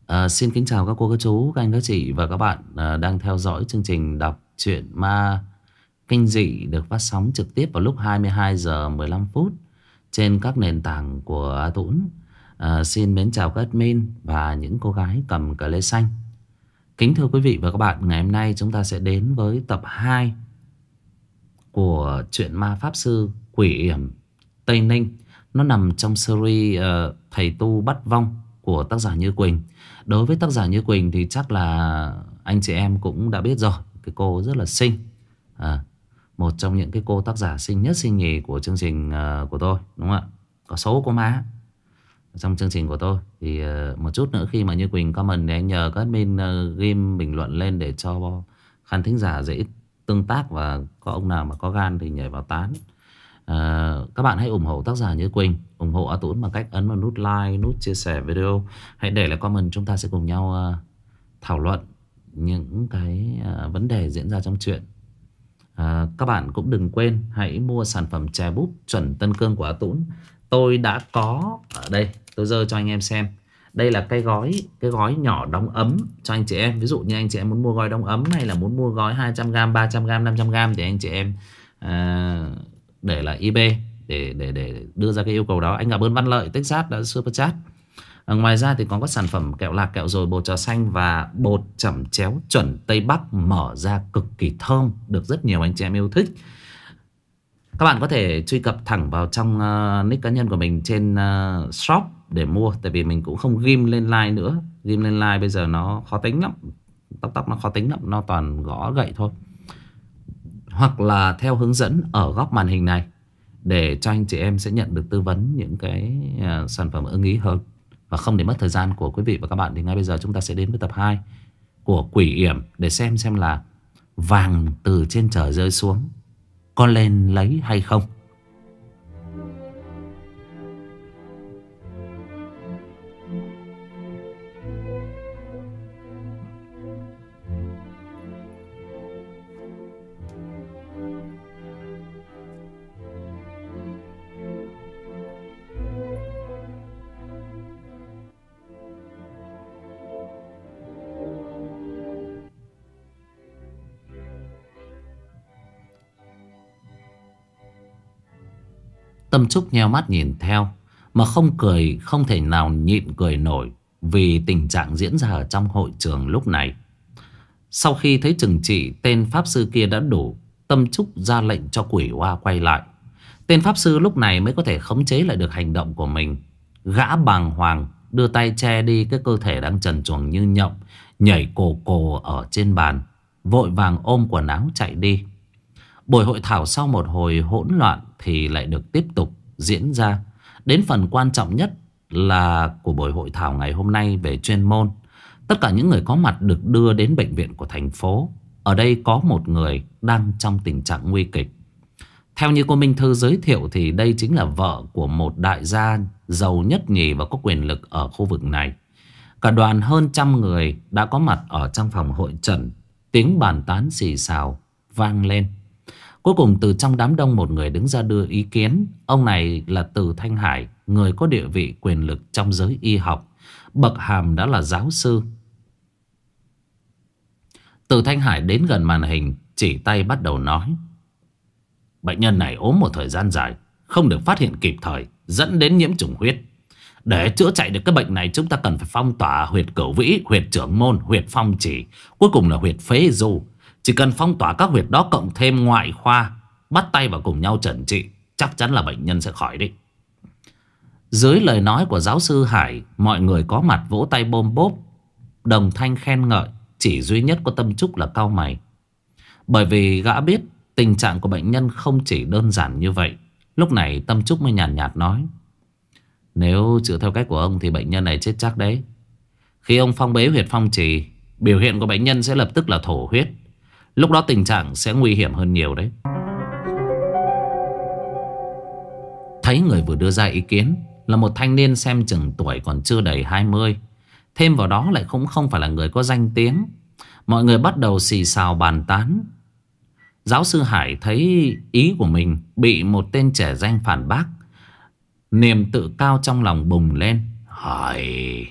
Xin kính chào các cô, các chú, các anh, các chị và các bạn đang theo dõi chương trình đọc truyện ma kinh dị được phát sóng trực tiếp vào lúc 22 giờ 15 phút trên các nền tảng của A Tũng. Xin mến chào các admin và những cô gái cầm cờ lê xanh. Kính thưa quý vị và các bạn, ngày hôm nay chúng ta sẽ đến với tập 2 của truyện ma pháp sư Quỷ Yểm Tây Ninh. Nó nằm trong series Thầy Tu Bắt Vong của tác giả Như Quỳnh. Đối với tác giả Như Quỳnh thì chắc là anh chị em cũng đã biết rồi. Cái cô rất là xinh, một trong những cái cô tác giả xinh nhất xinh nhì của chương trình của tôi, đúng không ạ? Có số có má trong chương trình của tôi. Thì một chút nữa khi mà Như Quỳnh comment thì anh nhờ các admin ghim bình luận lên để cho khán thính giả dễ tương tác, và có ông nào mà có gan thì nhảy vào tán. Các bạn hãy ủng hộ tác giả Như Quỳnh, ủng hộ A Tũng bằng cách ấn vào nút like, nút chia sẻ video. Hãy để lại comment, chúng ta sẽ cùng nhau thảo luận những cái vấn đề diễn ra trong chuyện. Các bạn cũng đừng quên hãy mua sản phẩm chè búp chuẩn Tân Cương của A Tũng. Tôi đã có ở đây, tôi giơ cho anh em xem. Đây là cái gói nhỏ đóng ấm cho anh chị em. Ví dụ như anh chị em muốn mua gói đóng ấm hay là muốn mua gói 200g, 300g, 500g thì anh chị em để lại eBay để đưa ra cái yêu cầu đó. Anh cảm ơn Văn Lợi Texas đã super chat. Ngoài ra thì còn có sản phẩm kẹo lạc, kẹo dồi, bột trà xanh và bột chẩm chéo chuẩn Tây Bắc mở ra cực kỳ thơm, được rất nhiều anh chị em yêu thích. Các bạn có thể truy cập thẳng vào trong nick cá nhân của mình trên shop để mua. Tại vì mình cũng không ghim lên like nữa. Ghim lên like bây giờ nó khó tính lắm. Tóc nó khó tính lắm, nó toàn gõ gậy thôi. Hoặc là theo hướng dẫn ở góc màn hình này, để cho anh chị em sẽ nhận được tư vấn những cái sản phẩm ưng ý hơn. Và không để mất thời gian của quý vị và các bạn thì ngay bây giờ chúng ta sẽ đến với tập 2 của Quỷ Yểm để xem là vàng từ trên trời rơi xuống có lên lấy hay không. Tâm Trúc nheo mắt nhìn theo mà không cười, không thể nào nhịn cười nổi vì tình trạng diễn ra ở trong hội trường lúc này. Sau khi thấy trừng trị tên pháp sư kia đã đủ, Tâm Trúc ra lệnh cho quỷ oa quay lại. Tên pháp sư lúc này mới có thể khống chế lại được hành động của mình. Gã bàng hoàng đưa tay che đi cái cơ thể đang trần truồng như nhộng, nhảy cồ cồ ở trên bàn, vội vàng ôm quần áo chạy đi. Buổi hội thảo sau một hồi hỗn loạn thì lại được tiếp tục diễn ra. Đến phần quan trọng nhất là của buổi hội thảo ngày hôm nay về chuyên môn. Tất cả những người có mặt được đưa đến bệnh viện của thành phố. Ở đây có một người đang trong tình trạng nguy kịch. Theo như cô Minh Thư giới thiệu thì đây chính là vợ của một đại gia giàu nhất nhì và có quyền lực ở khu vực này. Cả đoàn hơn trăm người đã có mặt ở trong phòng hội trần. Tiếng bàn tán xì xào vang lên. Cuối cùng từ trong đám đông một người đứng ra đưa ý kiến. Ông này là Từ Thanh Hải, người có địa vị quyền lực trong giới y học, bậc hàm đã là giáo sư. Từ Thanh Hải đến gần màn hình, chỉ tay bắt đầu nói: bệnh nhân này ốm một thời gian dài, không được phát hiện kịp thời, dẫn đến nhiễm trùng huyết. Để chữa chạy được cái bệnh này, chúng ta cần phải phong tỏa huyệt Cửu Vĩ, huyệt Trưởng Môn, huyệt Phong Chỉ, cuối cùng là huyệt Phế Du. Chỉ cần phong tỏa các huyệt đó cộng thêm ngoại khoa, bắt tay vào cùng nhau trần trị, chắc chắn là bệnh nhân sẽ khỏi đi. Dưới lời nói của giáo sư Hải, mọi người có mặt vỗ tay bôm bốp, đồng thanh khen ngợi. Chỉ duy nhất có Tâm Trúc là cau mày. Bởi vì gã biết tình trạng của bệnh nhân không chỉ đơn giản như vậy. Lúc này Tâm Trúc mới nhàn nhạt nói: nếu chữa theo cách của ông thì bệnh nhân này chết chắc đấy. Khi ông phong bế huyệt Phong Trì, biểu hiện của bệnh nhân sẽ lập tức là thổ huyết. Lúc đó tình trạng sẽ nguy hiểm hơn nhiều đấy. Thấy người vừa đưa ra ý kiến là một thanh niên xem chừng tuổi còn chưa đầy 20, thêm vào đó lại cũng không phải là người có danh tiếng. Mọi người bắt đầu xì xào bàn tán. Giáo sư Hải thấy ý của mình bị một tên trẻ danh phản bác. Niềm tự cao trong lòng bùng lên. Hỏi: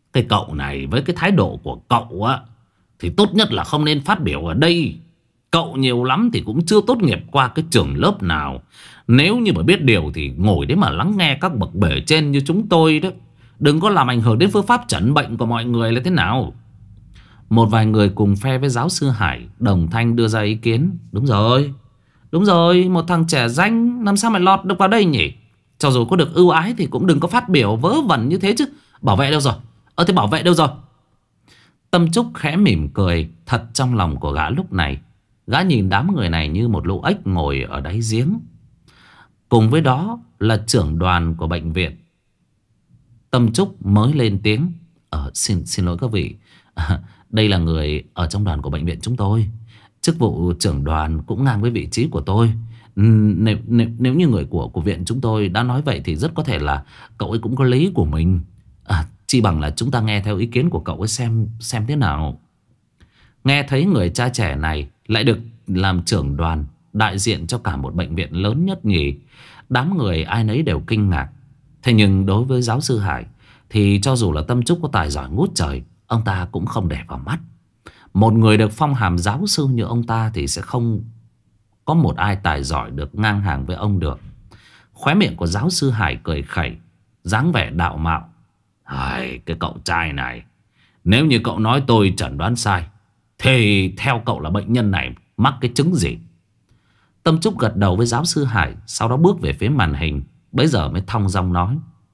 Cái cậu này với cái thái độ của cậu á thì tốt nhất là không nên phát biểu ở đây. Cậu nhiều lắm thì cũng chưa tốt nghiệp qua cái trường lớp nào. Nếu như mà biết điều thì ngồi đấy mà lắng nghe các bậc bề trên như chúng tôi đó. Đừng có làm ảnh hưởng đến phương pháp chẩn bệnh của mọi người là thế nào. Một vài người cùng phe với giáo sư Hải đồng thanh đưa ra ý kiến. Đúng rồi, đúng rồi, một thằng trẻ danh làm sao mà lọt được vào đây nhỉ? Cho dù có được ưu ái thì cũng đừng có phát biểu vớ vẩn như thế chứ. Bảo vệ đâu rồi? Thế bảo vệ đâu rồi? Tâm Trúc khẽ mỉm cười. Thật trong lòng của gã lúc này, gã nhìn đám người này như một lũ ếch ngồi ở đáy giếng. Cùng với đó là trưởng đoàn của bệnh viện. Tâm Trúc mới lên tiếng. Xin lỗi các vị, đây là người ở trong đoàn của bệnh viện chúng tôi. Chức vụ trưởng đoàn cũng ngang với vị trí của tôi. Nếu như người của viện chúng tôi đã nói vậy thì rất có thể là cậu ấy cũng có lý của mình. Chỉ bằng là chúng ta nghe theo ý kiến của cậu ấy xem thế nào. Nghe thấy người cha trẻ này lại được làm trưởng đoàn, đại diện cho cả một bệnh viện lớn nhất nhì. Đám người ai nấy đều kinh ngạc. Thế nhưng đối với giáo sư Hải thì cho dù là Tâm Trúc có tài giỏi ngút trời, ông ta cũng không để vào mắt. Một người được phong hàm giáo sư như ông ta thì sẽ không có một ai tài giỏi được ngang hàng với ông được. Khóe miệng của giáo sư Hải cười khẩy, dáng vẻ đạo mạo. Cái cậu trai này, nếu như cậu nói tôi chẩn đoán sai thì theo cậu là bệnh nhân này mắc cái chứng gì? Tâm Trúc gật đầu với giáo sư Hải, sau đó bước về phía màn hình. Bấy giờ mới thong dong nói.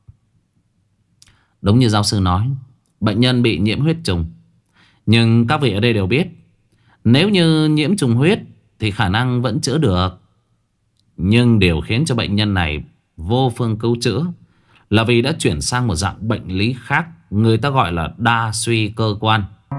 Đúng như giáo sư nói, bệnh nhân bị nhiễm huyết trùng. Nhưng các vị ở đây đều biết, nếu như nhiễm trùng huyết thì khả năng vẫn chữa được. Nhưng điều khiến cho bệnh nhân này vô phương cứu chữa là vì đã chuyển sang một dạng bệnh lý khác, người ta gọi là đa suy cơ quan.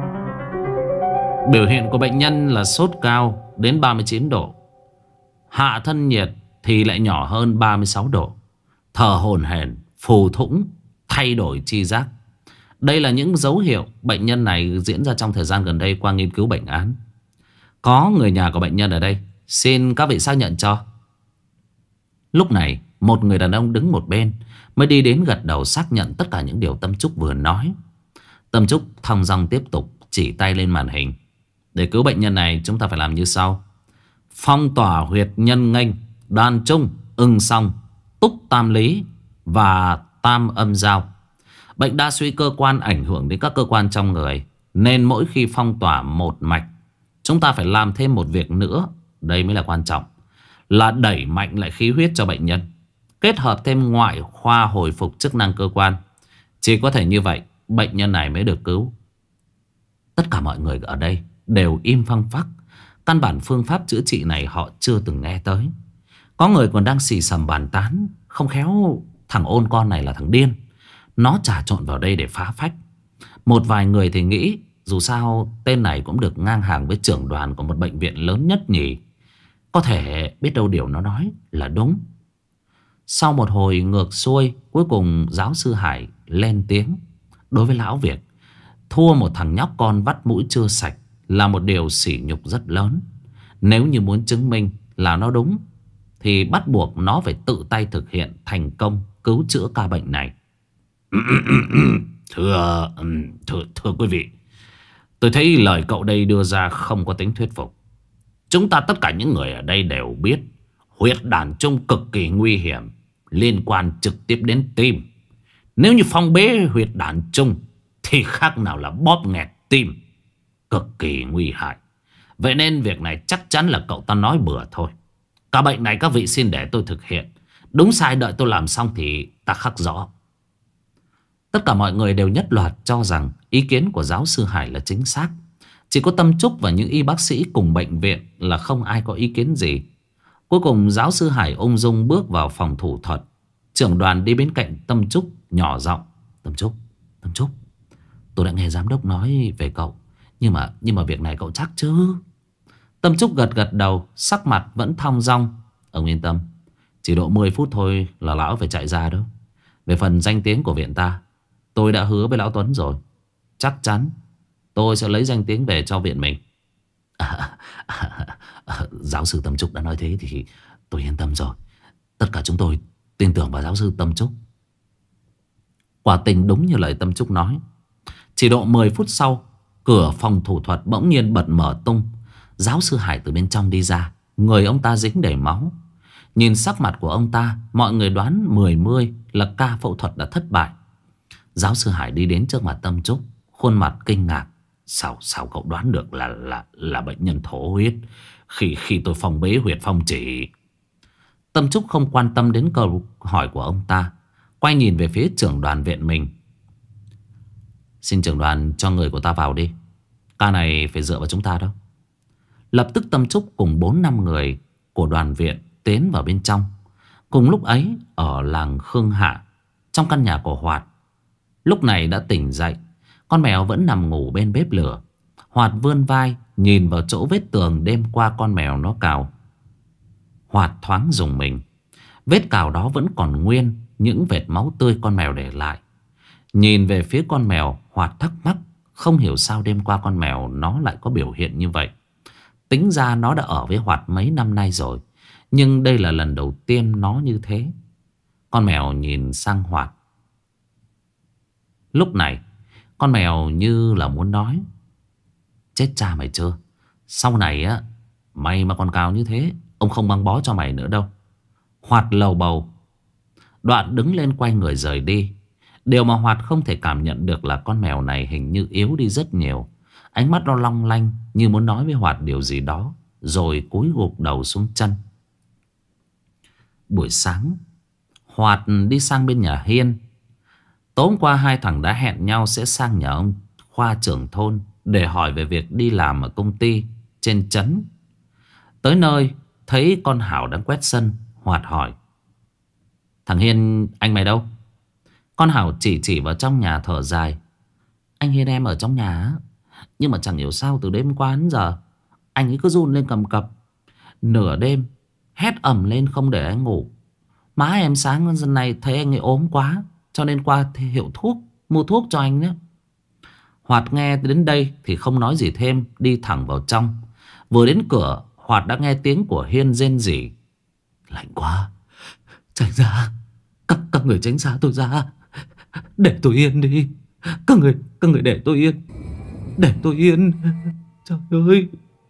Biểu hiện của bệnh nhân là sốt cao đến 39 độ, hạ thân nhiệt thì lại nhỏ hơn 36 độ, thở hổn hển, phù thủng, thay đổi tri giác. Đây là những dấu hiệu bệnh nhân này diễn ra trong thời gian gần đây qua nghiên cứu bệnh án. Có người nhà của bệnh nhân ở đây, xin các vị xác nhận cho. Lúc này một người đàn ông đứng một bên mới đi đến gật đầu xác nhận tất cả những điều Tâm Trúc vừa nói. Tâm Trúc thong dong tiếp tục chỉ tay lên màn hình. Để cứu bệnh nhân này chúng ta phải làm như sau: phong tỏa huyệt nhân nghênh, đàn trung, ưng song, túc tam lý và tam âm giao. Bệnh đa suy cơ quan ảnh hưởng đến các cơ quan trong người, nên mỗi khi phong tỏa một mạch, chúng ta phải làm thêm một việc nữa. Đây mới là quan trọng, là đẩy mạnh lại khí huyết cho bệnh nhân, kết hợp thêm ngoại khoa hồi phục chức năng cơ quan. Chỉ có thể như vậy bệnh nhân này mới được cứu. Tất cả mọi người ở đây đều im phăng phắc. Căn bản phương pháp chữa trị này họ chưa từng nghe tới. Có người còn đang xì xầm bàn tán, không khéo thằng ôn con này là thằng điên, nó trà trộn vào đây để phá phách. Một vài người thì nghĩ dù sao tên này cũng được ngang hàng với trưởng đoàn của một bệnh viện lớn nhất nhỉ. Có thể biết đâu điều nó nói là đúng. Sau một hồi ngược xuôi, cuối cùng giáo sư Hải lên tiếng. Đối với lão Việt, thua một thằng nhóc con vắt mũi chưa sạch là một điều sỉ nhục rất lớn. Nếu như muốn chứng minh là nó đúng thì bắt buộc nó phải tự tay thực hiện thành công cứu chữa ca bệnh này. Thưa quý vị, tôi thấy lời cậu đây đưa ra không có tính thuyết phục. Chúng ta tất cả những người ở đây đều biết huyệt đàn trung cực kỳ nguy hiểm, liên quan trực tiếp đến tim. Nếu như phong bế huyệt đàn trung thì khác nào là bóp nghẹt tim, cực kỳ nguy hại. Vậy nên việc này chắc chắn là cậu ta nói bừa thôi. Ca bệnh này các vị xin để tôi thực hiện. Đúng sai đợi tôi làm xong thì ta khắc rõ. Tất cả mọi người đều nhất loạt cho rằng ý kiến của giáo sư Hải là chính xác. Chỉ có Tâm Trúc và những y bác sĩ cùng bệnh viện là không ai có ý kiến gì. Cuối cùng giáo sư Hải ung dung bước vào phòng thủ thuật. Trưởng đoàn đi bên cạnh Tâm Trúc nhỏ giọng: Tâm Trúc, tôi đã nghe giám đốc nói về cậu, nhưng mà việc này cậu chắc chứ? Tâm Trúc gật đầu, sắc mặt vẫn thong dong. Ông yên tâm, chỉ độ 10 phút thôi là lão phải chạy ra đó. Về phần danh tiếng của viện ta, tôi đã hứa với lão Tuấn rồi. Chắc chắn tôi sẽ lấy danh tiếng về cho viện mình. Giáo sư Tâm Trúc đã nói thế thì tôi yên tâm rồi. Tất cả chúng tôi tin tưởng vào giáo sư Tâm Trúc. Quả tình đúng như lời Tâm Trúc nói. Chỉ độ 10 phút sau, cửa phòng thủ thuật bỗng nhiên bật mở tung. Giáo sư Hải từ bên trong đi ra. Người ông ta dính đầy máu. Nhìn sắc mặt của ông ta, mọi người đoán 10 là ca phẫu thuật đã thất bại. Giáo sư Hải đi đến trước mặt Tâm Trúc, khuôn mặt kinh ngạc. Sao cậu đoán được là bệnh nhân thổ huyết khi tôi phong bế huyệt phong chỉ? Tâm Trúc không quan tâm đến câu hỏi của ông ta, quay nhìn về phía trưởng đoàn viện mình. Xin trưởng đoàn cho người của ta vào đi. Ca này phải dựa vào chúng ta đâu. Lập tức Tâm Trúc cùng 4-5 người của đoàn viện tiến vào bên trong. Cùng lúc ấy, ở làng Khương Hạ, trong căn nhà của Hoạt, lúc này đã tỉnh dậy. Con mèo vẫn nằm ngủ bên bếp lửa. Hoạt vươn vai nhìn vào chỗ vết tường đêm qua con mèo nó cào. Hoạt thoáng rùng mình. Vết cào đó vẫn còn nguyên những vệt máu tươi con mèo để lại. Nhìn về phía con mèo, Hoạt thắc mắc, không hiểu sao đêm qua con mèo nó lại có biểu hiện như vậy. Tính ra nó đã ở với Hoạt mấy năm nay rồi, nhưng đây là lần đầu tiên nó như thế. Con mèo nhìn sang Hoạt. Lúc này con mèo như là muốn nói: chết cha mày chưa? Sau này á, mày mà còn cào như thế, ông không băng bó cho mày nữa đâu. Hoạt lầu bầu. Đoạn đứng lên quay người rời đi. Điều mà Hoạt không thể cảm nhận được là con mèo này hình như yếu đi rất nhiều. Ánh mắt nó long lanh như muốn nói với Hoạt điều gì đó, rồi cúi gục đầu xuống chân. Buổi sáng, Hoạt đi sang bên nhà Hiên. Tối hôm qua hai thằng đã hẹn nhau sẽ sang nhà ông Khoa trưởng thôn để hỏi về việc đi làm ở công ty trên trấn. Tới nơi thấy con Hảo đang quét sân, Hoạt hỏi: thằng Hiên anh mày đâu? Con Hảo chỉ vào trong nhà thở dài: anh Hiên em ở trong nhà á, nhưng mà chẳng hiểu sao từ đêm qua đến giờ anh ấy cứ run lên cầm cập. Nửa đêm hét ầm lên không để anh ngủ. Má em sáng hôm nay thấy anh ấy ốm quá, cho nên qua hiệu thuốc mua thuốc cho anh đó. Hoạt nghe đến đây thì không nói gì thêm, đi thẳng vào trong. Vừa đến cửa, Hoạt đã nghe tiếng của Hiên rên rỉ: lạnh quá, tránh ra, các người tránh xa tôi ra, để tôi yên đi. Các người để tôi yên, để tôi yên. Trời ơi.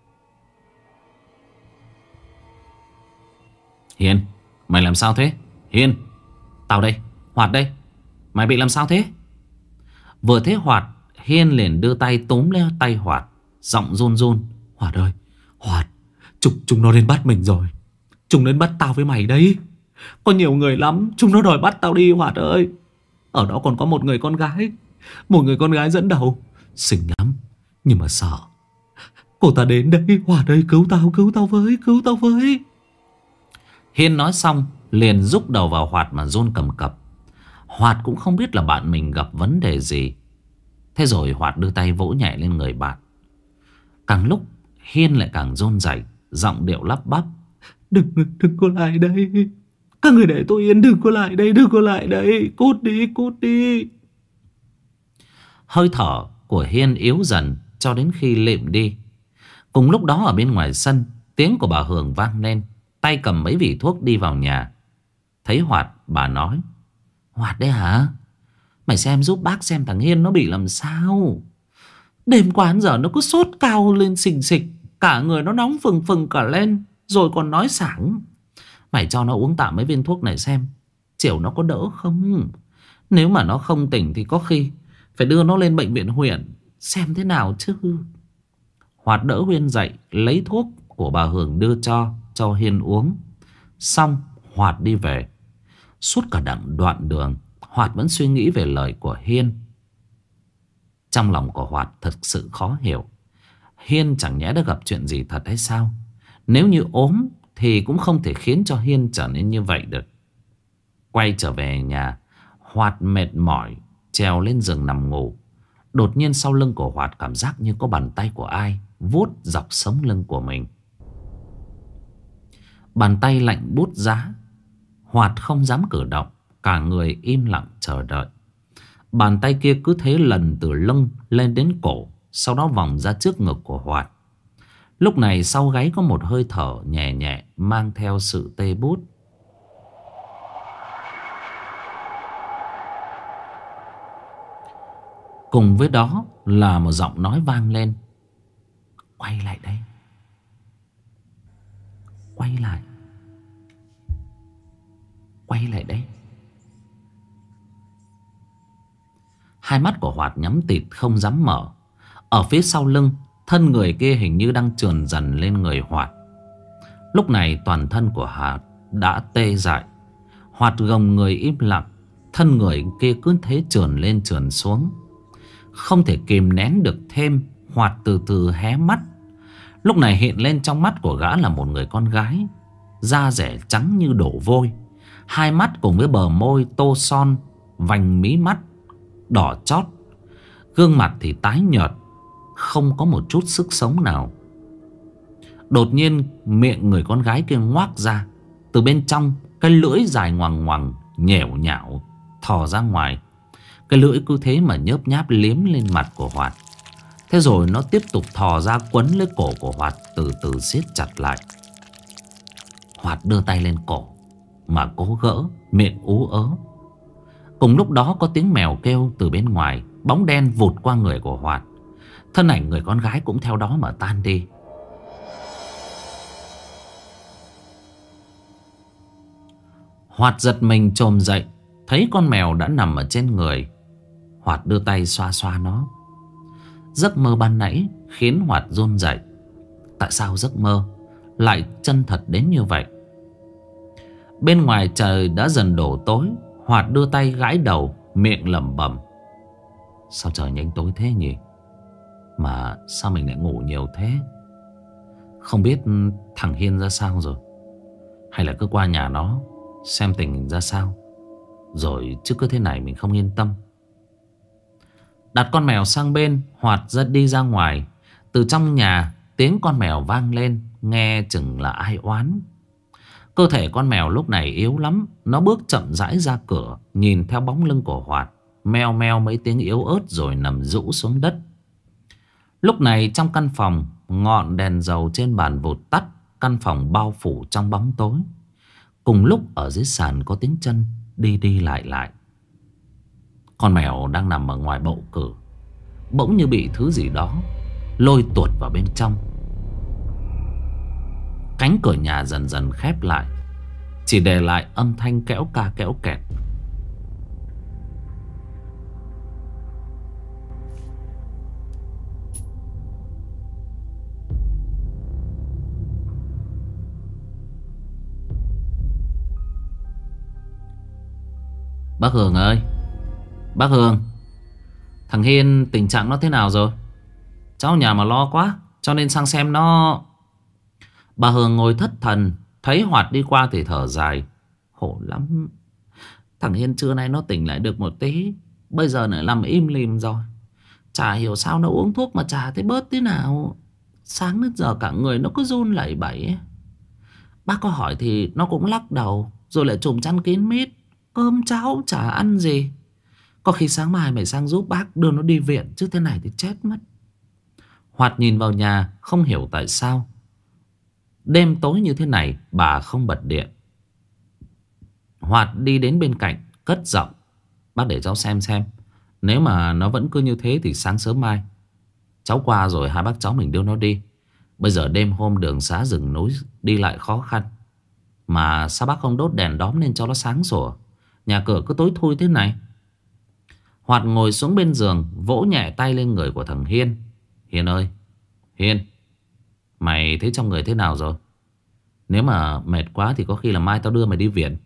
Hiên, mày làm sao thế? Hiên, tao đây, Hoạt đây. Mày bị làm sao thế? Vừa thấy Hoạt, Hiên liền đưa tay túm lấy tay Hoạt, giọng run run: Hoạt ơi, Hoạt, chúng nó đến bắt mình rồi. Chúng đến bắt tao với mày đấy. Có nhiều người lắm, chúng nó đòi bắt tao đi Hoạt ơi. Ở đó còn có một người con gái, một người con gái dẫn đầu, xinh lắm, nhưng mà sợ. Cô ta đến đây, Hoạt ơi, cứu tao với, cứu tao với. Hiên nói xong liền rúc đầu vào Hoạt mà run cầm cập. Hoạt cũng không biết là bạn mình gặp vấn đề gì. Thế rồi Hoạt đưa tay vỗ nhẹ lên người bạn. Càng lúc Hiên lại càng run rẩy, giọng điệu lắp bắp: Đừng có lại đây. Các người để tôi yên, đừng có lại đây, đừng có lại đây. Cút đi, cút đi. Hơi thở của Hiên yếu dần cho đến khi lịm đi. Cùng lúc đó ở bên ngoài sân, tiếng của bà Hường vang lên, tay cầm mấy vỉ thuốc đi vào nhà. Thấy Hoạt, bà nói: Hoạt đấy hả? Mày xem giúp bác xem thằng Hiên nó bị làm sao. Đêm qua đến giờ nó cứ sốt cao lên xình xịch, cả người nó nóng phừng phừng cả lên, rồi còn nói sảng. Mày cho nó uống tạm mấy viên thuốc này xem, chiều nó có đỡ không. Nếu mà nó không tỉnh thì có khi phải đưa nó lên bệnh viện huyện xem thế nào chứ. Hoạt đỡ Huyên dậy, lấy thuốc của bà Hường đưa cho Hiên uống. Xong Hoạt đi về. Suốt cả đoạn đường, Hoạt vẫn suy nghĩ về lời của Hiên. Trong lòng của Hoạt thật sự khó hiểu. Hiên chẳng nhẽ đã gặp chuyện gì thật hay sao? Nếu như ốm thì cũng không thể khiến cho Hiên trở nên như vậy được. Quay trở về nhà, Hoạt mệt mỏi trèo lên giường nằm ngủ. Đột nhiên sau lưng của Hoạt cảm giác như có bàn tay của ai vuốt dọc sống lưng của mình. Bàn tay lạnh buốt giá. Hoạt không dám cử động, cả người im lặng chờ đợi. Bàn tay kia cứ thế lần từ lưng lên đến cổ, sau đó vòng ra trước ngực của Hoạt. Lúc này sau gáy có một hơi thở nhẹ nhẹ mang theo sự tê bút. Cùng với đó là một giọng nói vang lên: quay lại đây. Quay lại. Quay lại đây. Hai mắt của Hoạt nhắm tịt không dám mở. Ở phía sau lưng, thân người kia hình như đang trườn dần lên người Hoạt. Lúc này toàn thân của Hoạt đã tê dại. Hoạt gồng người im lặng. Thân người kia cứ thế trườn lên trườn xuống. Không thể kìm nén được thêm, Hoạt từ từ hé mắt. Lúc này hiện lên trong mắt của gã là một người con gái, da rẻ trắng như đổ vôi. Hai mắt cùng với bờ môi tô son, vành mí mắt đỏ chót. Gương mặt thì tái nhợt, không có một chút sức sống nào. Đột nhiên miệng người con gái kia ngoác ra. Từ bên trong, cái lưỡi dài ngoằng ngoằng nhẻo nhạo thò ra ngoài. Cái lưỡi cứ thế mà nhớp nháp liếm lên mặt của Hoạt. Thế rồi nó tiếp tục thò ra quấn lấy cổ của Hoạt, từ từ siết chặt lại. Hoạt đưa tay lên cổ mà cố gỡ, miệng ú ớ. Cùng lúc đó có tiếng mèo kêu từ bên ngoài. Bóng đen vụt qua người của Hoạt. Thân ảnh người con gái cũng theo đó mà tan đi. Hoạt giật mình chồm dậy, thấy con mèo đã nằm ở trên người. Hoạt đưa tay xoa xoa nó. Giấc mơ ban nãy khiến Hoạt run rẩy. Tại sao giấc mơ lại chân thật đến như vậy? Bên ngoài trời đã dần đổ tối. Hoạt đưa tay gãi đầu, miệng lẩm bẩm: sao trời nhanh tối thế nhỉ? Mà sao mình lại ngủ nhiều thế? Không biết thằng Hiên ra sao rồi, hay là cứ qua nhà nó xem tình hình ra sao rồi, chứ cứ thế này mình không yên tâm. Đặt con mèo sang bên, Hoạt đi ra ngoài. Từ trong nhà tiếng con mèo vang lên, nghe chừng là ai oán. Cơ thể con mèo lúc này yếu lắm. Nó bước chậm rãi ra cửa, nhìn theo bóng lưng của Hoạt, meo meo mấy tiếng yếu ớt rồi nằm rũ xuống đất. Lúc này trong căn phòng, ngọn đèn dầu trên bàn vụt tắt. Căn phòng bao phủ trong bóng tối. Cùng lúc ở dưới sàn có tiếng chân đi đi lại lại. Con mèo đang nằm ở ngoài bậu cửa, bỗng như bị thứ gì đó lôi tuột vào bên trong. Cánh cửa nhà dần dần khép lại, chỉ để lại âm thanh kẽo ca kẽo kẹt. Bác Hường ơi, bác Hường, thằng Hiên tình trạng nó thế nào rồi? Cháu nhà mà lo quá cho nên sang xem nó. Bà Hường ngồi thất thần, thấy Hoạt đi qua thì thở dài. Khổ lắm. Thằng Hiên trưa nay nó tỉnh lại được một tí, bây giờ lại nằm im lìm rồi. Chả hiểu sao nó uống thuốc mà chả thấy bớt tí nào. Sáng đến giờ cả người nó cứ run lẩy bẩy. Bác có hỏi thì nó cũng lắc đầu, rồi lại trùm chăn kín mít. Cơm cháo chả ăn gì. Có khi sáng mai mày sang giúp bác đưa nó đi viện, chứ thế này thì chết mất. Hoạt nhìn vào nhà, không hiểu tại sao đêm tối như thế này bà không bật điện. Hoạt đi đến bên cạnh, cất giọng: bác để cháu xem. Nếu mà nó vẫn cứ như thế thì sáng sớm mai cháu qua rồi hai bác cháu mình đưa nó đi. Bây giờ đêm hôm đường xá rừng núi đi lại khó khăn, mà sao bác không đốt đèn đóm lên cho nó sáng sủa? Nhà cửa cứ tối thui thế này. Hoạt ngồi xuống bên giường, vỗ nhẹ tay lên người của thằng Hiên. Hiên ơi, Hiên, mày thấy trong người thế nào rồi? Nếu mà mệt quá thì có khi là mai tao đưa mày đi viện.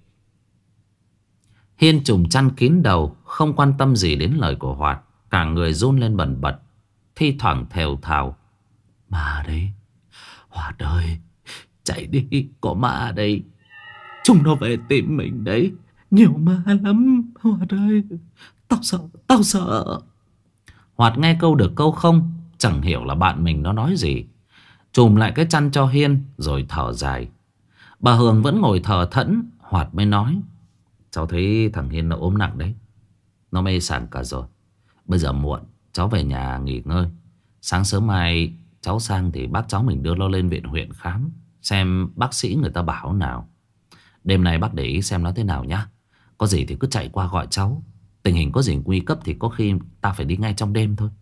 Hiên trùm chăn kín đầu, không quan tâm gì đến lời của Hoạt. Cả người run lên bần bật, thi thoảng thều thào: ma đấy, Hoạt ơi, chạy đi, có ma đây. Chúng nó về tìm mình đấy. Nhiều ma lắm, Hoạt ơi, tao sợ. Hoạt nghe câu được câu không, chẳng hiểu là bạn mình nó nói gì. Chùm lại cái chăn cho Hiên rồi thở dài. Bà Hường vẫn ngồi thờ thẫn. Hoạt mới nói: cháu thấy thằng Hiên nó ốm nặng đấy, nó mê sảng cả rồi. Bây giờ muộn, cháu về nhà nghỉ ngơi. Sáng sớm mai cháu sang thì bác cháu mình đưa nó lên viện huyện khám, xem bác sĩ người ta bảo nào. Đêm nay bác để ý xem nó thế nào nhá. Có gì thì cứ chạy qua gọi cháu. Tình hình có gì nguy cấp thì có khi ta phải đi ngay trong đêm thôi.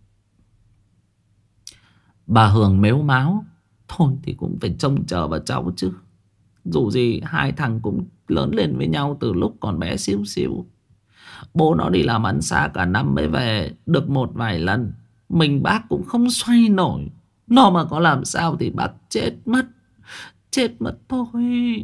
Bà Hường mếu máo: thôi thì cũng phải trông chờ vào cháu chứ. Dù gì hai thằng cũng lớn lên với nhau từ lúc còn bé xíu xíu. Bố nó đi làm ăn xa cả năm mới về được một vài lần. Mình bác cũng không xoay nổi. Nó mà có làm sao thì bác chết mất. Chết mất thôi.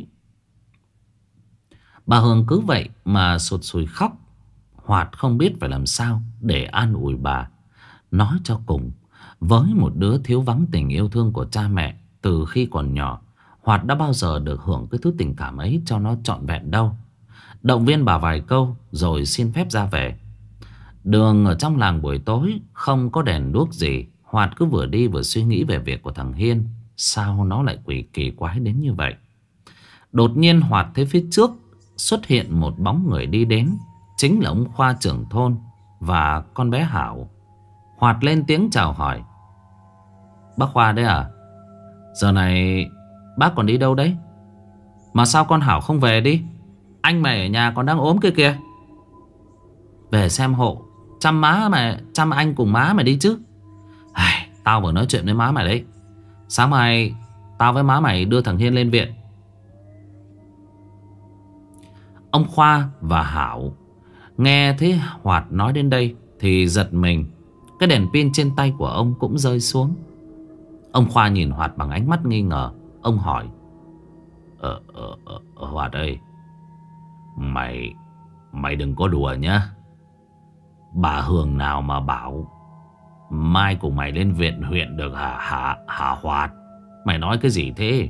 Bà Hường cứ vậy mà sụt sùi khóc. Hoạt không biết phải làm sao để an ủi bà. Nói cho cùng, với một đứa thiếu vắng tình yêu thương của cha mẹ từ khi còn nhỏ, Hoạt đã bao giờ được hưởng cái thứ tình cảm ấy cho nó trọn vẹn đâu. Động viên bà vài câu rồi xin phép ra về. Đường ở trong làng buổi tối không có đèn đuốc gì. Hoạt cứ vừa đi vừa suy nghĩ về việc của thằng Hiên. Sao nó lại kỳ quái đến như vậy? Đột nhiên Hoạt thấy phía trước xuất hiện một bóng người đi đến. Chính là ông Khoa trưởng thôn và con bé Hảo. Hoạt lên tiếng chào hỏi: bác Khoa đấy à? Giờ này bác còn đi đâu đấy? Mà sao con Hảo không về đi? Anh mày ở nhà còn đang ốm kia kìa. Về xem hộ, chăm má mày, chăm anh cùng má mày đi chứ. Tao vừa nói chuyện với má mày đấy. Sáng mai tao với má mày đưa thằng Hiên lên viện. Ông Khoa và Hảo nghe thấy Hoạt nói đến đây thì giật mình. Cái đèn pin trên tay của ông cũng rơi xuống. Ông Khoa nhìn Hoạt bằng ánh mắt nghi ngờ. Ông hỏi: Hoạt ơi, Mày đừng có đùa nhá. Bà Hường nào mà bảo mai cùng mày lên viện huyện được hả Hoạt? Mày nói cái gì thế?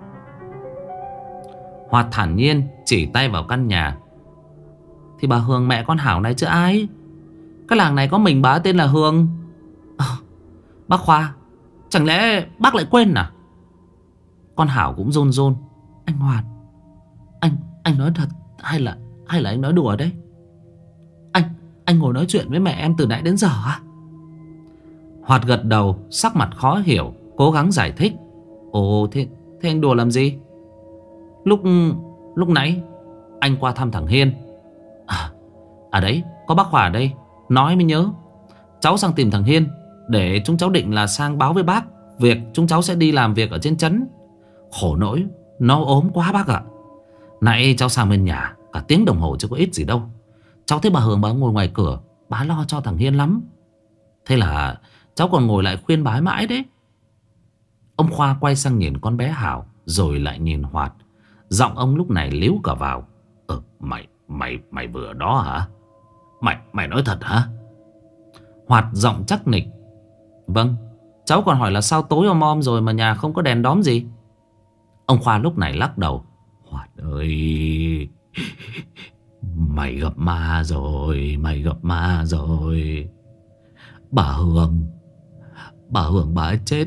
Hoạt thản nhiên chỉ tay vào căn nhà. Thì bà Hường mẹ con Hảo này chứ ai. Cái làng này có mình bà tên là Hường. Bác Khoa, chẳng lẽ bác lại quên à? Con Hảo cũng run run. Anh Hoạt, anh nói thật hay là anh nói đùa đấy? Anh ngồi nói chuyện với mẹ em từ nãy đến giờ à? Hoạt gật đầu, sắc mặt khó hiểu, cố gắng giải thích. Ồ, thế anh đùa làm gì? Lúc nãy anh qua thăm thằng Hiên. À đấy, có bác Khoa ở đây, nói mới nhớ. Cháu sang tìm thằng Hiên để chúng cháu định là sang báo với bác việc chúng cháu sẽ đi làm việc ở trên trấn. Khổ nỗi nó ốm quá bác ạ. Nãy cháu sang bên nhà cả tiếng đồng hồ chứ có ít gì đâu. Cháu thấy bà Hường bà ngồi ngoài cửa, bà lo cho thằng Hiên lắm. Thế là cháu còn ngồi lại khuyên bà ấy mãi đấy. Ông Khoa quay sang nhìn con bé Hảo rồi lại nhìn Hoạt. Giọng ông lúc này líu cả vào. Mày vừa đó hả? Mày nói thật hả? Hoạt giọng chắc nịch. Vâng, cháu còn hỏi là sao tối om rồi mà nhà không có đèn đóm gì. Ông Khoa lúc này lắc đầu. Hoạt ơi, mày gặp ma rồi. Bà Hường bà ấy chết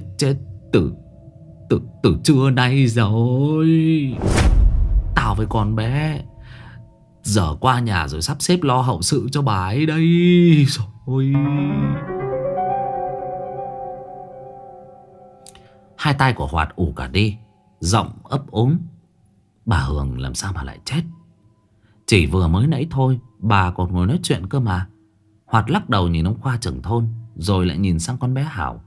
từ trưa nay rồi. Tao với con bé giờ qua nhà rồi sắp xếp lo hậu sự cho bà ấy đây rồi. Hai tay của Hoạt ù cả đi, giọng ấp úng. Bà Hường làm sao mà lại chết? Chỉ vừa mới nãy thôi bà còn ngồi nói chuyện cơ mà. Hoạt lắc đầu nhìn ông Khoa trưởng thôn rồi lại nhìn sang con bé Hảo.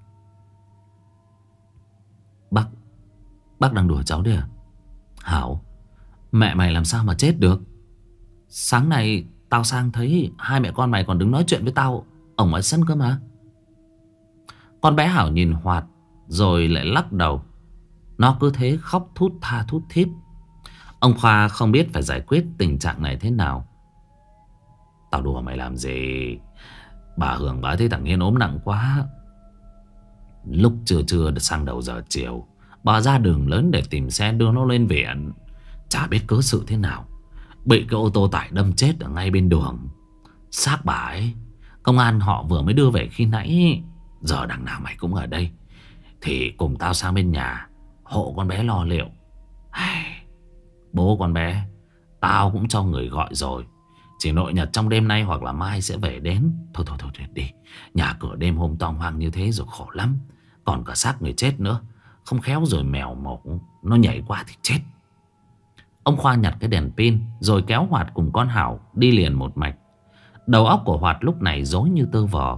Bác đang đùa cháu đấy à? Hảo, mẹ mày làm sao mà chết được? Sáng nay tao sang thấy hai mẹ con mày còn đứng nói chuyện với tao ở ngoài sân cơ mà. Con bé Hảo nhìn Hoạt rồi lại lắc đầu. Nó cứ thế khóc thút tha thút thít. Ông Khoa không biết phải giải quyết tình trạng này thế nào. Tao đùa mày làm gì? Bà Hường bà thấy thằng Hiên ốm nặng quá. Lúc trưa sang đầu giờ chiều bà ra đường lớn để tìm xe đưa nó lên viện. Chả biết cớ sự thế nào bị cái ô tô tải đâm chết ở ngay bên đường. Xác bà ấy công an họ vừa mới đưa về khi nãy. Giờ đằng nào mày cũng ở đây thì cùng tao sang bên nhà hộ con bé lo liệu. Bố con bé tao cũng cho người gọi rồi. Chỉ nội nhật trong đêm nay hoặc là mai sẽ về đến. Thôi đi. Nhà cửa đêm hôm toang hoang như thế rồi khổ lắm. Còn cả xác người chết nữa. Không khéo rồi mèo mổ nó nhảy qua thì chết. Ông Khoa nhặt cái đèn pin rồi kéo Hoạt cùng con Hảo đi liền một mạch. Đầu óc của Hoạt lúc này rối như tơ vò.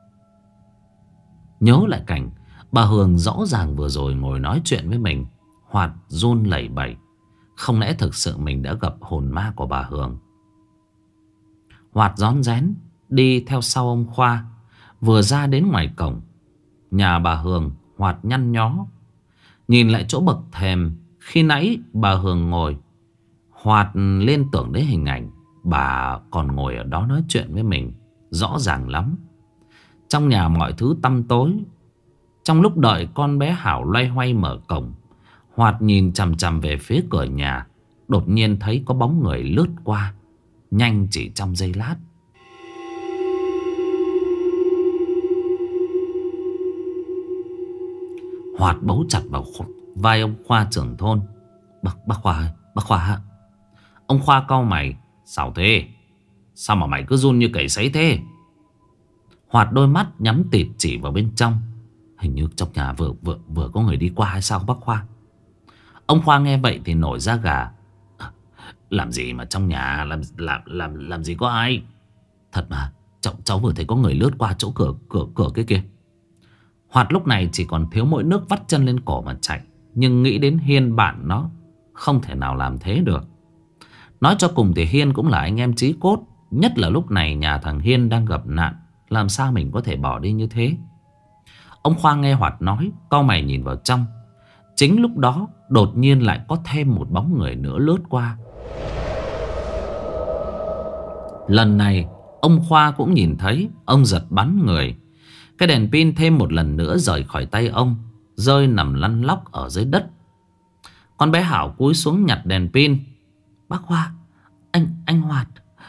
Nhớ lại cảnh bà Hường rõ ràng vừa rồi ngồi nói chuyện với mình, Hoạt run lẩy bẩy. Không lẽ thực sự mình đã gặp hồn ma của bà Hường? Hoạt rón rén đi theo sau ông Khoa. Vừa ra đến ngoài cổng nhà bà Hường, Hoạt nhăn nhó nhìn lại chỗ bậc thềm khi nãy bà Hường ngồi. Hoạt liên tưởng đến hình ảnh bà còn ngồi ở đó nói chuyện với mình rõ ràng lắm. Trong nhà mọi thứ tăm tối. Trong lúc đợi con bé Hảo loay hoay mở cổng, Hoạt nhìn chằm chằm về phía cửa nhà. Đột nhiên thấy có bóng người lướt qua, nhanh chỉ trong giây lát. Hoạt bấu chặt vào vai ông Khoa trưởng thôn. Bác Khoa ơi, bác Khoa ạ. Ông Khoa cau mày. Sao thế? Sao mà mày cứ run như cầy sấy thế? Hoạt đôi mắt nhắm tịt chỉ vào bên trong. Hình như trong nhà vừa có người đi qua hay sao bác Khoa? Ông Khoa nghe vậy thì nổi da gà. Làm gì mà trong nhà làm gì có ai? Thật mà, cháu vừa thấy có người lướt qua chỗ cửa cái kia. Hoạt lúc này chỉ còn thiếu mỗi nước vắt chân lên cổ mà chạy. Nhưng nghĩ đến Hiên bạn nó, không thể nào làm thế được. Nói cho cùng thì Hiên cũng là anh em chí cốt. Nhất là lúc này nhà thằng Hiên đang gặp nạn, làm sao mình có thể bỏ đi như thế? Ông Khoa nghe Hoạt nói, cau mày nhìn vào trong. Chính lúc đó đột nhiên lại có thêm một bóng người nữa lướt qua. Lần này ông Khoa cũng nhìn thấy. Ông giật bắn người. Cái đèn pin thêm một lần nữa rời khỏi tay ông, rơi nằm lăn lóc ở dưới đất. Con bé Hảo cúi xuống nhặt đèn pin. Bác Khoa, anh Hoạt,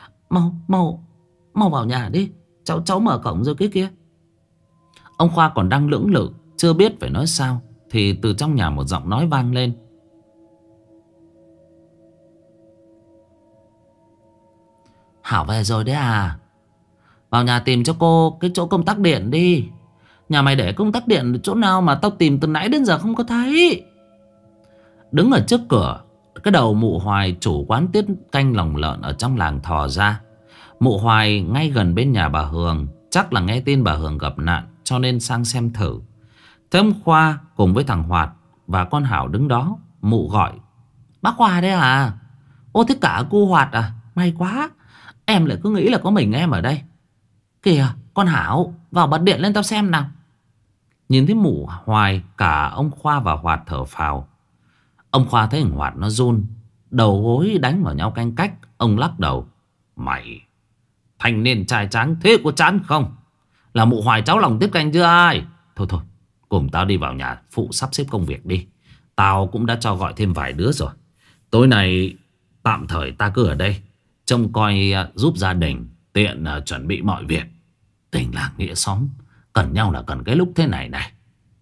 mau vào nhà đi. Cháu mở cổng rồi cái kia. Ông Khoa còn đang lưỡng lự, chưa biết phải nói sao, thì từ trong nhà một giọng nói vang lên. Hảo về rồi đấy à? Vào nhà tìm cho cô cái chỗ công tắc điện đi. Nhà mày để công tắc điện chỗ nào mà tao tìm từ nãy đến giờ không có thấy. Đứng ở trước cửa, cái đầu mụ Hoài, chủ quán tiết canh lòng lợn ở trong làng thò ra. Mụ Hoài ngay gần bên nhà bà Hường. Chắc là nghe tin bà Hường gặp nạn cho nên sang xem thử. Thế ông Khoa cùng với thằng Hoạt và con Hảo đứng đó. Mụ gọi. Bác Khoa đấy à? Ô thế cả cô Hoạt à? May quá. Em lại cứ nghĩ là có mình em ở đây. Kìa con Hảo, vào bật điện lên tao xem nào. Nhìn thấy mụ Hoài, cả ông Khoa và Hoạt thở phào. Ông Khoa thấy thằng Hoạt nó run, đầu gối đánh vào nhau canh cách. Ông lắc đầu. Mày thanh niên trai tráng thế có chán không? Là mụ Hoài cháu lòng tiếp canh chưa ai? Thôi cùng tao đi vào nhà phụ sắp xếp công việc đi. Tao cũng đã cho gọi thêm vài đứa rồi. Tối nay tạm thời ta cứ ở đây trông coi giúp gia đình, tiện chuẩn bị mọi việc. Tình làng nghĩa xóm cần nhau là cần cái lúc thế này này.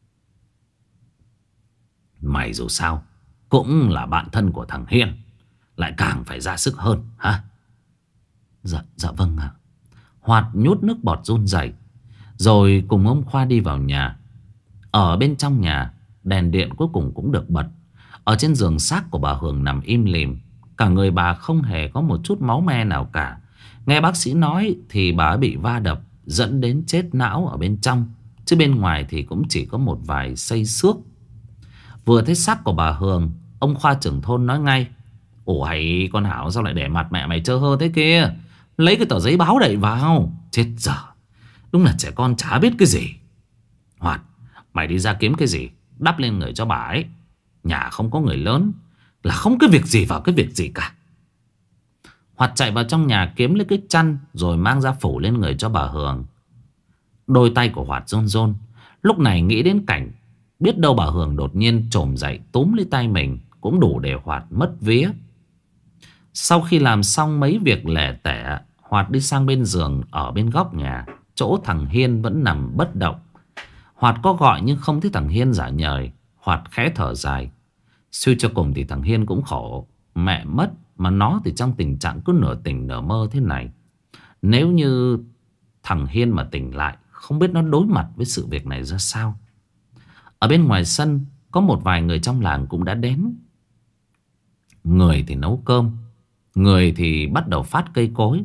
Mày dù sao cũng là bạn thân của thằng Hiên, lại càng phải ra sức hơn hả? Dạ vâng ạ. Hoạt nhút nước bọt run rẩy, rồi cùng ông Khoa đi vào nhà. Ở bên trong nhà, đèn điện cuối cùng cũng được bật. Ở trên giường xác của bà Hường nằm im lìm. Cả người bà không hề có một chút máu me nào cả. Nghe bác sĩ nói thì bà bị va đập dẫn đến chết não ở bên trong, chứ bên ngoài thì cũng chỉ có một vài xây xước. Vừa thấy xác của bà Hường, ông Khoa trưởng thôn nói ngay. Ủa hay con Hảo, sao lại để mặt mẹ mày trơ hơ thế kia? Lấy cái tờ giấy báo đậy vào. Chết dở, đúng là trẻ con chả biết cái gì. Hoạt, mày đi ra kiếm cái gì đắp lên người cho bà ấy. Nhà không có người lớn là không cái việc gì vào cái việc gì cả. Hoạt chạy vào trong nhà kiếm lấy cái chăn, rồi mang ra phủ lên người cho bà Hường. Đôi tay của Hoạt run run. Lúc này nghĩ đến cảnh biết đâu bà Hường đột nhiên chồm dậy túm lấy tay mình cũng đủ để Hoạt mất vía. Sau khi làm xong mấy việc lẻ tẻ, Hoạt đi sang bên giường ở bên góc nhà, chỗ thằng Hiên vẫn nằm bất động. Hoạt có gọi nhưng không thấy thằng Hiên giả nhời. Hoạt khẽ thở dài. Suy cho cùng thì thằng Hiên cũng khổ. Mẹ mất mà nó thì trong tình trạng cứ nửa tỉnh nửa mơ thế này. Nếu như thằng Hiên mà tỉnh lại, không biết nó đối mặt với sự việc này ra sao. Ở bên ngoài sân có một vài người trong làng cũng đã đến. Người thì nấu cơm, người thì bắt đầu phát cây cối,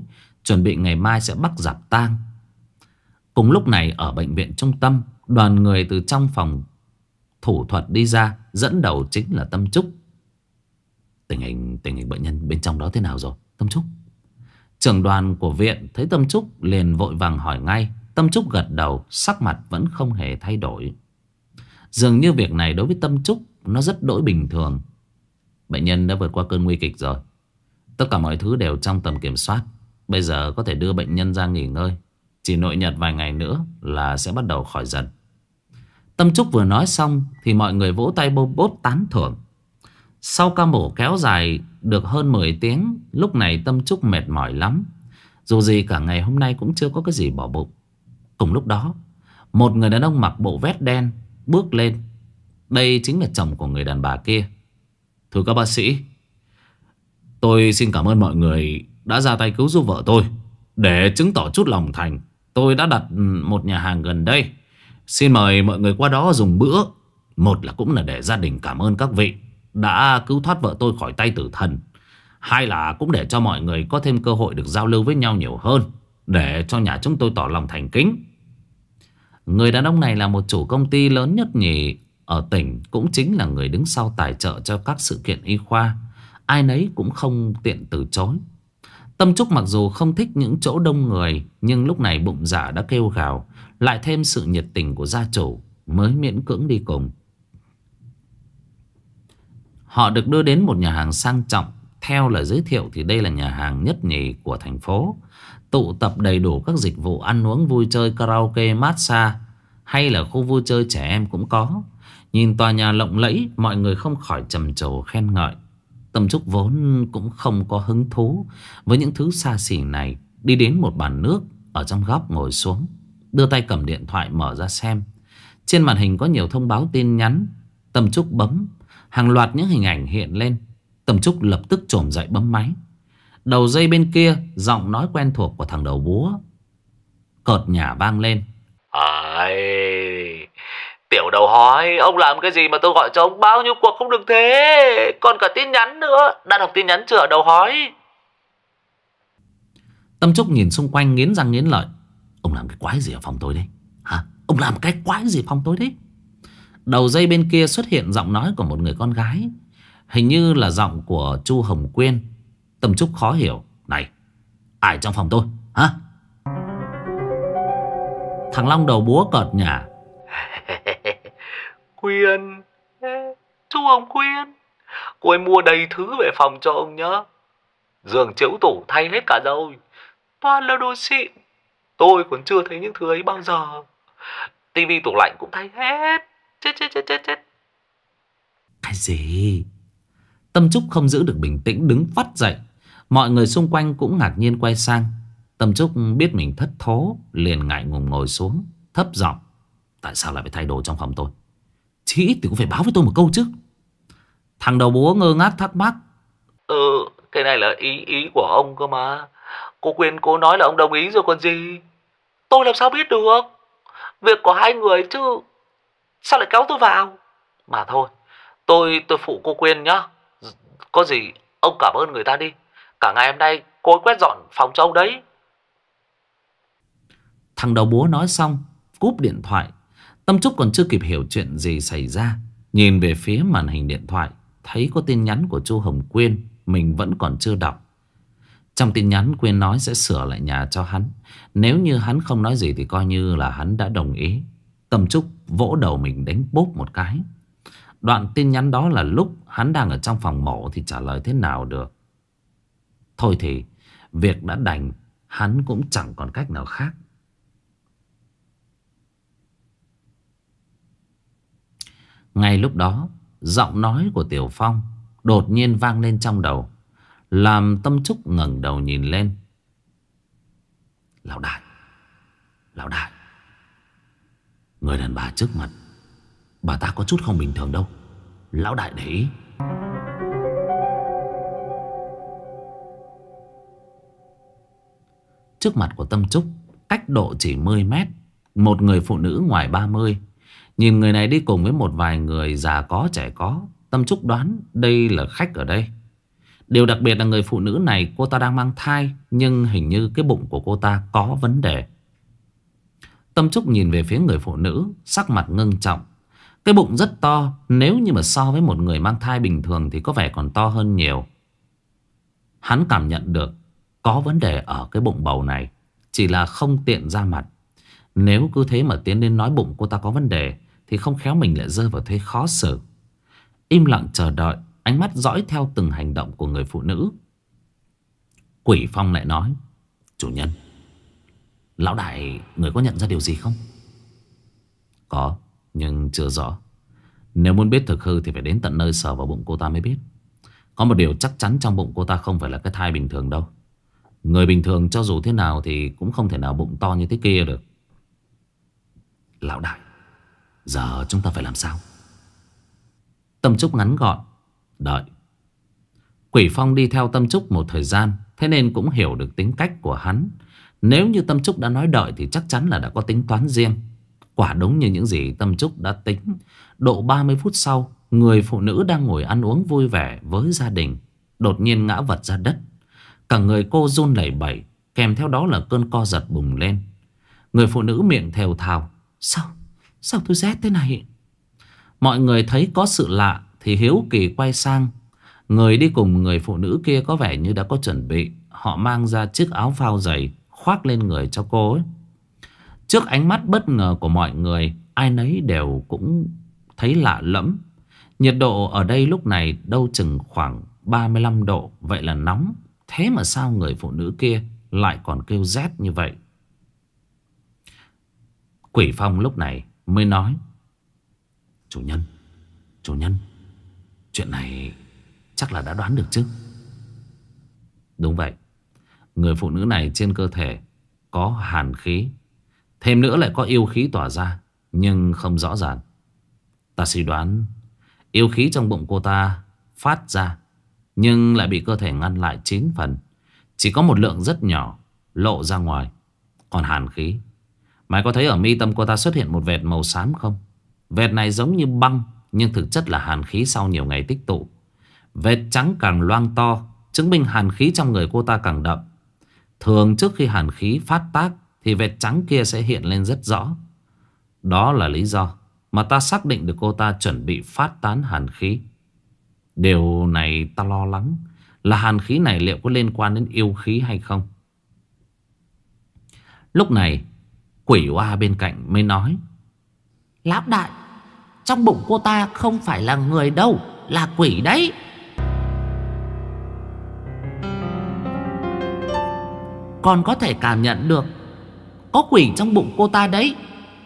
chuẩn bị ngày mai sẽ bắt dạp tang. Cùng lúc này ở bệnh viện trung tâm, đoàn người từ trong phòng thủ thuật đi ra, dẫn đầu chính là Tâm Trúc. Tình hình bệnh nhân bên trong đó thế nào rồi Tâm Trúc? Trưởng đoàn của viện thấy Tâm Trúc liền vội vàng hỏi ngay. Tâm Trúc gật đầu, sắc mặt vẫn không hề thay đổi. Dường như việc này đối với Tâm Trúc nó rất đỗi bình thường. Bệnh nhân đã vượt qua cơn nguy kịch rồi, tất cả mọi thứ đều trong tầm kiểm soát. Bây giờ có thể đưa bệnh nhân ra nghỉ ngơi. Chỉ nội nhật vài ngày nữa là sẽ bắt đầu khỏi dần. Tâm Trúc vừa nói xong thì mọi người vỗ tay bô bốt tán thưởng. Sau ca mổ kéo dài được hơn 10 tiếng, lúc này Tâm Trúc mệt mỏi lắm. Dù gì cả ngày hôm nay cũng chưa có cái gì bỏ bụng. Cùng lúc đó, một người đàn ông mặc bộ vest đen bước lên. Đây chính là chồng của người đàn bà kia. Thưa các bác sĩ, tôi xin cảm ơn mọi người đã ra tay cứu giúp vợ tôi. Để chứng tỏ chút lòng thành, tôi đã đặt một nhà hàng gần đây. Xin mời mọi người qua đó dùng bữa. Một là cũng là để gia đình cảm ơn các vị đã cứu thoát vợ tôi khỏi tay tử thần. Hai là cũng để cho mọi người có thêm cơ hội được giao lưu với nhau nhiều hơn, để cho nhà chúng tôi tỏ lòng thành kính. Người đàn ông này là một chủ công ty lớn nhất nhì ở tỉnh, cũng chính là người đứng sau tài trợ cho các sự kiện y khoa. Ai nấy cũng không tiện từ chối. Tâm Trúc mặc dù không thích những chỗ đông người, nhưng lúc này bụng dạ đã kêu gào, lại thêm sự nhiệt tình của gia chủ, mới miễn cưỡng đi cùng. Họ được đưa đến một nhà hàng sang trọng. Theo lời giới thiệu thì đây là nhà hàng nhất nhì của thành phố, tụ tập đầy đủ các dịch vụ ăn uống vui chơi, karaoke, massage, hay là khu vui chơi trẻ em cũng có. Nhìn tòa nhà lộng lẫy, mọi người không khỏi trầm trồ khen ngợi. Tâm Trúc vốn cũng không có hứng thú với những thứ xa xỉ này, đi đến một bàn nước ở trong góc ngồi xuống, đưa tay cầm điện thoại mở ra xem. Trên màn hình có nhiều thông báo tin nhắn. Tâm Trúc bấm, hàng loạt những hình ảnh hiện lên. Tâm Trúc lập tức chồm dậy bấm máy. Đầu dây bên kia, giọng nói quen thuộc của thằng đầu búa cợt nhả vang lên. Ai... Tiểu đầu hói, ông làm cái gì mà tôi gọi cho ông bao nhiêu cuộc không được thế? Còn cả tin nhắn nữa. Đã đọc tin nhắn chưa đầu hói? Tâm Trúc nhìn xung quanh nghiến răng nghiến lợi. Ông làm cái quái gì ở phòng tôi đấy? Hả? Ông làm cái quái gì phòng tôi đấy? Đầu dây bên kia xuất hiện giọng nói của một người con gái, hình như là giọng của Chu Hồng Quyên. Tâm Trúc khó hiểu. Này, ai trong phòng tôi? Hả? Thằng Long đầu búa cợt nhả. Quyên, chú Hồng Quyên, cô ấy mua đầy thứ về phòng cho ông nhá. Giường chiếu tủ thay hết cả rồi, toàn là đồ xịn. Tôi còn chưa thấy những thứ ấy bao giờ. Tivi tủ lạnh cũng thay hết. Chết. Cái gì? Tâm Trúc không giữ được bình tĩnh, đứng phắt dậy. Mọi người xung quanh cũng ngạc nhiên quay sang. Tâm Trúc biết mình thất thố, liền ngại ngùng ngồi xuống, thấp giọng. Tại sao lại phải thay đồ trong phòng tôi? Chí ít thì cũng phải báo với tôi một câu chứ. Thằng đầu búa ngơ ngác thắc mắc. Cái này là ý của ông cơ mà. Cô Quyên cô nói là ông đồng ý rồi còn gì. Tôi làm sao biết được? Việc của hai người chứ. Sao lại kéo tôi vào? Mà thôi, tôi phụ cô Quyên nhá. Có gì ông cảm ơn người ta đi. Cả ngày hôm nay cô ấy quét dọn phòng cho ông đấy. Thằng đầu búa nói xong cúp điện thoại. Tâm Trúc còn chưa kịp hiểu chuyện gì xảy ra, nhìn về phía màn hình điện thoại, thấy có tin nhắn của Chu Hồng Quyên. Mình vẫn còn chưa đọc. Trong tin nhắn Quyên nói sẽ sửa lại nhà cho hắn. Nếu như hắn không nói gì thì coi như là hắn đã đồng ý. Tâm Trúc vỗ đầu mình đánh bốp một cái. Đoạn tin nhắn đó là lúc hắn đang ở trong phòng mổ thì trả lời thế nào được. Thôi thì việc đã đành, hắn cũng chẳng còn cách nào khác. Ngay lúc đó, giọng nói của Tiểu Phong đột nhiên vang lên trong đầu, làm Tâm Trúc ngẩng đầu nhìn lên. Lão đại, người đàn bà trước mặt bà ta có chút không bình thường đâu. Lão đại để ý. Trước mặt của Tâm Trúc, cách độ chỉ 10 mét, một người phụ nữ ngoài 30. Nhìn người này đi cùng với một vài người già có trẻ có. Tâm Trúc đoán đây là khách ở đây. Điều đặc biệt là người phụ nữ này cô ta đang mang thai, nhưng hình như cái bụng của cô ta có vấn đề. Tâm Trúc nhìn về phía người phụ nữ, sắc mặt ngưng trọng. Cái bụng rất to, nếu như mà so với một người mang thai bình thường thì có vẻ còn to hơn nhiều. Hắn cảm nhận được có vấn đề ở cái bụng bầu này, chỉ là không tiện ra mặt. Nếu cứ thế mà tiến đến nói bụng cô ta có vấn đề thì không khéo mình lại rơi vào thế khó xử. Im lặng chờ đợi, ánh mắt dõi theo từng hành động của người phụ nữ. Quỷ Phong lại nói: chủ nhân, lão đại, người có nhận ra điều gì không? Có, nhưng chưa rõ. Nếu muốn biết thực hư thì phải đến tận nơi sờ vào bụng cô ta mới biết. Có một điều chắc chắn, trong bụng cô ta không phải là cái thai bình thường đâu. Người bình thường cho dù thế nào thì cũng không thể nào bụng to như thế kia được. Lão đại, giờ chúng ta phải làm sao? Tâm Trúc ngắn gọn: đợi. Quỷ Phong đi theo Tâm Trúc một thời gian, thế nên cũng hiểu được tính cách của hắn. Nếu như Tâm Trúc đã nói đợi thì chắc chắn là đã có tính toán riêng. Quả đúng như những gì Tâm Trúc đã tính. Độ 30 phút sau, người phụ nữ đang ngồi ăn uống vui vẻ với gia đình đột nhiên ngã vật ra đất. Cả người cô run lẩy bẩy, kèm theo đó là cơn co giật bùng lên. Người phụ nữ miệng thều thào: Sao tôi rét thế này? Mọi người thấy có sự lạ thì hiếu kỳ quay sang. Người đi cùng người phụ nữ kia có vẻ như đã có chuẩn bị. Họ mang ra chiếc áo phao dày khoác lên người cho cô ấy. Trước ánh mắt bất ngờ của mọi người, ai nấy đều cũng thấy lạ lẫm. Nhiệt độ ở đây lúc này đâu chừng khoảng 35 độ. Vậy là nóng. Thế mà sao người phụ nữ kia lại còn kêu rét như vậy? Quỷ Phong lúc này mới nói: chủ nhân, chuyện này chắc là đã đoán được chứ? Đúng vậy. Người phụ nữ này trên cơ thể có hàn khí, thêm nữa lại có yêu khí tỏa ra, nhưng không rõ ràng. Ta suy đoán yêu khí trong bụng cô ta phát ra, nhưng lại bị cơ thể ngăn lại 9 phần. Chỉ có một lượng rất nhỏ lộ ra ngoài. Còn hàn khí, mày có thấy ở mi tâm cô ta xuất hiện một vệt màu xám không? Vệt này giống như băng, nhưng thực chất là hàn khí sau nhiều ngày tích tụ. Vệt trắng càng loang to, chứng minh hàn khí trong người cô ta càng đậm. Thường trước khi hàn khí phát tác thì vệt trắng kia sẽ hiện lên rất rõ. Đó là lý do mà ta xác định được cô ta chuẩn bị phát tán hàn khí. Điều này ta lo lắng là hàn khí này liệu có liên quan đến yêu khí hay không. Lúc này Quỷ Oa bên cạnh mới nói: lão đại, trong bụng cô ta không phải là người đâu, là quỷ đấy. Còn có thể cảm nhận được có quỷ trong bụng cô ta đấy.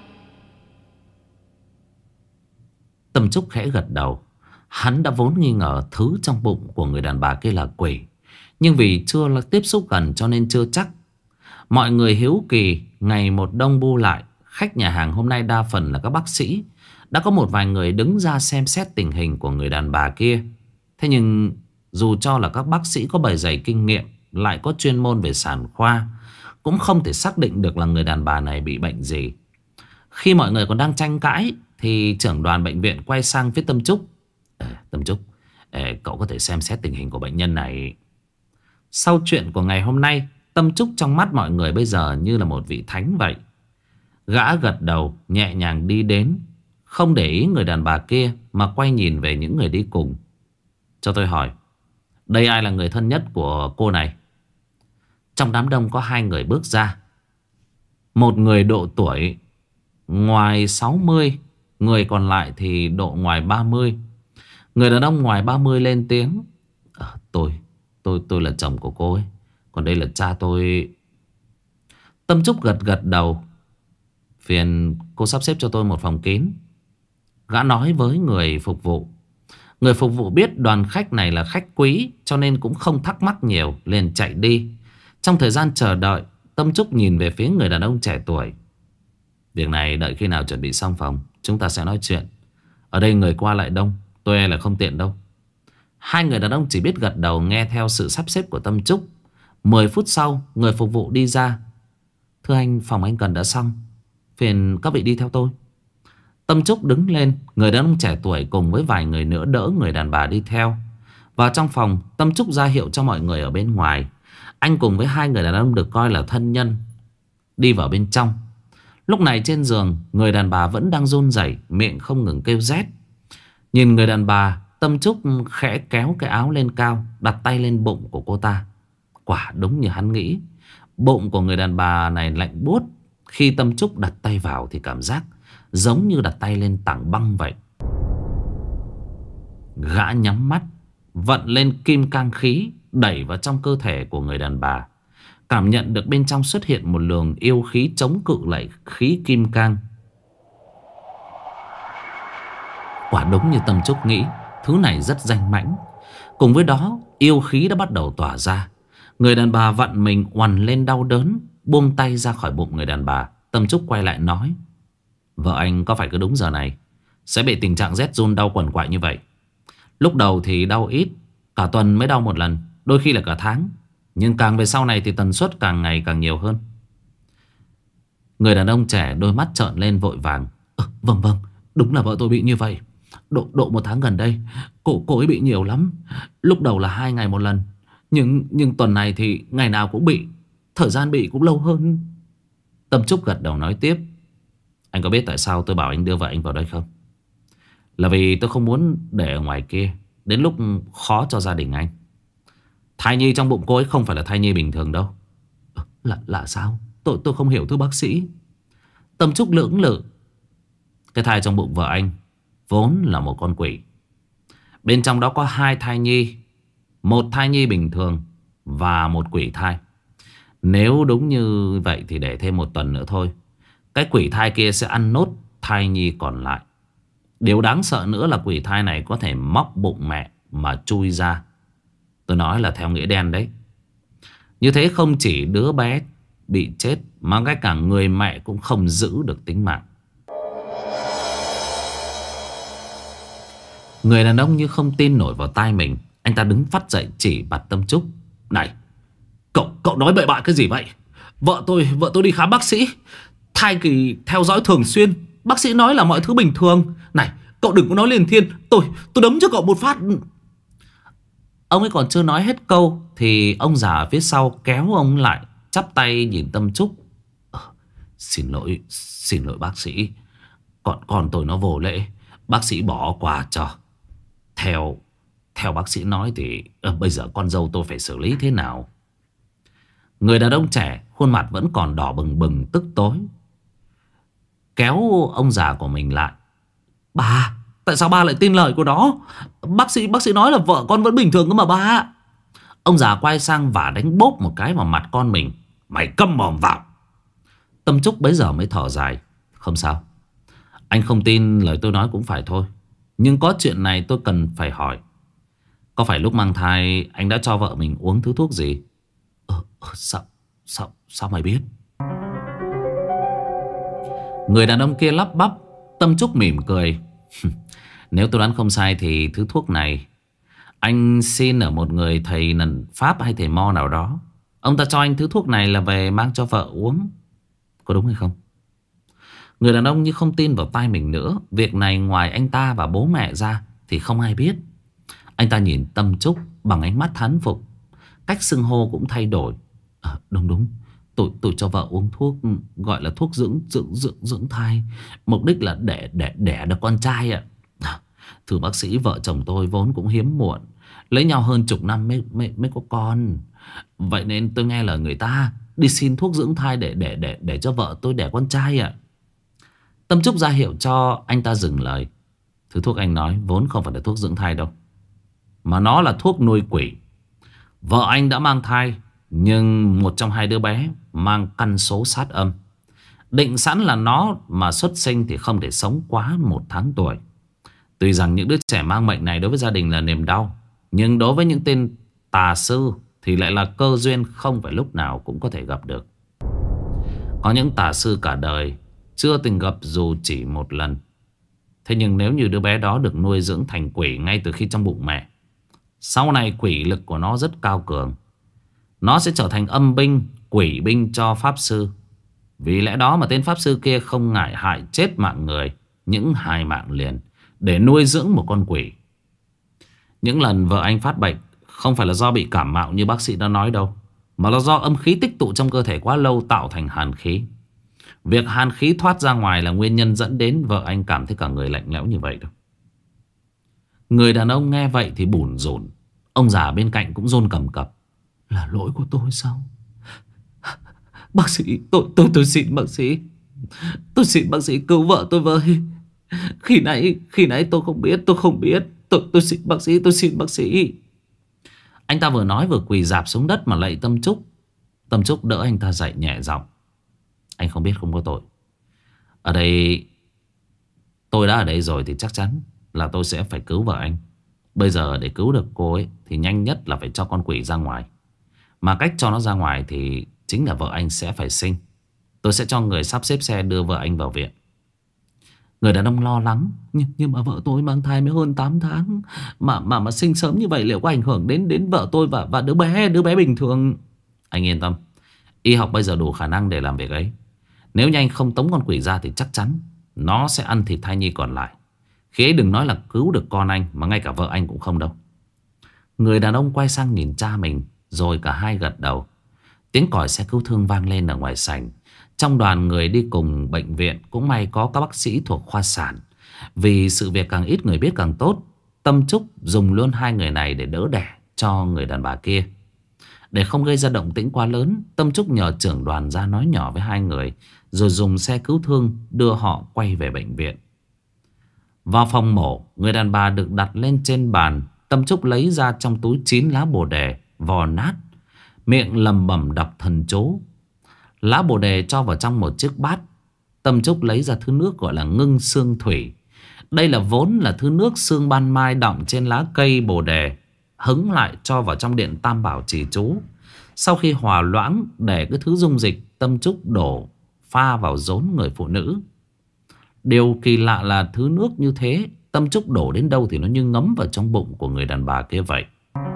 Tâm Trúc khẽ gật đầu. Hắn đã vốn nghi ngờ thứ trong bụng của người đàn bà kia là quỷ, nhưng vì chưa là tiếp xúc gần cho nên chưa chắc. Mọi người hiếu kỳ ngày một đông bu lại. Khách nhà hàng hôm nay đa phần là các bác sĩ. Đã có một vài người đứng ra xem xét tình hình của người đàn bà kia. Thế nhưng dù cho là các bác sĩ có bề dày kinh nghiệm, lại có chuyên môn về sản khoa, cũng không thể xác định được là người đàn bà này bị bệnh gì. Khi mọi người còn đang tranh cãi thì trưởng đoàn bệnh viện quay sang phía Tâm Trúc: Tâm Trúc, cậu có thể xem xét tình hình của bệnh nhân này. Sau chuyện của ngày hôm nay, Tâm Trúc trong mắt mọi người bây giờ như là một vị thánh vậy. Gã gật đầu nhẹ nhàng đi đến, không để ý người đàn bà kia mà quay nhìn về những người đi cùng. Cho tôi hỏi, đây ai là người thân nhất của cô này? Trong đám đông có 2 người bước ra. Một người độ tuổi ngoài 60, người còn lại thì độ ngoài 30. Người đàn ông ngoài 30 lên tiếng: Tôi là chồng của cô ấy, còn đây là cha tôi. Tâm Trúc gật gật đầu. Phiền cô sắp xếp cho tôi một phòng kín. Gã nói với người phục vụ. Người phục vụ biết đoàn khách này là khách quý, cho nên cũng không thắc mắc nhiều, liền chạy đi. Trong thời gian chờ đợi, Tâm Trúc nhìn về phía người đàn ông trẻ tuổi. Việc này đợi khi nào chuẩn bị xong phòng, chúng ta sẽ nói chuyện. Ở đây người qua lại đông, tôi e là không tiện đâu. 2 người đàn ông chỉ biết gật đầu nghe theo sự sắp xếp của Tâm Trúc. 10 phút sau, người phục vụ đi ra. Thưa anh, phòng anh cần đã xong, phiền các vị đi theo tôi. Tâm Trúc đứng lên. Người đàn ông trẻ tuổi cùng với vài người nữa đỡ người đàn bà đi theo. Vào trong phòng, Tâm Trúc ra hiệu cho mọi người ở bên ngoài. Anh cùng với hai người đàn ông được coi là thân nhân đi vào bên trong. Lúc này trên giường, người đàn bà vẫn đang run rẩy, miệng không ngừng kêu rét. Nhìn người đàn bà, Tâm Trúc khẽ kéo cái áo lên cao, đặt tay lên bụng của cô ta. Quả đúng như hắn nghĩ, bụng của người đàn bà này lạnh buốt. Khi Tâm Trúc đặt tay vào thì cảm giác giống như đặt tay lên tảng băng vậy. Gã nhắm mắt, vận lên kim cang khí, đẩy vào trong cơ thể của người đàn bà. Cảm nhận được bên trong xuất hiện một luồng yêu khí chống cự lại khí kim cang. Quả đúng như Tâm Trúc nghĩ, thứ này rất danh mãnh. Cùng với đó, yêu khí đã bắt đầu tỏa ra. Người đàn bà vặn mình oằn lên đau đớn, buông tay ra khỏi bụng người đàn bà. Tâm Trúc quay lại nói: vợ anh có phải cứ đúng giờ này sẽ bị tình trạng rét run đau quằn quại như vậy? Lúc đầu thì đau ít, cả tuần mới đau một lần, đôi khi là cả tháng. Nhưng càng về sau này thì tần suất càng ngày càng nhiều hơn. Người đàn ông trẻ đôi mắt trợn lên vội vàng: vâng, đúng là vợ tôi bị như vậy. Độ một tháng gần đây cô ấy bị nhiều lắm. Lúc đầu là 2 ngày một lần, nhưng tuần này thì ngày nào cũng bị. Thời gian bị cũng lâu hơn. Tâm Trúc gật đầu nói tiếp: anh có biết tại sao tôi bảo anh đưa vợ anh vào đây không? Là vì tôi không muốn để ở ngoài kia, đến lúc khó cho gia đình anh. Thai nhi trong bụng cô ấy không phải là thai nhi bình thường đâu. Là sao? Tôi không hiểu thưa bác sĩ. Tâm Trúc lưỡng lự. Cái thai trong bụng vợ anh vốn là một con quỷ. Bên trong đó có 2 thai nhi, một thai nhi bình thường và một quỷ thai. Nếu đúng như vậy thì để thêm 1 tuần nữa thôi, cái quỷ thai kia sẽ ăn nốt thai nhi còn lại. Điều đáng sợ nữa là quỷ thai này có thể móc bụng mẹ mà chui ra. Tôi nói là theo nghĩa đen đấy. Như thế không chỉ đứa bé bị chết, mà ngay cả người mẹ cũng không giữ được tính mạng. Người đàn ông như không tin nổi vào tai mình. Anh ta đứng phắt dậy chỉ mặt Tâm Trúc: này, cậu nói bậy bạ cái gì vậy? Vợ tôi đi khám bác sĩ, thai kỳ theo dõi thường xuyên, bác sĩ nói là mọi thứ bình thường. Này, cậu đừng có nói liền thiên, tôi đấm cho cậu một phát. Ông ấy còn chưa nói hết câu thì ông già ở phía sau kéo ông lại, chắp tay nhìn Tâm Trúc: Xin lỗi bác sĩ, con tôi nó vô lễ, bác sĩ bỏ qua cho. Theo bác sĩ nói thì bây giờ con dâu tôi phải xử lý thế nào? Người đàn ông trẻ khuôn mặt vẫn còn đỏ bừng bừng tức tối, kéo ông già của mình lại: bà, tại sao ba lại tin lời của nó? Bác sĩ nói là vợ con vẫn bình thường cơ mà ba. Ông già quay sang và đánh bốp một cái vào mặt con mình: mày câm mồm vào. Tâm Trúc bấy giờ mới thở dài: không sao, anh không tin lời tôi nói cũng phải thôi. Nhưng có chuyện này tôi cần phải hỏi. Có phải lúc mang thai anh đã cho vợ mình uống thứ thuốc gì? Sao mày biết? Người đàn ông kia lắp bắp. Tâm Trúc mỉm cười: nếu tôi đoán không sai thì thứ thuốc này anh xin ở một người thầy nần Pháp hay thầy Mo nào đó. Ông ta cho anh thứ thuốc này là về mang cho vợ uống, có đúng hay không? Người đàn ông như không tin vào tai mình nữa. Việc này ngoài anh ta và bố mẹ ra thì không ai biết. Anh ta nhìn Tâm Trúc bằng ánh mắt thán phục. Cách xưng hô cũng thay đổi: đúng, tôi cho vợ uống thuốc gọi là thuốc dưỡng thai, mục đích là để đẻ được con trai ạ. Thưa bác sĩ, vợ chồng tôi vốn cũng hiếm muộn, lấy nhau hơn chục năm mới có con. Vậy nên tôi nghe lời người ta đi xin thuốc dưỡng thai để cho vợ tôi đẻ con trai ạ. Tâm Trúc ra hiệu cho anh ta dừng lời: thứ thuốc anh nói vốn không phải là thuốc dưỡng thai đâu, mà nó là thuốc nuôi quỷ. Vợ anh đã mang thai, nhưng một trong 2 đứa bé mang căn số sát âm. Định sẵn là nó mà xuất sinh thì không thể sống quá 1 tháng tuổi. Tuy rằng những đứa trẻ mang mệnh này đối với gia đình là niềm đau, nhưng đối với những tên tà sư thì lại là cơ duyên không phải lúc nào cũng có thể gặp được. Có những tà sư cả đời chưa từng gặp dù chỉ 1 lần. Thế nhưng nếu như đứa bé đó được nuôi dưỡng thành quỷ ngay từ khi trong bụng mẹ, sau này quỷ lực của nó rất cao cường. Nó sẽ trở thành âm binh, quỷ binh cho pháp sư. Vì lẽ đó mà tên pháp sư kia không ngại hại chết mạng người, những 2 mạng liền, để nuôi dưỡng một con quỷ. Những lần vợ anh phát bệnh không phải là do bị cảm mạo như bác sĩ đã nói đâu, mà là do âm khí tích tụ trong cơ thể quá lâu tạo thành hàn khí. Việc hàn khí thoát ra ngoài là nguyên nhân dẫn đến vợ anh cảm thấy cả người lạnh lẽo như vậy đâu. Người đàn ông nghe vậy thì bủn rủn. Ông già bên cạnh cũng run cầm cập. Là lỗi của tôi sao? Bác sĩ, tôi xin bác sĩ. Tôi xin bác sĩ cứu vợ tôi với. Khi nãy tôi không biết. Tôi xin bác sĩ, tôi xin bác sĩ. Anh ta vừa nói vừa quỳ rạp xuống đất mà lạy Tâm Trúc. Tâm Trúc đỡ anh ta dậy nhẹ giọng. Anh không biết không có tội. Ở đây, tôi đã ở đây rồi thì chắc chắn là tôi sẽ phải cứu vợ anh. Bây giờ để cứu được cô ấy thì nhanh nhất là phải cho con quỷ ra ngoài. Mà cách cho nó ra ngoài thì chính là vợ anh sẽ phải sinh. Tôi sẽ cho người sắp xếp xe đưa vợ anh vào viện. Người đàn ông lo lắng. Nhưng mà vợ tôi mang thai mới hơn 8 tháng. Mà sinh sớm như vậy liệu có ảnh hưởng đến vợ tôi và đứa bé bình thường? Anh yên tâm. Y học bây giờ đủ khả năng để làm việc ấy. Nếu như anh không tống con quỷ ra thì chắc chắn nó sẽ ăn thịt thai nhi còn lại. Khi ấy đừng nói là cứu được con anh, mà ngay cả vợ anh cũng không đâu. Người đàn ông quay sang nhìn cha mình, rồi cả hai gật đầu. Tiếng còi xe cứu thương vang lên ở ngoài sảnh. Trong đoàn người đi cùng bệnh viện cũng may có các bác sĩ thuộc khoa sản. Vì sự việc càng ít người biết càng tốt, Tâm Trúc dùng luôn hai người này để đỡ đẻ cho người đàn bà kia. Để không gây ra động tĩnh quá lớn, Tâm Trúc nhờ trưởng đoàn ra nói nhỏ với hai người, rồi dùng xe cứu thương đưa họ quay về bệnh viện. Vào phòng mổ, người đàn bà được đặt lên trên bàn. Tâm Trúc lấy ra trong túi 9 lá bồ đề vò nát, miệng lẩm bẩm đọc thần chú. Lá bồ đề cho vào trong một chiếc bát. Tâm Trúc lấy ra thứ nước gọi là ngưng xương thủy. Đây là vốn là thứ nước xương ban mai đọng trên lá cây bồ đề, hứng lại cho vào trong điện tam bảo trì chú. Sau khi hòa loãng, để cái thứ dung dịch Tâm Trúc đổ pha vào rốn người phụ nữ. Điều kỳ lạ là thứ nước như thế, Tâm Trúc đổ đến đâu thì nó như ngấm vào trong bụng của người đàn bà kia vậy.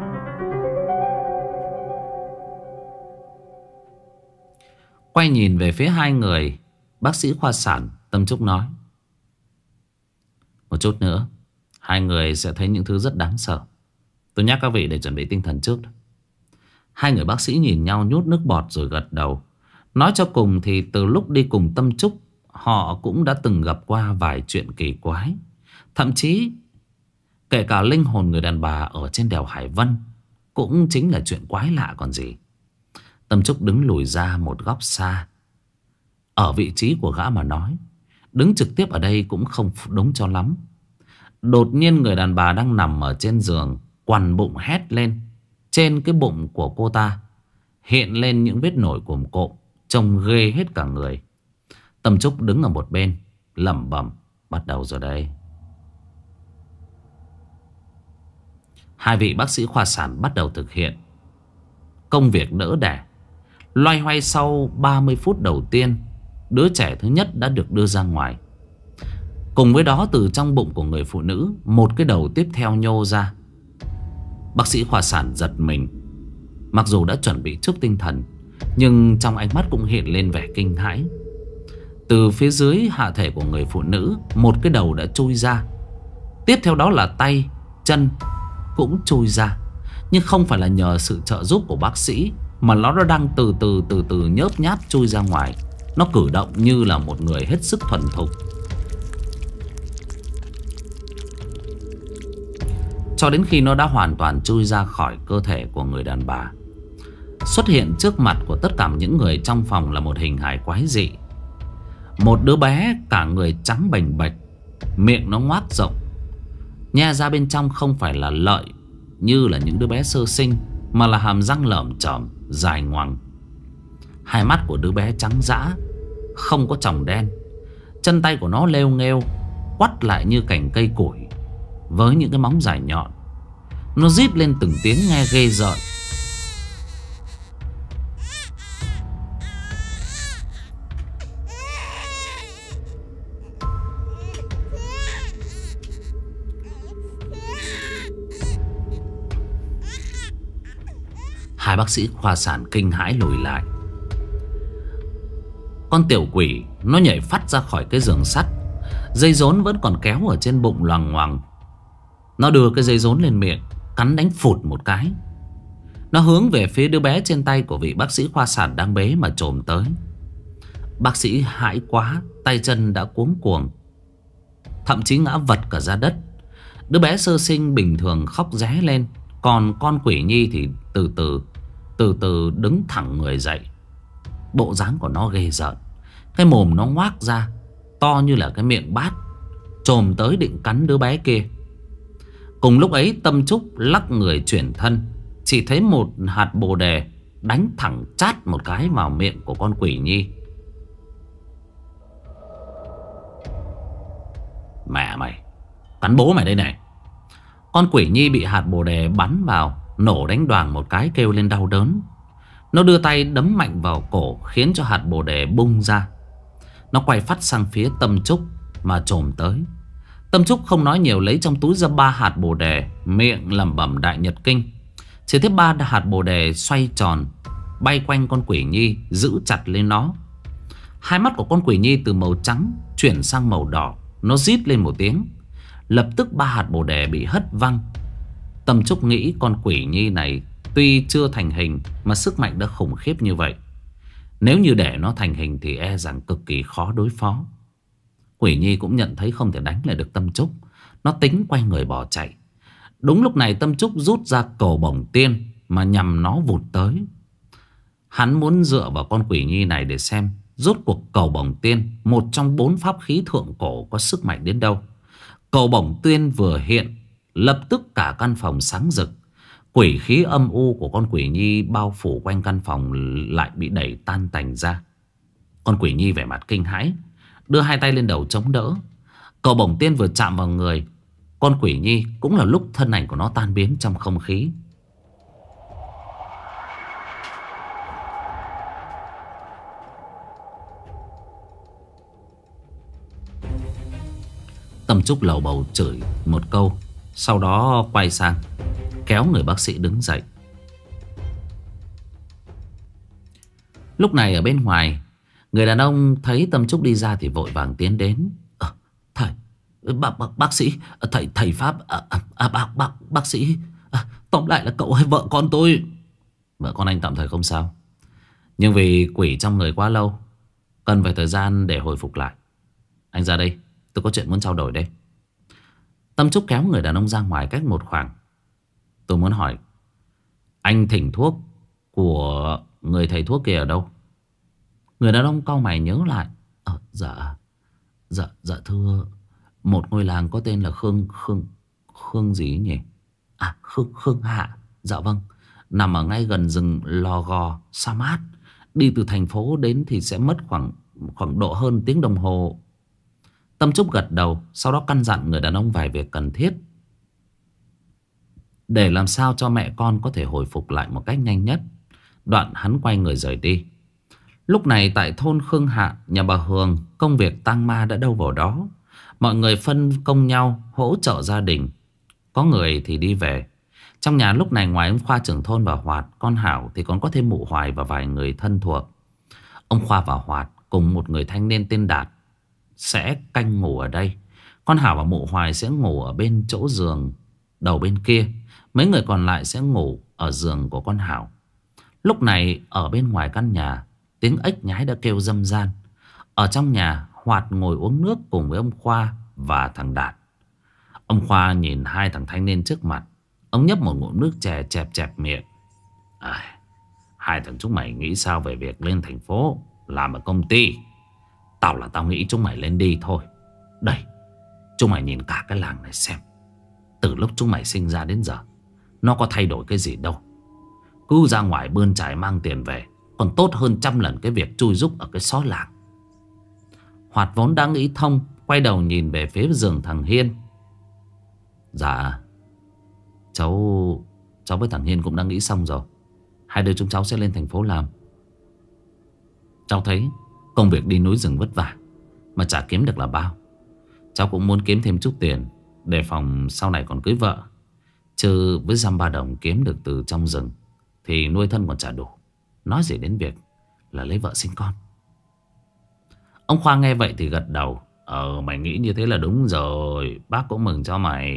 Quay nhìn về phía hai người bác sĩ khoa sản, Tâm Trúc nói: một chút nữa hai người sẽ thấy những thứ rất đáng sợ. Tôi nhắc các vị để chuẩn bị tinh thần trước. Hai người bác sĩ nhìn nhau nhút nước bọt rồi gật đầu. Nói cho cùng thì từ lúc đi cùng Tâm Trúc, họ cũng đã từng gặp qua vài chuyện kỳ quái. Thậm chí kể cả linh hồn người đàn bà ở trên đèo Hải Vân cũng chính là chuyện quái lạ còn gì. Tâm Trúc đứng lùi ra một góc xa, ở vị trí của gã mà nói. Đứng trực tiếp ở đây cũng không đúng cho lắm. Đột nhiên người đàn bà đang nằm ở trên giường quằn bụng hét lên. Trên cái bụng của cô ta hiện lên những vết nổi cồm cộm, trông ghê hết cả người. Tâm Trúc đứng ở một bên lẩm bẩm: bắt đầu rồi đây. Hai vị bác sĩ khoa sản bắt đầu thực hiện công việc đỡ đẻ. Loay hoay sau 30 phút đầu tiên, đứa trẻ thứ nhất đã được đưa ra ngoài. Cùng với đó từ trong bụng của người phụ nữ, một cái đầu tiếp theo nhô ra. Bác sĩ khoa sản giật mình. Mặc dù đã chuẩn bị trước tinh thần, nhưng trong ánh mắt cũng hiện lên vẻ kinh hãi. Từ phía dưới hạ thể của người phụ nữ, một cái đầu đã chui ra. Tiếp theo đó là tay, chân cũng chui ra. Nhưng không phải là nhờ sự trợ giúp của bác sĩ, mà nó đang từ từ nhớp nháp chui ra ngoài. Nó cử động như là một người hết sức thuần thục. Cho đến khi nó đã hoàn toàn chui ra khỏi cơ thể của người đàn bà. Xuất hiện trước mặt của tất cả những người trong phòng là một hình hài quái dị. Một đứa bé cả người trắng bềnh bệch, miệng nó ngoác rộng, nhe ra bên trong không phải là lợi như là những đứa bé sơ sinh, mà là hàm răng lởm chởm dài ngoằng. Hai mắt của đứa bé trắng dã, không có tròng đen. Chân tay của nó lêu nghêu, quắt lại như cành cây củi, với những cái móng dài nhọn. Nó rít lên từng tiếng nghe ghê rợn. Hai bác sĩ khoa sản kinh hãi lùi lại. Con tiểu quỷ nó nhảy phát ra khỏi cái giường sắt. Dây rốn vẫn còn kéo ở trên bụng loằng ngoằng. Nó đưa cái dây rốn lên miệng, cắn đánh phụt một cái. Nó hướng về phía đứa bé trên tay của vị bác sĩ khoa sản đang bế mà chồm tới. Bác sĩ hãi quá, tay chân đã cuống cuồng, thậm chí ngã vật cả ra đất. Đứa bé sơ sinh bình thường khóc ré lên, còn con quỷ nhi thì từ từ đứng thẳng người dậy. Bộ dáng của nó ghê rợn. Cái mồm nó ngoác ra to như là cái miệng bát, chồm tới định cắn đứa bé kia. Cùng lúc ấy Tâm Trúc lắc người chuyển thân, chỉ thấy một hạt bồ đề đánh thẳng chát một cái vào miệng của con quỷ nhi. Mẹ mày, cắn bố mày đây này. Con quỷ nhi bị hạt bồ đề bắn vào, nổ đánh đoàng một cái, kêu lên đau đớn. Nó đưa tay đấm mạnh vào cổ, khiến cho hạt bồ đề bung ra. Nó quay phắt sang phía Tâm Trúc mà chồm tới. Tâm Trúc không nói nhiều, lấy trong túi ra 3 hạt bồ đề, miệng lẩm bẩm đại nhật kinh. Chỉ thấy 3 hạt bồ đề xoay tròn, bay quanh con quỷ nhi, giữ chặt lên nó. Hai mắt của con quỷ nhi từ màu trắng chuyển sang màu đỏ. Nó rít lên một tiếng, lập tức 3 hạt bồ đề bị hất văng. Tâm Trúc nghĩ con quỷ nhi này tuy chưa thành hình mà sức mạnh đã khủng khiếp như vậy. Nếu như để nó thành hình thì e rằng cực kỳ khó đối phó. Quỷ nhi cũng nhận thấy không thể đánh lại được Tâm Trúc. Nó tính quay người bỏ chạy. Đúng lúc này Tâm Trúc rút ra cầu bổng tiên mà nhằm nó vụt tới. Hắn muốn dựa vào con quỷ nhi này để xem rốt cuộc cầu bổng tiên, một trong 4 pháp khí thượng cổ, có sức mạnh đến đâu. Cầu bổng tiên vừa hiện, lập tức cả căn phòng sáng rực. Quỷ khí âm u của con quỷ nhi bao phủ quanh căn phòng lại bị đẩy tan tành ra. Con quỷ nhi vẻ mặt kinh hãi, đưa hai tay lên đầu chống đỡ. Cầu bổng tiên vừa chạm vào người con quỷ nhi, cũng là lúc thân ảnh của nó tan biến trong không khí. Tâm Trúc lầu bầu chửi một câu, sau đó quay sang kéo người bác sĩ đứng dậy. Lúc này ở bên ngoài, người đàn ông thấy Tâm Trúc đi ra thì vội vàng tiến đến. Thầy, bác sĩ, thầy Pháp, bác sĩ, tóm lại là cậu hay vợ con tôi. Vợ con anh tạm thời không sao, nhưng vì quỷ trong người quá lâu, cần phải thời gian để hồi phục lại. Anh ra đây, tôi có chuyện muốn trao đổi đây. Tâm Trúc kéo người đàn ông ra ngoài cách một khoảng. Tôi muốn hỏi, anh thỉnh thuốc của người thầy thuốc kia ở đâu? Người đàn ông cau mày nhớ lại. Dạ thưa, một ngôi làng có tên là Khương gì nhỉ? Khương Hạ. Dạ vâng, nằm ở ngay gần rừng Lò Gò Sa Mát. Đi từ thành phố đến thì sẽ mất khoảng độ hơn tiếng đồng hồ. Tâm Trúc gật đầu, sau đó căn dặn người đàn ông vài việc cần thiết để làm sao cho mẹ con có thể hồi phục lại một cách nhanh nhất. Đoạn hắn quay người rời đi. Lúc này tại thôn Khương Hạ, nhà bà Hường, công việc tang ma đã đâu vào đó. Mọi người phân công nhau hỗ trợ gia đình. Có người thì đi về. Trong nhà lúc này ngoài ông Khoa trưởng thôn và Hoạt, con Hảo, thì còn có thêm mụ Hoài và vài người thân thuộc. Ông Khoa và Hoạt cùng một người thanh niên tên Đạt sẽ canh ngủ ở đây. Con Hảo và mụ Hoài sẽ ngủ ở bên chỗ giường đầu bên kia. Mấy người còn lại sẽ ngủ ở giường của con Hảo. Lúc này ở bên ngoài căn nhà, tiếng ếch nhái đã kêu râm ran. Ở trong nhà, Hoạt ngồi uống nước cùng với ông Khoa và thằng Đạt. Ông Khoa nhìn hai thằng thanh niên trước mặt. Ông nhấp một ngụm nước chè chẹp chẹp miệng. Hai thằng chúng mày nghĩ sao về việc lên thành phố làm ở công ty? Tao nghĩ chúng mày lên đi thôi. Đây, chúng mày nhìn cả cái làng này xem. Từ lúc chúng mày sinh ra đến giờ, nó có thay đổi cái gì đâu. Cứ ra ngoài bươn trải mang tiền về còn tốt hơn trăm lần cái việc chui rúc ở cái xó làng. Hoạt vốn đã nghĩ thông, quay đầu nhìn về phía giường thằng Hiên. Dạ, cháu với thằng Hiên cũng đã nghĩ xong rồi. Hai đứa chúng cháu sẽ lên thành phố làm. Cháu thấy công việc đi núi rừng vất vả mà chả kiếm được là bao. Cháu cũng muốn kiếm thêm chút tiền để phòng sau này còn cưới vợ. Chứ với dăm ba đồng kiếm được từ trong rừng thì nuôi thân còn chả đủ, nói gì đến việc là lấy vợ sinh con. Ông Khoa nghe vậy thì gật đầu. Mày nghĩ như thế là đúng rồi. Bác cũng mừng cho mày.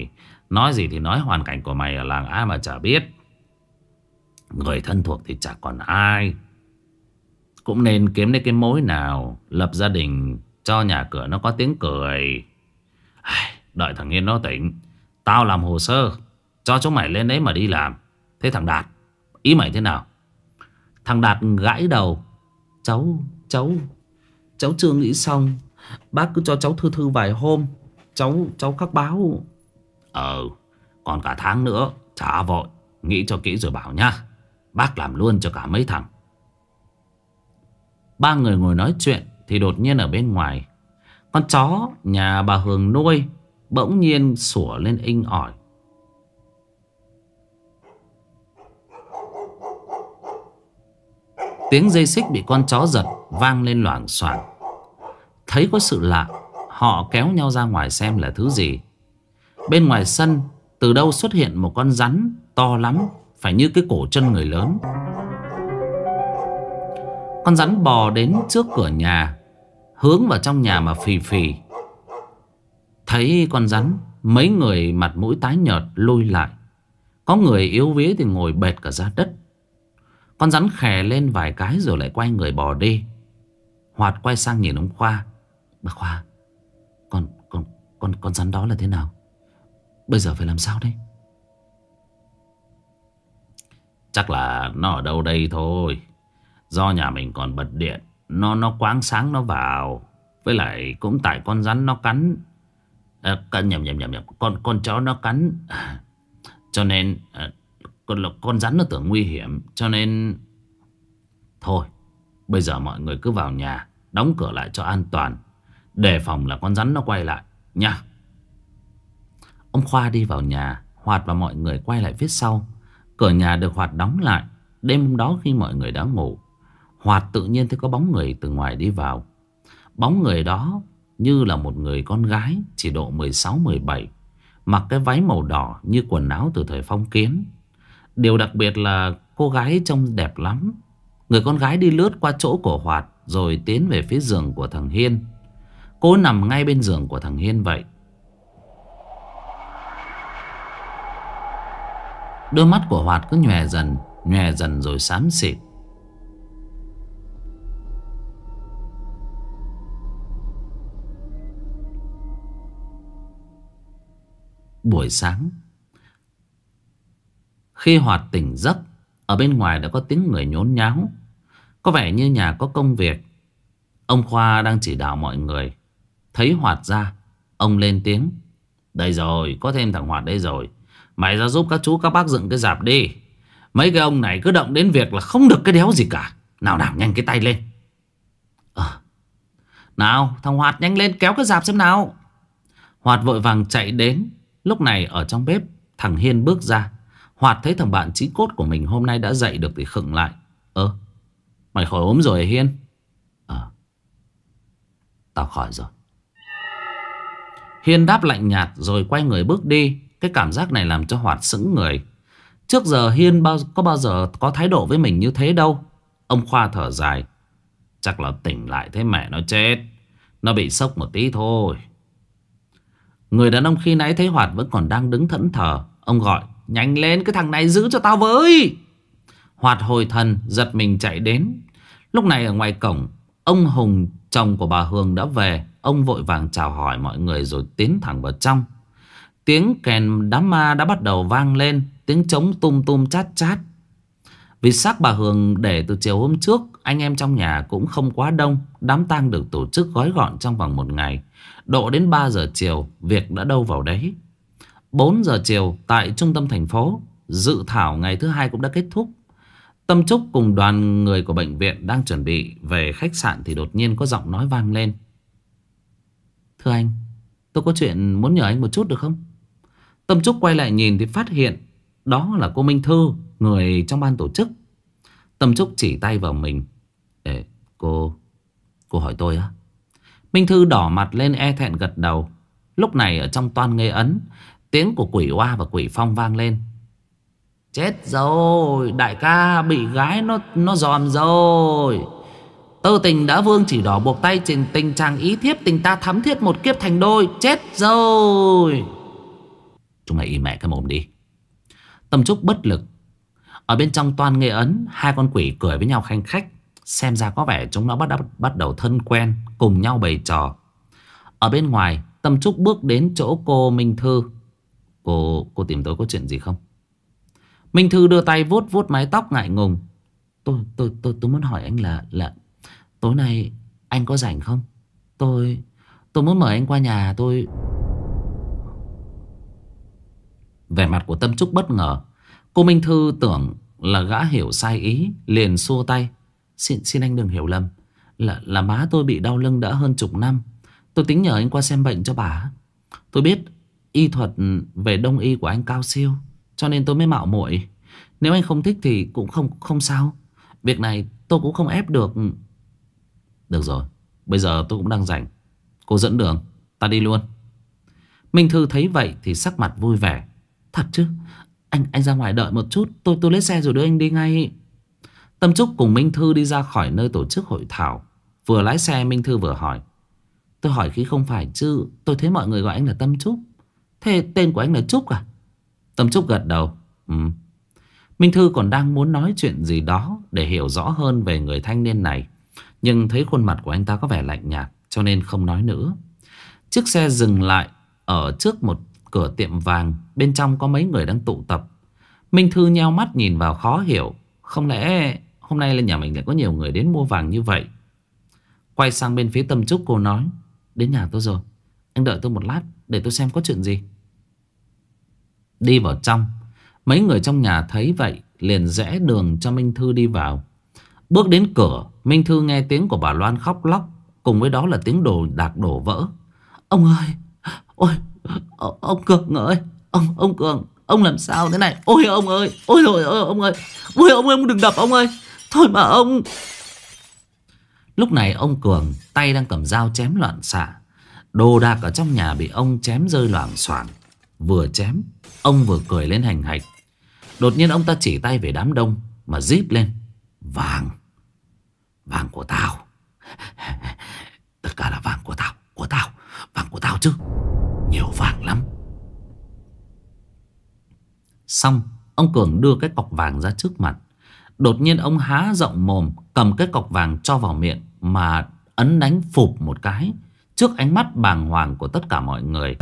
Nói gì thì nói, hoàn cảnh của mày ở làng ai mà chả biết. Người thân thuộc thì chả còn ai. Cũng nên kiếm đến cái mối nào lập gia đình cho nhà cửa nó có tiếng cười. Đợi thằng Hiên nó tỉnh, tao làm hồ sơ cho chúng mày lên đấy mà đi làm. Thế thằng Đạt, ý mày thế nào? Thằng Đạt gãi đầu. Cháu chưa nghĩ xong. Bác cứ cho cháu thư thư vài hôm. Cháu khắc báo. Còn cả tháng nữa, chả vội. Nghĩ cho kỹ rồi bảo nhá. Bác làm luôn cho cả mấy thằng. Ba người ngồi nói chuyện thì đột nhiên ở bên ngoài, con chó nhà bà Hường nuôi bỗng nhiên sủa lên inh ỏi. Tiếng dây xích bị con chó giật vang lên loảng xoảng. Thấy có sự lạ, họ kéo nhau ra ngoài xem là thứ gì. Bên ngoài sân, từ đâu xuất hiện một con rắn to lắm, phải như cái cổ chân người lớn. Con rắn bò đến trước cửa nhà, hướng vào trong nhà mà phì phì. Thấy con rắn, mấy người mặt mũi tái nhợt lui lại. Có người yếu vía thì ngồi bệt cả ra đất. Con rắn khè lên vài cái rồi lại quay người bò đi. Hoạt quay sang nhìn ông Khoa. Bà Khoa, con rắn đó là thế nào? Bây giờ phải làm sao đây? Chắc là nó ở đâu đây thôi. Do nhà mình còn bật điện, nó quáng sáng nó vào. Với lại cũng tại con rắn nó cắn. Nhầm. Con chó nó cắn. Cho nên con rắn nó tưởng nguy hiểm. Cho nên thôi, bây giờ mọi người cứ vào nhà, đóng cửa lại cho an toàn, đề phòng là con rắn nó quay lại nha. Ông Khoa đi vào nhà, Hoạt và mọi người quay lại phía sau. Cửa nhà được Hoạt đóng lại. Đêm hôm đó khi mọi người đã ngủ, Hoạt tự nhiên thấy có bóng người từ ngoài đi vào. Bóng người đó như là một người con gái chỉ độ 16-17, mặc cái váy màu đỏ như quần áo từ thời phong kiến. Điều đặc biệt là cô gái trông đẹp lắm. Người con gái đi lướt qua chỗ của Hoạt rồi tiến về phía giường của thằng Hiên. Cô nằm ngay bên giường của thằng Hiên vậy. Đôi mắt của Hoạt cứ nhòe dần rồi xám xịt. Buổi sáng, khi Hoạt tỉnh giấc, ở bên ngoài đã có tiếng người nhốn nháo. Có vẻ như nhà có công việc. Ông Khoa đang chỉ đạo mọi người. Thấy Hoạt ra, ông lên tiếng. Đây rồi, có thêm thằng Hoạt đây rồi. Mày ra giúp các chú các bác dựng cái rạp đi. Mấy cái ông này cứ động đến việc là không được cái đéo gì cả. Nào nhanh cái tay lên. Nào thằng Hoạt nhanh lên kéo cái rạp xem nào. Hoạt vội vàng chạy đến. Lúc này ở trong bếp, thằng Hiên bước ra. Hoạt thấy thằng bạn chí cốt của mình hôm nay đã dậy được thì khựng lại. Mày khỏi ốm rồi Hiên? Tao khỏi rồi. Hiên đáp lạnh nhạt rồi quay người bước đi. Cái cảm giác này làm cho Hoạt sững người. Trước giờ Hiên có bao giờ có thái độ với mình như thế đâu. Ông Khoa thở dài. Chắc là tỉnh lại thấy mẹ nó chết. Nó bị sốc một tí thôi. Người đàn ông khi nãy thấy Hoạt vẫn còn đang đứng thẫn thờ. Ông gọi. Nhanh lên, cái thằng này giữ cho tao với. Hoạt hồi thần giật mình chạy đến. Lúc này ở ngoài cổng, ông Hùng chồng của bà Hường đã về. Ông vội vàng chào hỏi mọi người rồi tiến thẳng vào trong. Tiếng kèn đám ma đã bắt đầu vang lên. Tiếng trống tum chát chát. Vì xác bà Hường để từ chiều hôm trước, anh em trong nhà cũng không quá đông. Đám tang được tổ chức gói gọn trong vòng một ngày. Độ đến 3 giờ chiều, việc đã đâu vào đấy. 4 giờ chiều tại trung tâm thành phố, dự thảo ngày thứ hai cũng đã kết thúc. Tâm Trúc cùng đoàn người của bệnh viện đang chuẩn bị về khách sạn thì đột nhiên có giọng nói vang lên. Thưa anh, tôi có chuyện muốn nhờ anh một chút được không? Tâm Trúc quay lại nhìn thì phát hiện đó là cô Minh Thư, người trong ban tổ chức. Tâm Trúc chỉ tay vào mình. Cô hỏi tôi á? Minh Thư đỏ mặt lên e thẹn gật đầu. Lúc này ở trong toan Nghê Ấn, tiếng của Quỷ Oa và Quỷ Phong vang lên. Chết rồi, đại ca bị gái nó dòm rồi. Tơ tình đã vương chỉ đỏ buộc tay trên tình trạng ý thiếp, tình ta thắm thiết một kiếp thành đôi. Chết rồi. Chúng mày im mẹ cái mồm đi. Tâm Trúc bất lực. Ở bên trong toan nghe ấn, hai con quỷ cười với nhau khanh khách. Xem ra có vẻ chúng nó bắt đầu thân quen, cùng nhau bày trò. Ở bên ngoài, Tâm Trúc bước đến chỗ cô Minh Thư. Cô tìm tôi có chuyện gì không? Minh Thư đưa tay vuốt vuốt mái tóc ngại ngùng. Tôi muốn hỏi anh là tối nay anh có rảnh không? Tôi muốn mời anh qua nhà tôi. Vẻ mặt của Tâm Trúc bất ngờ. Cô Minh Thư tưởng là gã hiểu sai ý, liền xua tay. Xin anh đừng hiểu lầm. Là má tôi bị đau lưng đã hơn chục năm. Tôi tính nhờ anh qua xem bệnh cho bà. Tôi biết y thuật về đông y của anh cao siêu, cho nên tôi mới mạo muội. Nếu anh không thích thì cũng không sao. Việc này tôi cũng không ép được. Được rồi, bây giờ tôi cũng đang rảnh. Cô dẫn đường, ta đi luôn. Minh Thư thấy vậy thì sắc mặt vui vẻ. Thật chứ? Anh ra ngoài đợi một chút, tôi lấy xe rồi đưa anh đi ngay. Tâm Trúc cùng Minh Thư đi ra khỏi nơi tổ chức hội thảo. Vừa lái xe, Minh Thư vừa hỏi. Tôi hỏi khi không phải chứ, tôi thấy mọi người gọi anh là Tâm Trúc. Thế tên của anh là Trúc à? Tâm Trúc gật đầu. Minh Thư còn đang muốn nói chuyện gì đó để hiểu rõ hơn về người thanh niên này, nhưng thấy khuôn mặt của anh ta có vẻ lạnh nhạt, cho nên không nói nữa. Chiếc xe dừng lại ở trước một cửa tiệm vàng. Bên trong có mấy người đang tụ tập. Minh Thư nheo mắt nhìn vào khó hiểu. Không lẽ hôm nay lên nhà mình lại có nhiều người đến mua vàng như vậy? Quay sang bên phía Tâm Trúc, cô nói. Đến nhà tôi rồi, anh đợi tôi một lát để tôi xem có chuyện gì. Đi vào trong, mấy người trong nhà thấy vậy liền rẽ đường cho Minh Thư đi vào. Bước đến cửa, Minh Thư nghe tiếng của bà Loan khóc lóc, cùng với đó là tiếng đồ đạc đổ vỡ. Ông ơi, ôi, ông Cường ơi, ông Cường, ông làm sao thế này? Ôi ông ơi, ôi rồi ông ơi, ôi ông đừng đập ông ơi, thôi mà ông. Lúc này ông Cường tay đang cầm dao chém loạn xạ. Đồ đạc ở trong nhà bị ông chém rơi loảng xoảng. Vừa chém, ông vừa cười lên hành hạch. Đột nhiên ông ta chỉ tay về đám đông mà rít lên. Vàng, vàng của tao. Tất cả là vàng của tao, vàng của tao chứ. Nhiều vàng lắm. Xong, ông Cường đưa cái cọc vàng ra trước mặt. Đột nhiên ông há rộng mồm, cầm cái cọc vàng cho vào miệng mà ấn đánh phụp một cái trước ánh mắt bàng hoàng của tất cả mọi người.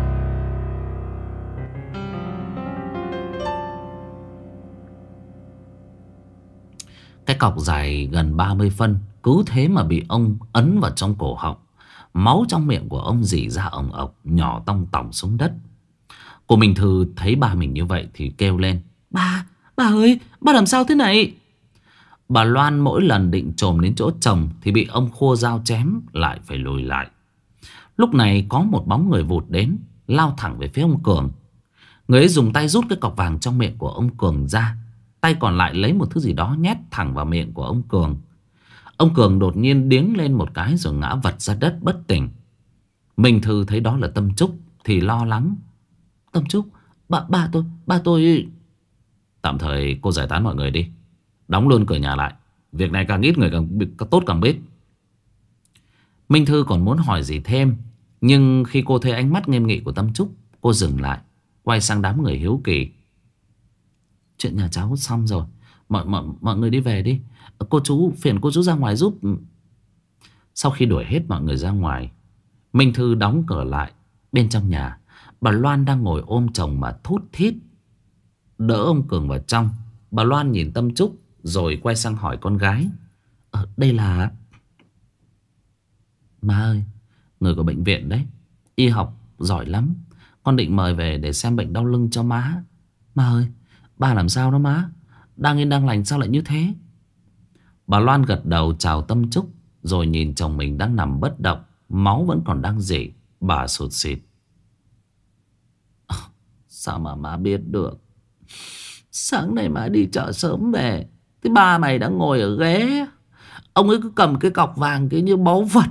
Cái cọc dài gần 30 phân cứ thế mà bị ông ấn vào trong cổ họng. Máu trong miệng của ông rỉ ra ồng ộc, nhỏ tong tỏng xuống đất. Cô Minh Thư thấy ba mình như vậy thì kêu lên. Bà ơi, bà làm sao thế này? Bà Loan mỗi lần định chồm đến chỗ chồng thì bị ông khua dao chém, lại phải lùi lại. Lúc này có một bóng người vụt đến, lao thẳng về phía ông Cường. Người ấy dùng tay rút cái cọc vàng trong miệng của ông Cường ra, tay còn lại lấy một thứ gì đó nhét thẳng vào miệng của ông Cường. Ông Cường đột nhiên điếng lên một cái rồi ngã vật ra đất bất tỉnh. Minh Thư thấy đó là Tâm Trúc thì lo lắng. Tâm Trúc, ba tôi... Tạm thời cô giải tán mọi người đi, đóng luôn cửa nhà lại. Việc này càng ít người càng tốt càng biết. Minh Thư còn muốn hỏi gì thêm, nhưng khi cô thấy ánh mắt nghiêm nghị của Tâm Trúc, cô dừng lại, quay sang đám người hiếu kỳ. Chuyện nhà cháu xong rồi, mọi người đi về đi. Cô chú, phiền cô chú ra ngoài giúp. Sau khi đuổi hết mọi người ra ngoài, Minh Thư đóng cửa lại. Bên trong nhà, bà Loan đang ngồi ôm chồng mà thút thít. Đỡ ông Cường vào trong, bà Loan nhìn Tâm Trúc rồi quay sang hỏi con gái. Đây là... Má ơi, người của bệnh viện đấy, y học giỏi lắm. Con định mời về để xem bệnh đau lưng cho má. Má ơi, ba làm sao đó má? Đang yên đang lành sao lại như thế? Bà Loan gật đầu chào Tâm Trúc, rồi nhìn chồng mình đang nằm bất động, máu vẫn còn đang rỉ. Bà sụt sịt. Sao mà má biết được? Sáng nay má đi chợ sớm về, thế ba mày đang ngồi ở ghế, ông ấy cứ cầm cái cọc vàng kia như báu vật.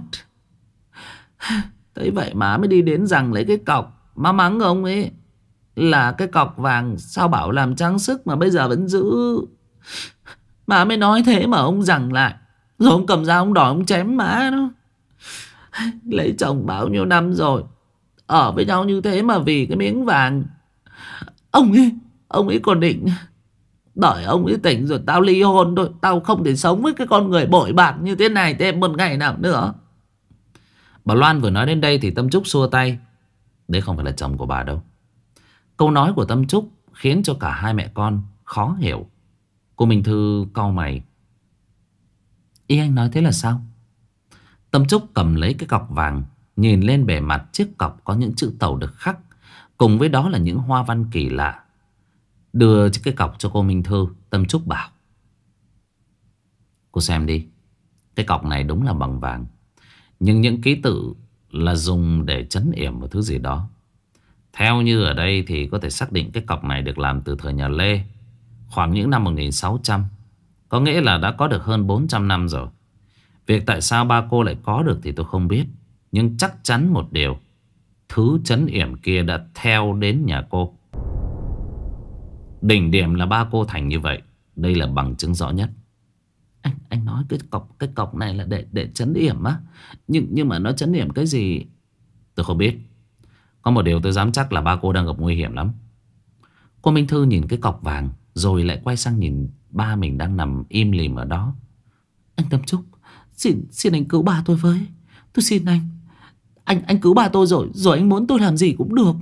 Thế vậy má mới đi đến rằng lấy cái cọc. Má mắng ông ấy là cái cọc vàng sao bảo làm trang sức mà bây giờ vẫn giữ. Má mới nói thế mà ông rằng lại, rồi ông cầm dao ông đòi ông chém má đó. Lấy chồng bao nhiêu năm rồi, ở với nhau như thế mà vì cái miếng vàng Ông ấy, ông ấy còn định đợi ông ấy tỉnh rồi tao ly hôn thôi. Tao không thể sống với cái con người bội bạc như thế này thêm một ngày nào nữa. Bà Loan vừa nói đến đây thì Tâm Trúc xua tay. Đấy không phải là chồng của bà đâu. Câu nói của Tâm Trúc khiến cho cả hai mẹ con khó hiểu. Cô Minh Thư cau mày. Ý anh nói thế là sao? Tâm Trúc cầm lấy cái cọc vàng, nhìn lên bề mặt chiếc cọc có những chữ tàu được khắc, cùng với đó là những hoa văn kỳ lạ. Đưa cái cọc cho cô Minh Thư, Tâm Trúc bảo: cô xem đi. Cái cọc này đúng là bằng vàng, nhưng những ký tự là dùng để trấn yểm một thứ gì đó. Theo như ở đây thì có thể xác định cái cọc này được làm từ thời nhà Lê, khoảng những năm 1600. Có nghĩa là đã có được hơn 400 năm rồi. Việc tại sao ba cô lại có được thì tôi không biết, nhưng chắc chắn một điều: thứ trấn yểm kia đã theo đến nhà cô. Đỉnh điểm là ba cô thành như vậy. Đây là bằng chứng rõ nhất. Anh nói cái cọc này là để trấn yểm á? Nhưng mà nó trấn yểm cái gì? Tôi không biết. Có một điều tôi dám chắc là ba cô đang gặp nguy hiểm lắm. Cô Minh Thư nhìn cái cọc vàng, rồi lại quay sang nhìn ba mình đang nằm im lìm ở đó. Anh Tâm Trúc, xin anh cứu ba tôi với. Tôi xin anh. Anh cứu ba tôi rồi anh muốn tôi làm gì cũng được.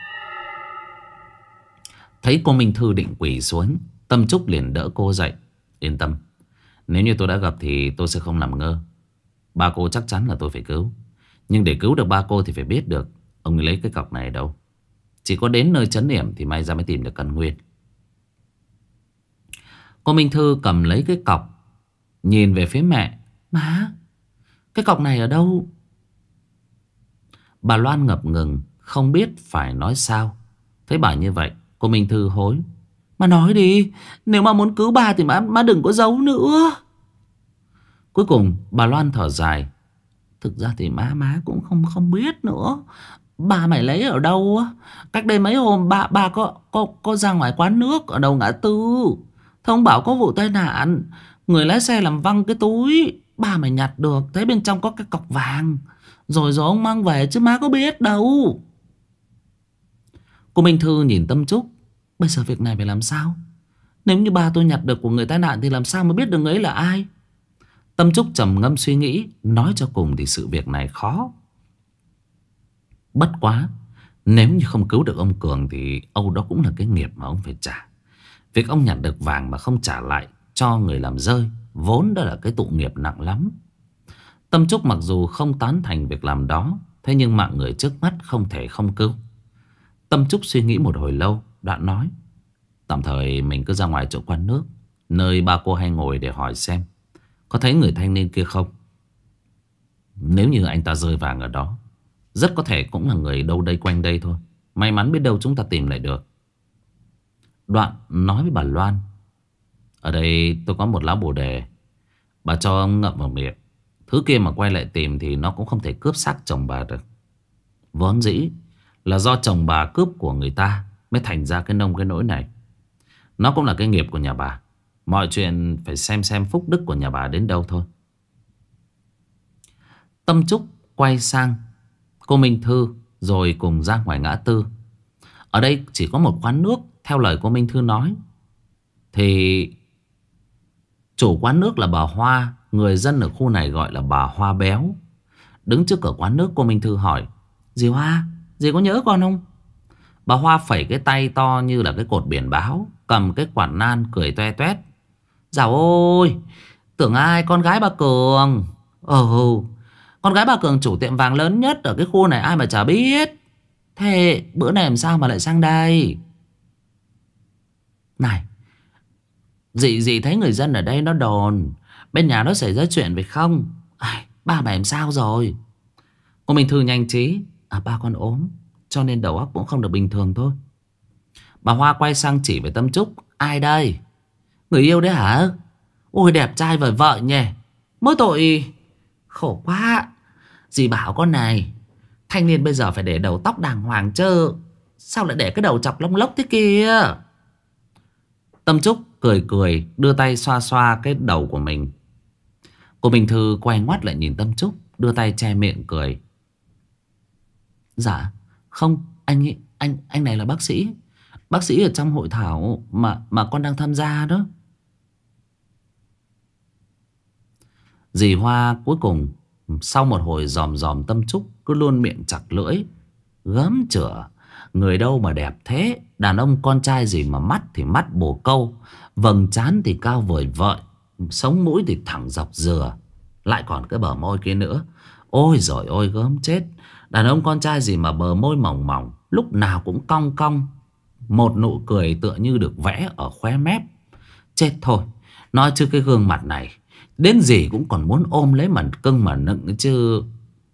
Thấy cô Minh Thư định quỳ xuống, Tâm Trúc liền đỡ cô dậy. Yên tâm, nếu như tôi đã gặp thì tôi sẽ không làm ngơ. Ba cô chắc chắn là tôi phải cứu. Nhưng để cứu được ba cô thì phải biết được ông ấy lấy cái cọc này ở đâu. Chỉ có đến nơi trấn yểm thì may ra mới tìm được căn nguyên. Cô Minh Thư cầm lấy cái cọc, nhìn về phía mẹ. Má, cái cọc này ở đâu? Bà Loan ngập ngừng, không biết phải nói sao. Thấy bà như vậy, cô Minh Thư hối. Má nói đi, nếu mà muốn cứu bà thì má đừng có giấu nữa. Cuối cùng bà Loan thở dài. Thực ra thì má cũng không biết nữa. Bà mày lấy ở đâu á? Cách đây mấy hôm bà có ra ngoài quán nước ở đầu ngã tư, thông báo có vụ tai nạn, người lái xe làm văng cái túi. Bà mày nhặt được, thấy bên trong có cái cọc vàng, rồi ông mang về chứ má có biết đâu. Cô Minh Thư nhìn Tâm Trúc. Bây giờ việc này phải làm sao? Nếu như ba tôi nhặt được của người tai nạn thì làm sao mới biết được người ấy là ai? Tâm Trúc trầm ngâm suy nghĩ. Nói cho cùng thì sự việc này khó. Bất quá, nếu như không cứu được ông Cường thì âu đó cũng là cái nghiệp mà ông phải trả. Việc ông nhặt được vàng mà không trả lại cho người làm rơi vốn đã là cái tụ nghiệp nặng lắm. Tâm Trúc mặc dù không tán thành việc làm đó, thế nhưng mạng người trước mắt không thể không cứu. Tâm Trúc suy nghĩ một hồi lâu, đoạn nói: tạm thời mình cứ ra ngoài chỗ quán nước, nơi ba cô hay ngồi, để hỏi xem có thấy người thanh niên kia không. Nếu như anh ta rơi vàng ở đó, rất có thể cũng là người đâu đây quanh đây thôi. May mắn biết đâu chúng ta tìm lại được. Đoạn nói với bà Loan: ở đây tôi có một lá bồ đề, bà cho ông ngậm vào miệng. Thứ kia mà quay lại tìm thì nó cũng không thể cướp xác chồng bà được. Vốn dĩ là do chồng bà cướp của người ta mới thành ra cái nông cái nỗi này. Nó cũng là cái nghiệp của nhà bà. Mọi chuyện phải xem phúc đức của nhà bà đến đâu thôi. Tâm Trúc quay sang cô Minh Thư, rồi cùng ra ngoài ngã tư. Ở đây chỉ có một quán nước. Theo lời cô Minh Thư nói thì chủ quán nước là bà Hoa, người dân ở khu này gọi là bà Hoa Béo. Đứng trước cửa quán nước, cô Minh Thư hỏi: dì Hoa, dì có nhớ con không? Bà Hoa phẩy cái tay to như là cái cột biển báo, cầm cái quạt nan cười toe toét: dào ôi, tưởng ai, con gái bà Cường. Con gái bà Cường chủ tiệm vàng lớn nhất ở cái khu này, ai mà chả biết. Thế bữa này làm sao mà lại sang đây? Này, dì thấy người dân ở đây nó đồn bên nhà nó xảy ra chuyện phải không? Ba mày làm sao rồi? Cô Minh Thư nhanh trí: ba con ốm, cho nên đầu óc cũng không được bình thường thôi. Bà Hoa quay sang chỉ về Tâm Trúc: ai đây? Người yêu đấy hả? Ôi đẹp trai vời vợ nhỉ. Mỗi tội khổ quá. Dì bảo con này, thanh niên bây giờ phải để đầu tóc đàng hoàng chứ, sao lại để cái đầu chọc lông lốc thế kia? Tâm Trúc cười cười, đưa tay xoa xoa cái đầu của mình. Cô Bình Thư quay ngoắt lại nhìn Tâm Trúc, đưa tay che miệng cười: dạ không, anh này là bác sĩ. bác sĩ ở trong hội thảo mà con đang tham gia đó. Dì Hoa cuối cùng sau một hồi dòm dòm Tâm Trúc cứ luôn miệng chặt lưỡi, gớm chửa. Người đâu mà đẹp thế, đàn ông con trai gì mà mắt thì mắt bồ câu, vầng trán thì cao vời vợi, sống mũi thì thẳng dọc dừa, lại còn cái bờ môi kia nữa. Ôi giời ôi gớm chết. Đàn ông con trai gì mà bờ môi mỏng mỏng, lúc nào cũng cong cong, một nụ cười tựa như được vẽ ở khóe mép. Chết thôi. Nói chứ cái gương mặt này đến gì cũng còn muốn ôm lấy mà cưng mà nựng chứ.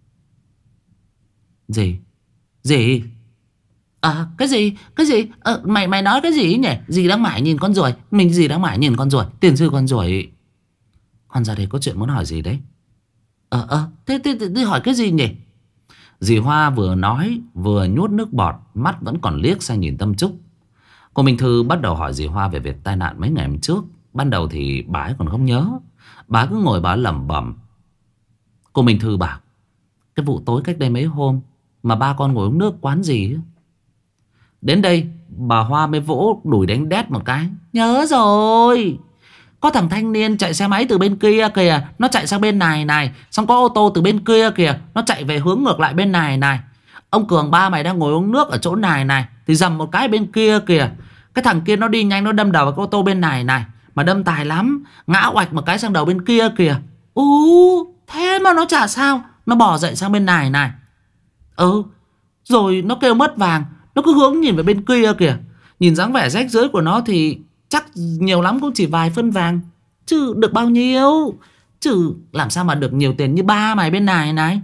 Gì? Gì? À cái gì? Cái gì? Mày nói cái gì nhỉ? Dì đang mải nhìn con ruồi. Mình dì đang mải nhìn con ruồi. Tiền sư con ruồi. Con ra đây có chuyện muốn hỏi gì đấy? Thế hỏi cái gì nhỉ? Dì Hoa vừa nói vừa nhốt nước bọt, mắt vẫn còn liếc sang nhìn Tâm Trúc. Cô Minh Thư bắt đầu hỏi dì Hoa về việc tai nạn mấy ngày hôm trước. Ban đầu thì bà ấy còn không nhớ. Bà cứ ngồi bà lẩm bẩm. Cô Minh Thư bảo cái vụ tối cách đây mấy hôm mà ba con ngồi uống nước quán gì ấy. Đến đây bà Hoa mới vỗ đùi đánh đét một cái. Nhớ rồi. Có thằng thanh niên chạy xe máy từ bên kia kìa, nó chạy sang bên này này. Xong có ô tô từ bên kia kìa, nó chạy về hướng ngược lại bên này này. Ông Cường ba mày đang ngồi uống nước ở chỗ này này, thì dầm một cái bên kia kìa. Cái thằng kia nó đi nhanh, nó đâm đầu vào cái ô tô bên này này. Mà đâm tài lắm, ngã oạch một cái sang đầu bên kia kìa. Thế mà nó chả sao. Nó bỏ dậy sang bên này này. Rồi nó kêu mất vàng. Nó cứ hướng nhìn về bên kia kìa. Nhìn dáng vẻ rách rưới của nó thì chắc nhiều lắm cũng chỉ vài phân vàng, chứ được bao nhiêu. Chứ làm sao mà được nhiều tiền như ba mày bên này này.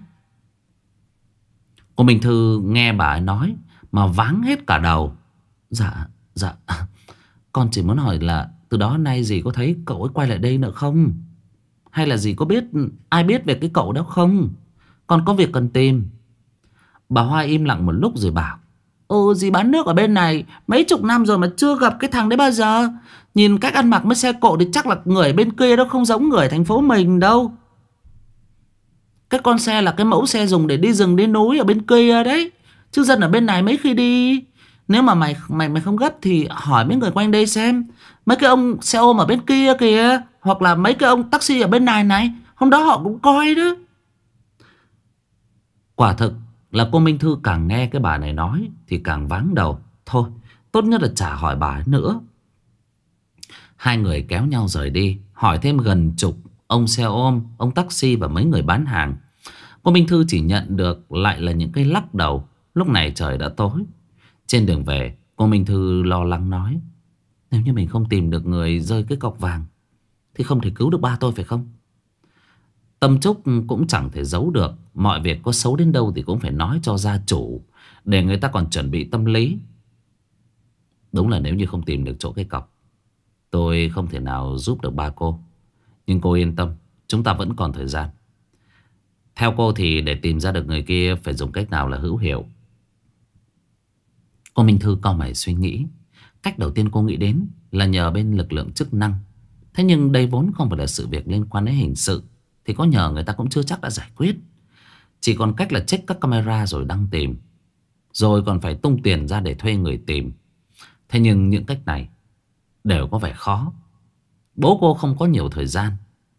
Cô Minh Thư nghe bà ấy nói mà váng hết cả đầu. Dạ con chỉ muốn hỏi là từ đó nay dì có thấy cậu ấy quay lại đây nữa không? Hay là dì có biết ai biết về cái cậu đó không? Con có việc cần tìm. Bà Hoa im lặng một lúc rồi bảo. Dì bán nước ở bên này mấy chục năm rồi mà chưa gặp cái thằng đấy bao giờ. Nhìn cách ăn mặc với xe cộ thì chắc là người bên kia đó không giống người thành phố mình đâu. Cái con xe là cái mẫu xe dùng để đi rừng đi núi ở bên kia đấy. Chứ dân ở bên này mấy khi đi. Nếu mà mày không gấp thì hỏi mấy người quanh đây xem. Mấy cái ông xe ôm ở bên kia kìa, hoặc là mấy cái ông taxi ở bên này này, hôm đó họ cũng coi đó. Quả thực là cô Minh Thư càng nghe cái bà này nói thì càng váng đầu. Thôi tốt nhất là chả hỏi bà ấy nữa. Hai người kéo nhau rời đi, hỏi thêm gần chục ông xe ôm, ông taxi và mấy người bán hàng. Cô Minh Thư chỉ nhận được lại là những cái lắc đầu. Lúc này trời đã tối. Trên đường về, cô Minh Thư lo lắng nói. Nếu như mình không tìm được người rơi cái cọc vàng thì không thể cứu được ba tôi phải không? Tâm Trúc cũng chẳng thể giấu được. Mọi việc có xấu đến đâu thì cũng phải nói cho gia chủ, để người ta còn chuẩn bị tâm lý. Đúng là nếu như không tìm được chỗ cái cọc, tôi không thể nào giúp được ba cô. Nhưng cô yên tâm, chúng ta vẫn còn thời gian. Theo cô thì để tìm ra được người kia phải dùng cách nào là hữu hiệu? Cô Minh Thư cau mày suy nghĩ. Cách đầu tiên cô nghĩ đến là nhờ bên lực lượng chức năng. Thế nhưng đây vốn không phải là sự việc liên quan đến hình sự, thì có nhờ người ta cũng chưa chắc đã giải quyết. Chỉ còn cách là check các camera rồi đăng tìm, rồi còn phải tung tiền ra để thuê người tìm. Thế nhưng những cách này đều có vẻ khó. Bố cô không có nhiều thời gian.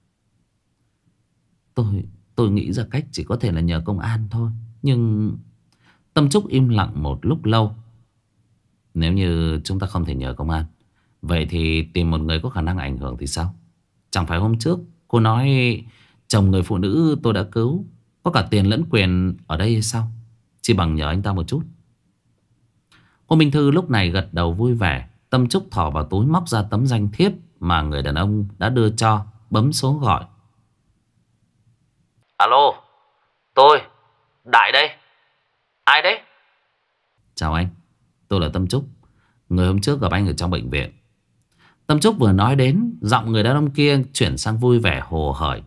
Tôi nghĩ ra cách chỉ có thể là nhờ công an thôi. Nhưng Tâm Trúc im lặng một lúc lâu. Nếu như chúng ta không thể nhờ công an, vậy thì tìm một người có khả năng ảnh hưởng thì sao? Chẳng phải hôm trước cô nói chồng người phụ nữ tôi đã cứu có cả tiền lẫn quyền ở đây hay sao? Chỉ bằng nhờ anh ta một chút. Cô Minh Thư lúc này gật đầu vui vẻ. Tâm Trúc thò vào túi móc ra tấm danh thiếp mà người đàn ông đã đưa cho, bấm số gọi. Alo, tôi, Đại đây. Ai đấy? Chào anh, tôi là Tâm Trúc, người hôm trước gặp anh ở trong bệnh viện. Tâm Trúc vừa nói đến, giọng người đàn ông kia chuyển sang vui vẻ hồ hởi.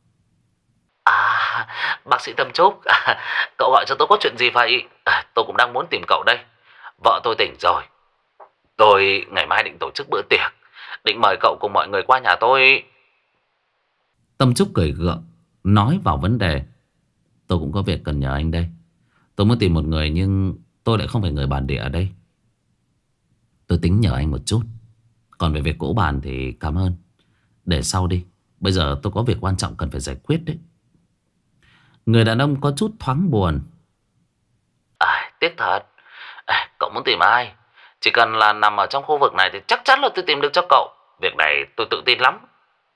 Bác sĩ Tâm Trúc, cậu gọi cho tôi có chuyện gì vậy? Tôi cũng đang muốn tìm cậu đây. Vợ tôi tỉnh rồi. Tôi ngày mai định tổ chức bữa tiệc, định mời cậu cùng mọi người qua nhà tôi. Tâm Trúc cười gượng, nói vào vấn đề. Tôi cũng có việc cần nhờ anh đây. Tôi muốn tìm một người nhưng tôi lại không phải người bản địa ở đây. Tôi tính nhờ anh một chút. Còn về việc cỗ bàn thì cảm ơn. Để sau đi. Bây giờ tôi có việc quan trọng cần phải giải quyết đấy. Người đàn ông có chút thoáng buồn. Tiếc thật. Cậu muốn tìm ai? Chỉ cần là nằm ở trong khu vực này thì chắc chắn là tôi tìm được cho cậu. Việc này tôi tự tin lắm.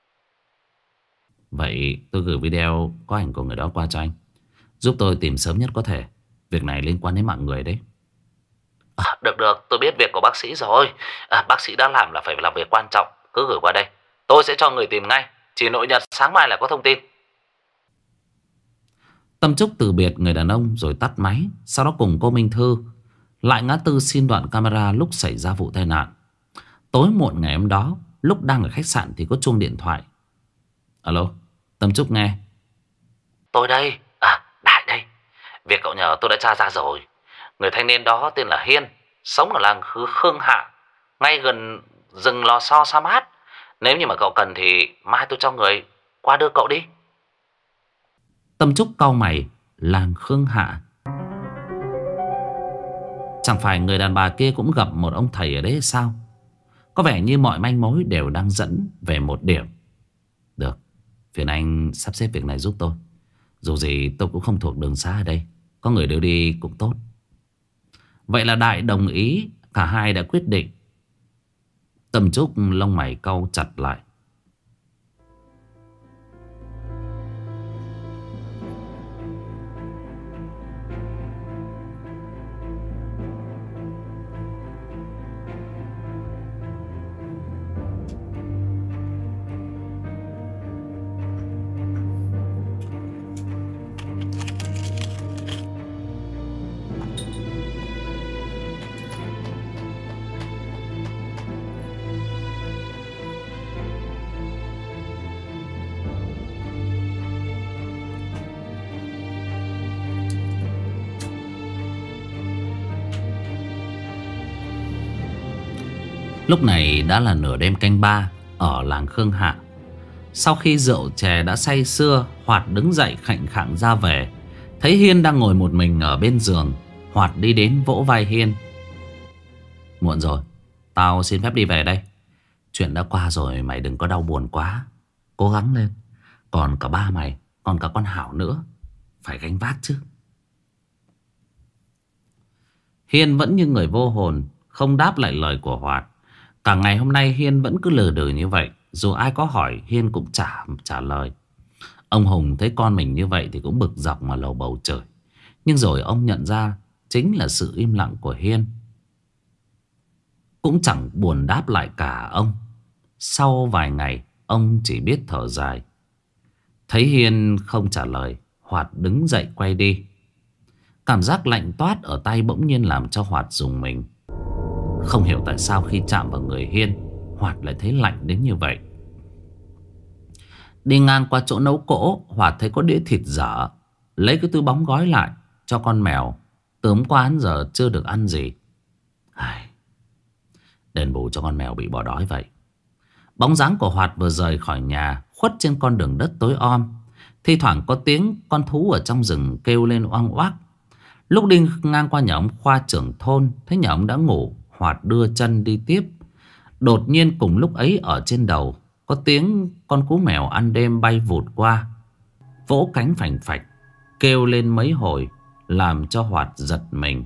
Vậy tôi gửi video có ảnh của người đó qua cho anh. Giúp tôi tìm sớm nhất có thể. Việc này liên quan đến mạng người đấy. Được, tôi biết việc của bác sĩ rồi. Bác sĩ đã làm là phải làm việc quan trọng. Cứ gửi qua đây. Tôi sẽ cho người tìm ngay. Chỉ nội nhật sáng mai là có thông tin. Tâm Trúc từ biệt người đàn ông rồi tắt máy. Sau đó cùng cô Minh Thư lại ngã tư xin đoạn camera lúc xảy ra vụ tai nạn. Tối muộn ngày hôm đó, lúc đang ở khách sạn thì có chuông điện thoại. Alo, Tâm Trúc nghe. Tôi đây. Đại đây. Việc cậu nhờ tôi đã tra ra rồi. Người thanh niên đó tên là Hiên, sống ở làng Khương Hạ, ngay gần rừng Lò Xo Sa Mát. Nếu như mà cậu cần thì mai tôi cho người qua đưa cậu đi. Tâm Trúc cau mày. Làng Khương Hạ? Chẳng phải người đàn bà kia cũng gặp một ông thầy ở đấy hay sao? Có vẻ như mọi manh mối đều đang dẫn về một điểm. Được, phiền anh sắp xếp việc này giúp tôi. Dù gì tôi cũng không thuộc đường xa ở đây. Có người đưa đi cũng tốt. Vậy là Đại đồng ý. Cả hai đã quyết định. Tâm Trúc lông mày cau chặt lại. Lúc này đã là nửa đêm canh ba ở làng Khương Hạ. Sau khi rượu chè đã say sưa, Hoạt đứng dậy khạnh khạng ra về. Thấy Hiên đang ngồi một mình ở bên giường, Hoạt đi đến vỗ vai Hiên. Muộn rồi, tao xin phép đi về đây. Chuyện đã qua rồi, mày đừng có đau buồn quá. Cố gắng lên. Còn cả ba mày, còn cả con Hảo nữa, phải gánh vác chứ. Hiên vẫn như người vô hồn, không đáp lại lời của Hoạt. Cả ngày hôm nay Hiên vẫn cứ lừ đừ như vậy. Dù ai có hỏi Hiên cũng chả trả lời. Ông Hùng thấy con mình như vậy thì cũng bực dọc mà lầu bầu trời. Nhưng rồi ông nhận ra chính là sự im lặng của Hiên. Cũng chẳng buồn đáp lại cả ông. Sau vài ngày ông chỉ biết thở dài. Thấy Hiên không trả lời, Hoạt đứng dậy quay đi. Cảm giác lạnh toát ở tay bỗng nhiên làm cho Hoạt rùng mình. Không hiểu tại sao khi chạm vào người Hiên, Hoạt lại thấy lạnh đến như vậy. Đi ngang qua chỗ nấu cỗ, Hoạt thấy có đĩa thịt dở. Lấy cái túi bóng gói lại cho con mèo. Từ hôm qua đến giờ chưa được ăn gì. Đền bù cho con mèo bị bỏ đói vậy. Bóng dáng của Hoạt vừa rời khỏi nhà, khuất trên con đường đất tối om. Thi thoảng có tiếng con thú ở trong rừng kêu lên oang oác. Lúc đi ngang qua nhà ông Khoa trưởng thôn, thấy nhà ông đã ngủ, Hoạt đưa chân đi tiếp. Đột nhiên cùng lúc ấy ở trên đầu có tiếng con cú mèo ăn đêm bay vụt qua, vỗ cánh phành phạch, kêu lên mấy hồi, làm cho Hoạt giật mình.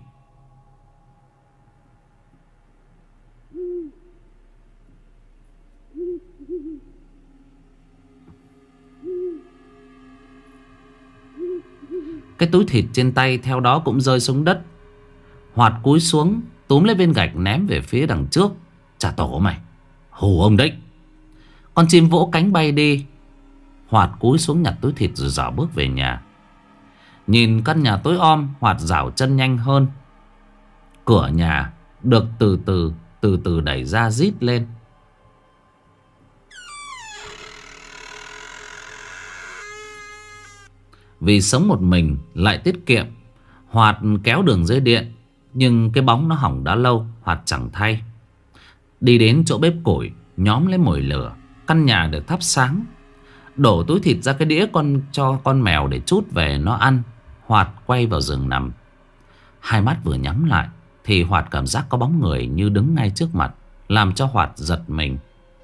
Cái túi thịt trên tay theo đó cũng rơi xuống đất. Hoạt cúi xuống túm lấy viên gạch ném về phía đằng trước. Chà tổ mày, hù ông đấy. Con chim vỗ cánh bay đi. Hoạt cúi xuống nhặt túi thịt rồi dạo bước về nhà. Nhìn căn nhà tối om, Hoạt dạo chân nhanh hơn. Cửa nhà được từ từ đẩy ra rít lên. Vì sống một mình lại tiết kiệm, Hoạt kéo đường dây điện. Nhưng cái bóng nó hỏng đã lâu, Hoạt chẳng thay. Đi đến chỗ bếp củi, nhóm lấy mồi lửa. Căn nhà được thắp sáng. Đổ túi thịt ra cái đĩa cho con mèo để trút về nó ăn. Hoạt quay vào giường nằm. Hai mắt vừa nhắm lại thì Hoạt cảm giác có bóng người như đứng ngay trước mặt, làm cho Hoạt giật mình.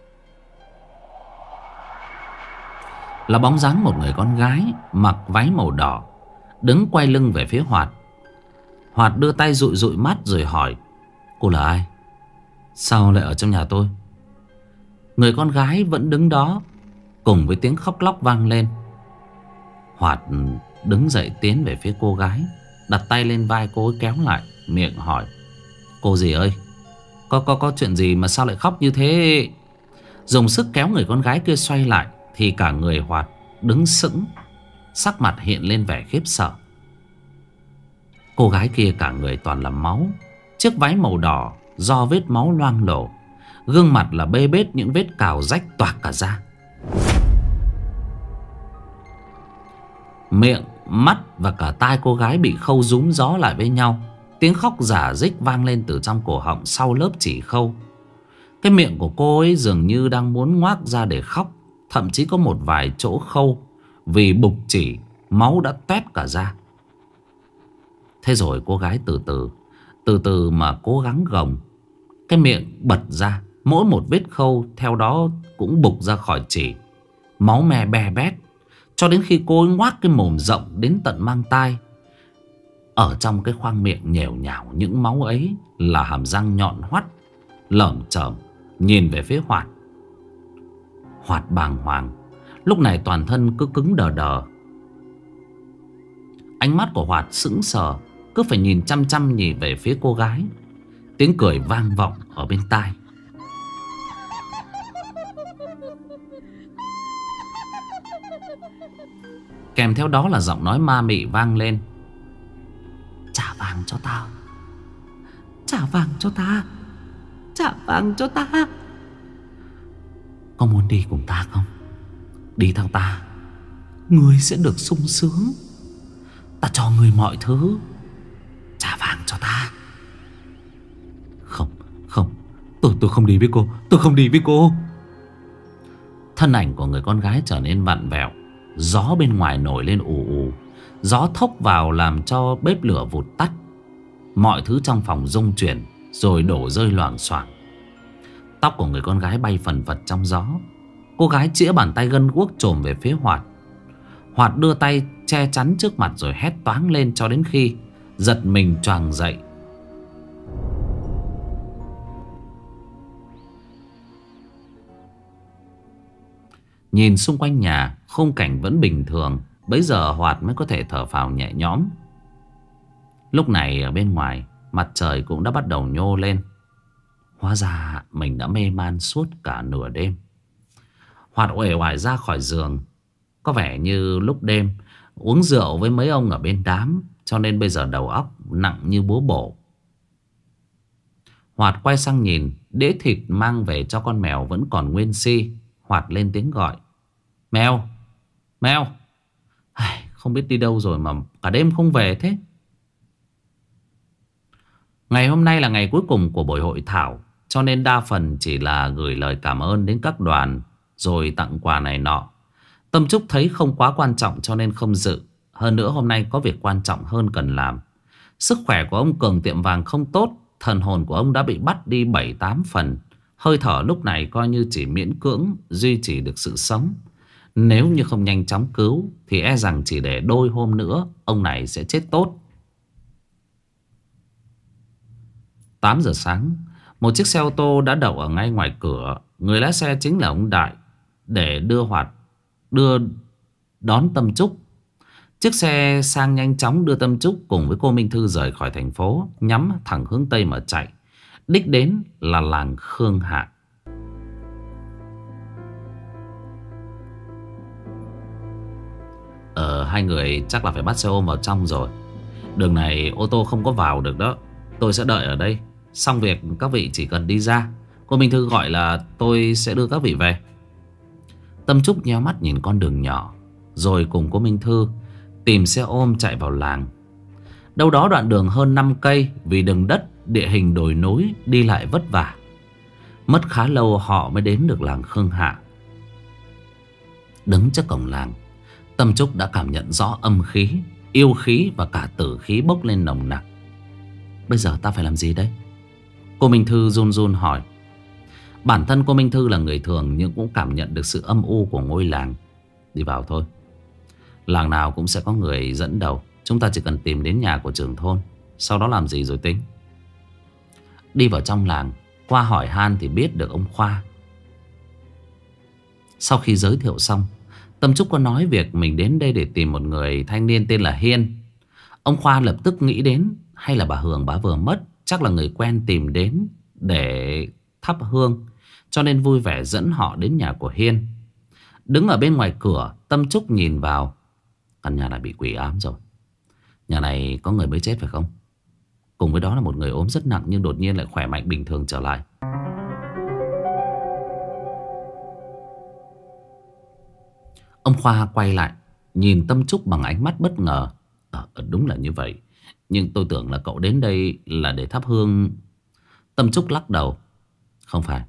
Là bóng dáng một người con gái mặc váy màu đỏ, đứng quay lưng về phía Hoạt. Hoạt đưa tay dụi dụi mắt rồi hỏi: cô là ai? Sao lại ở trong nhà tôi? Người con gái vẫn đứng đó, cùng với tiếng khóc lóc vang lên. Hoạt đứng dậy tiến về phía cô gái, đặt tay lên vai cô ấy kéo lại, miệng hỏi: cô gì ơi, có chuyện gì mà sao lại khóc như thế? Dùng sức kéo người con gái kia xoay lại thì cả người Hoạt đứng sững, sắc mặt hiện lên vẻ khiếp sợ. Cô gái kia cả người toàn là máu, chiếc váy màu đỏ do vết máu loang lổ, gương mặt là bê bết những vết cào rách toạc cả ra. Miệng, mắt và cả tai cô gái bị khâu rúm gió lại với nhau. Tiếng khóc rả rích vang lên từ trong cổ họng sau lớp chỉ khâu. Cái miệng của cô ấy dường như đang muốn ngoác ra để khóc. Thậm chí có một vài chỗ khâu vì bục chỉ, máu đã toét cả ra. Thế rồi cô gái từ từ mà cố gắng gồng. Cái miệng bật ra, mỗi một vết khâu theo đó cũng bục ra khỏi chỉ. Máu me be bét, cho đến khi cô ấy ngoác cái mồm rộng đến tận mang tai. Ở trong cái khoang miệng nhèo nhào những máu ấy là hàm răng nhọn hoắt, lởm chởm nhìn về phía Hoạt. Hoạt bàng hoàng, lúc này toàn thân cứ cứng đờ đờ. Ánh mắt của Hoạt sững sờ, cứ phải nhìn chăm chăm nhìn về phía cô gái. Tiếng cười vang vọng ở bên tai. Kèm theo đó là giọng nói ma mị vang lên: trả vàng cho tao, trả vàng cho ta, trả vàng cho ta. Có muốn đi cùng ta không? Đi theo ta, ngươi sẽ được sung sướng. Ta cho ngươi mọi thứ, trả vàng cho ta. Không, không, tôi không đi với cô, tôi không đi với cô. Thân ảnh của người con gái trở nên vặn vẹo. Gió bên ngoài nổi lên ù ù. Gió thốc vào làm cho bếp lửa vụt tắt. Mọi thứ trong phòng rung chuyển rồi đổ rơi loảng xoảng. Tóc của người con gái bay phần phật trong gió. Cô gái chĩa bàn tay gân guốc chồm về phía Hoạt. Hoạt đưa tay che chắn trước mặt rồi hét toáng lên cho đến khi giật mình choàng dậy. Nhìn xung quanh nhà, khung cảnh vẫn bình thường. Bấy giờ Hoạt mới có thể thở phào nhẹ nhõm. Lúc này ở bên ngoài, mặt trời cũng đã bắt đầu nhô lên. Hóa ra mình đã mê man suốt cả nửa đêm. Hoạt uể oải ra khỏi giường. Có vẻ như lúc đêm uống rượu với mấy ông ở bên đám, cho nên bây giờ đầu óc nặng như búa bổ. Hoạt quay sang nhìn, đĩa thịt mang về cho con mèo vẫn còn nguyên si. Hoạt lên tiếng gọi: mèo, mèo. Không biết đi đâu rồi mà cả đêm không về thế. Ngày hôm nay là ngày cuối cùng của buổi hội thảo, cho nên đa phần chỉ là gửi lời cảm ơn đến các đoàn rồi tặng quà này nọ. Tâm Trúc thấy không quá quan trọng cho nên không dự. Hơn nữa hôm nay có việc quan trọng hơn cần làm. Sức khỏe của ông Cường tiệm vàng không tốt, thần hồn của ông đã bị bắt đi 7-8 phần. Hơi thở lúc này coi như chỉ miễn cưỡng duy trì được sự sống. Nếu như không nhanh chóng cứu thì e rằng chỉ để đôi hôm nữa ông này sẽ chết tốt. 8 giờ sáng, một chiếc xe ô tô đã đậu ở ngay ngoài cửa. Người lái xe chính là ông Đại, để đưa đón Tâm Trúc. Chiếc xe sang nhanh chóng đưa Tâm Trúc cùng với cô Minh Thư rời khỏi thành phố, nhắm thẳng hướng Tây mà chạy. Đích đến là làng Khương Hạ. Hai người chắc là phải bắt xe ôm vào trong rồi. Đường này ô tô không có vào được đó. Tôi sẽ đợi ở đây. Xong việc các vị chỉ cần đi ra. Cô Minh Thư gọi là tôi sẽ đưa các vị về. Tâm Trúc nheo mắt nhìn con đường nhỏ, rồi cùng cô Minh Thư tìm xe ôm chạy vào làng. Đâu đó đoạn đường hơn 5 cây. Vì đường đất, địa hình đồi núi, đi lại vất vả. Mất khá lâu họ mới đến được làng Khương Hạ. Đứng trước cổng làng, Tâm Trúc đã cảm nhận rõ âm khí, yêu khí và cả tử khí bốc lên nồng nặc. Bây giờ ta phải làm gì đây? Cô Minh Thư run run hỏi. Bản thân cô Minh Thư là người thường, nhưng cũng cảm nhận được sự âm u của ngôi làng. Đi vào thôi. Làng nào cũng sẽ có người dẫn đầu. Chúng ta chỉ cần tìm đến nhà của trưởng thôn, sau đó làm gì rồi tính. Đi vào trong làng, qua hỏi han thì biết được ông Khoa. Sau khi giới thiệu xong, Tâm Trúc có nói việc mình đến đây để tìm một người thanh niên tên là Hiên. Ông Khoa lập tức nghĩ đến hay là bà Hường bà vừa mất, chắc là người quen tìm đến để thắp hương, cho nên vui vẻ dẫn họ đến nhà của Hiên. Đứng ở bên ngoài cửa, Tâm Trúc nhìn vào. Căn nhà này bị quỷ ám rồi. Nhà này có người mới chết phải không? Cùng với đó là một người ốm rất nặng nhưng đột nhiên lại khỏe mạnh bình thường trở lại. Ông Khoa quay lại nhìn Tâm Trúc bằng ánh mắt bất ngờ. Đúng là như vậy. Nhưng tôi tưởng là cậu đến đây là để thắp hương. Tâm Trúc lắc đầu. Không phải.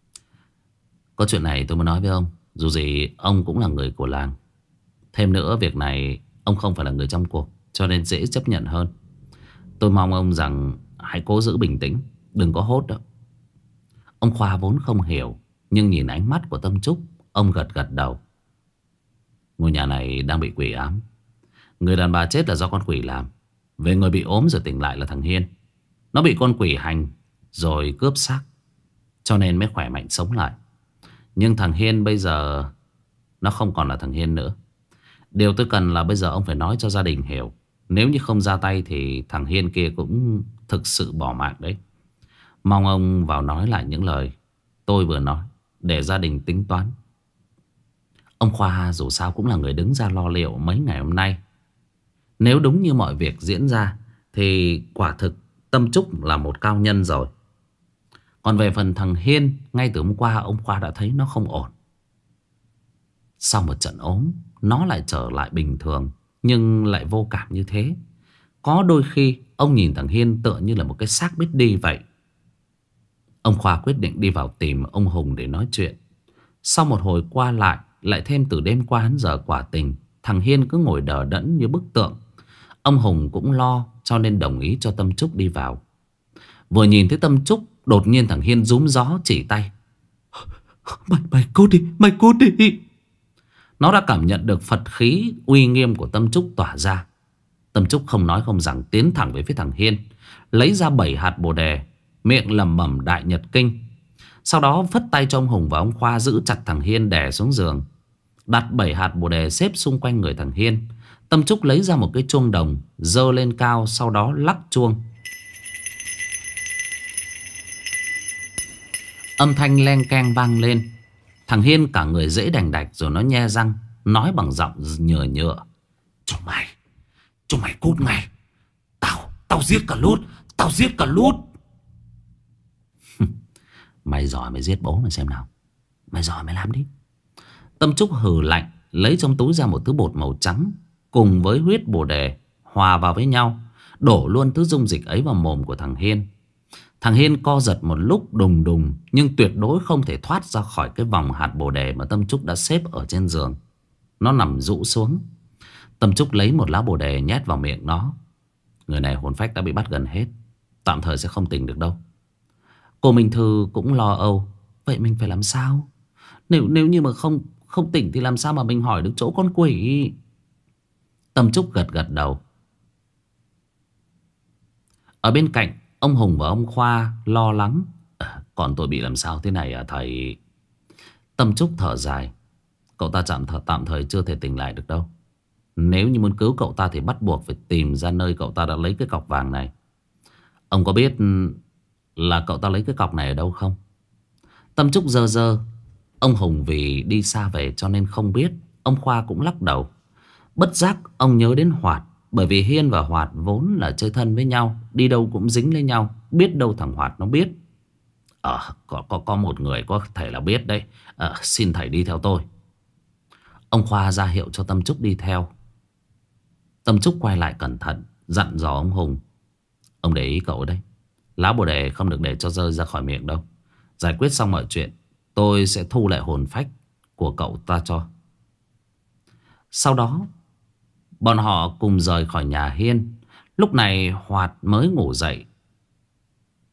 Có chuyện này tôi muốn nói với ông. Dù gì ông cũng là người của làng. Thêm nữa việc này ông không phải là người trong cuộc, cho nên dễ chấp nhận hơn. Tôi mong ông rằng hãy cố giữ bình tĩnh, đừng có hốt đó. Ông Khoa vốn không hiểu, nhưng nhìn ánh mắt của Tâm Trúc, ông gật gật đầu. Ngôi nhà này đang bị quỷ ám. Người đàn bà chết là do con quỷ làm. Về người bị ốm rồi tỉnh lại là thằng Hiên. Nó bị con quỷ hành rồi cướp xác, cho nên mới khỏe mạnh sống lại. Nhưng thằng Hiên bây giờ nó không còn là thằng Hiên nữa. Điều tôi cần là bây giờ ông phải nói cho gia đình hiểu. Nếu như không ra tay thì thằng Hiên kia cũng thực sự bỏ mạng đấy. Mong ông vào nói lại những lời tôi vừa nói, để gia đình tính toán. Ông Khoa dù sao cũng là người đứng ra lo liệu mấy ngày hôm nay. Nếu đúng như mọi việc diễn ra thì quả thực Tâm Trúc là một cao nhân rồi. Còn về phần thằng Hiên, ngay từ hôm qua ông Khoa đã thấy nó không ổn. Sau một trận ốm, nó lại trở lại bình thường, nhưng lại vô cảm như thế. Có đôi khi ông nhìn thằng Hiên tựa như là một cái xác biết đi vậy. Ông Khoa quyết định đi vào tìm ông Hùng để nói chuyện. Sau một hồi qua lại, lại thêm từ đêm qua đến giờ quả tình, thằng Hiên cứ ngồi đờ đẫn như bức tượng. Ông Hùng cũng lo, cho nên đồng ý cho Tâm Trúc đi vào. Vừa nhìn thấy Tâm Trúc, đột nhiên thằng Hiên rúm gió chỉ tay. Mày cút đi, mày cút đi. Nó đã cảm nhận được Phật khí uy nghiêm của Tâm Trúc tỏa ra. Tâm Trúc không nói không rằng tiến thẳng về phía thằng Hiên, lấy ra 7 hạt bồ đề, miệng lẩm bẩm Đại Nhật Kinh. Sau đó phất tay cho ông Hùng và ông Khoa giữ chặt thằng Hiên đè xuống giường. Đặt 7 hạt bồ đề xếp xung quanh người thằng Hiên. Tâm Trúc lấy ra một cái chuông đồng, giơ lên cao, sau đó lắc chuông. Âm thanh len keng vang lên. Thằng Hiên cả người dễ đành đạch, rồi nó nhe răng, nói bằng giọng nhựa nhựa. Chúng mày cút ngay. Tao giết cả lút. Tao giết cả lút. Mày giỏi mày giết bố mày xem nào. Mày giỏi mày làm đi. Tâm Trúc hừ lạnh, lấy trong túi ra một thứ bột màu trắng cùng với huyết bồ đề hòa vào với nhau, đổ luôn thứ dung dịch ấy vào mồm của thằng Hiên. Thằng Hiên co giật một lúc đùng đùng, nhưng tuyệt đối không thể thoát ra khỏi cái vòng hạt bồ đề mà Tâm Trúc đã xếp ở trên giường. Nó nằm rũ xuống. Tâm Trúc lấy một lá bồ đề nhét vào miệng nó. Người này hồn phách đã bị bắt gần hết, tạm thời sẽ không tỉnh được đâu. Cô Minh Thư cũng lo âu. Vậy mình phải làm sao? Nếu như mà không tỉnh thì làm sao mà mình hỏi được chỗ con quỷ? Tâm Trúc gật gật đầu. Ở bên cạnh, ông Hùng và ông Khoa lo lắng. Còn tôi bị làm sao thế này à thầy? Tâm Trúc thở dài. Cậu ta tạm thời chưa thể tỉnh lại được đâu. Nếu như muốn cứu cậu ta thì bắt buộc phải tìm ra nơi cậu ta đã lấy cái cọc vàng này. Ông có biết là cậu ta lấy cái cọc này ở đâu không? Tâm Trúc dơ dơ. Ông Hùng vì đi xa về cho nên không biết. Ông Khoa cũng lắc đầu. Bất giác ông nhớ đến Hoạt. Bởi vì Hiên và Hoạt vốn là chơi thân với nhau, đi đâu cũng dính lấy nhau. Biết đâu thằng Hoạt nó biết. Có một người có thể là biết đấy. Xin thầy đi theo tôi. Ông Khoa ra hiệu cho Tâm Trúc đi theo. Tâm Trúc quay lại cẩn thận, dặn dò ông Hùng. Ông để ý cậu đấy. Lá bồ đề không được để cho rơi ra khỏi miệng đâu. Giải quyết xong mọi chuyện, tôi sẽ thu lại hồn phách của cậu ta cho. Sau đó bọn họ cùng rời khỏi nhà Hiên. Lúc này Hoạt mới ngủ dậy.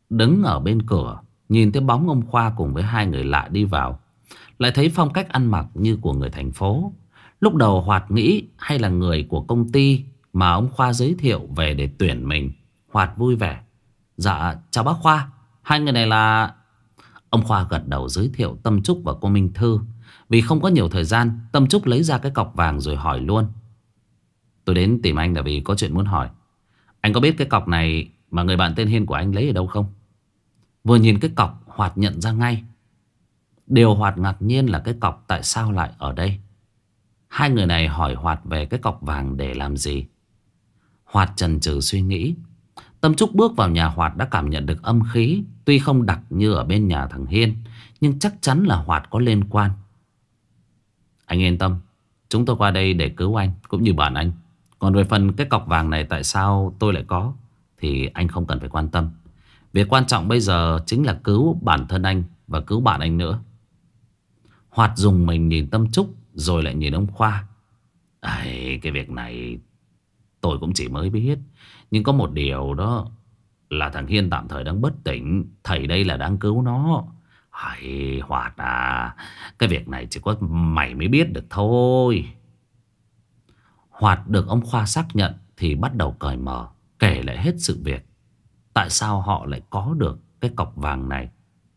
đứng ở bên cửa, nhìn thấy bóng ông Khoa cùng với hai người lạ đi vào. Lại thấy phong cách ăn mặc như của người thành phố. Lúc đầu Hoạt nghĩ hay là người của công ty mà ông Khoa giới thiệu về để tuyển mình. Hoạt vui vẻ: Dạ chào bác Khoa, hai người này là... Ông Khoa gật đầu giới thiệu Tâm Trúc và cô Minh Thư. Vì không có nhiều thời gian, Tâm Trúc lấy ra cái cọc vàng rồi hỏi luôn: Tôi đến tìm anh là vì có chuyện muốn hỏi. Anh có biết cái cọc này mà người bạn tên Hiên của anh lấy ở đâu không? Vừa nhìn cái cọc, Hoạt nhận ra ngay. Điều Hoạt ngạc nhiên là cái cọc tại sao lại ở đây. Hai người này hỏi Hoạt về cái cọc vàng để làm gì. Hoạt chần chừ suy nghĩ. Tâm Trúc bước vào nhà Hoạt đã cảm nhận được âm khí. Tuy không đặc như ở bên nhà thằng Hiên, nhưng chắc chắn là Hoạt có liên quan. Anh yên tâm, chúng tôi qua đây để cứu anh cũng như bạn anh. Còn về phần cái cọc vàng này tại sao tôi lại có thì anh không cần phải quan tâm. Việc quan trọng bây giờ chính là cứu bản thân anh và cứu bạn anh nữa. Hoạt dùng mình nhìn Tâm Trúc rồi lại nhìn ông Khoa. Cái việc này tôi cũng chỉ mới biết. Nhưng có một điều đó là thằng Hiên tạm thời đang bất tỉnh. Thầy đây là đang cứu nó. Hoạt à, cái việc này chỉ có mày mới biết được thôi. Hoạt được ông Khoa xác nhận thì bắt đầu cởi mở, kể lại hết sự việc. Tại sao họ lại có được cái cọc vàng này.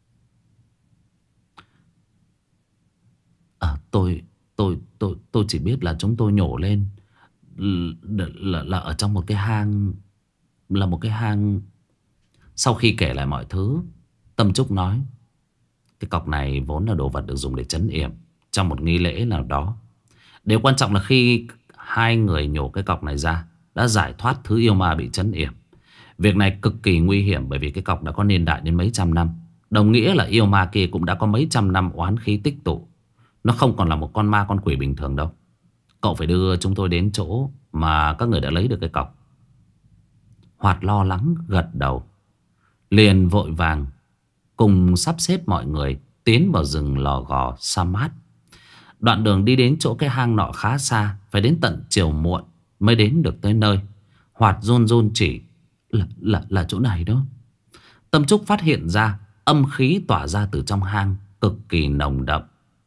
Tôi chỉ biết là chúng tôi nhổ lên là ở trong một cái hang. Là một cái hang. Sau khi kể lại mọi thứ, Tâm Trúc nói: Cái cọc này vốn là đồ vật được dùng để trấn yểm trong một nghi lễ nào đó. Điều quan trọng là khi hai người nhổ cái cọc này ra đã giải thoát thứ yêu ma bị trấn yểm. Việc này cực kỳ nguy hiểm bởi vì cái cọc đã có niên đại đến mấy trăm năm. Đồng nghĩa là yêu ma kia cũng đã có mấy trăm năm oán khí tích tụ. Nó không còn là một con ma con quỷ bình thường đâu. Cậu phải đưa chúng tôi đến chỗ mà các người đã lấy được cái cọc. Hoạt lo lắng gật đầu, liền vội vàng cùng sắp xếp mọi người tiến vào rừng lò gò sa mát. Đoạn đường đi đến chỗ cái hang nọ khá xa, phải đến tận chiều muộn mới đến được tới nơi. Hoạt run run chỉ: Là chỗ này đó. Tâm Trúc phát hiện ra âm khí tỏa ra từ trong hang cực kỳ nồng đậm.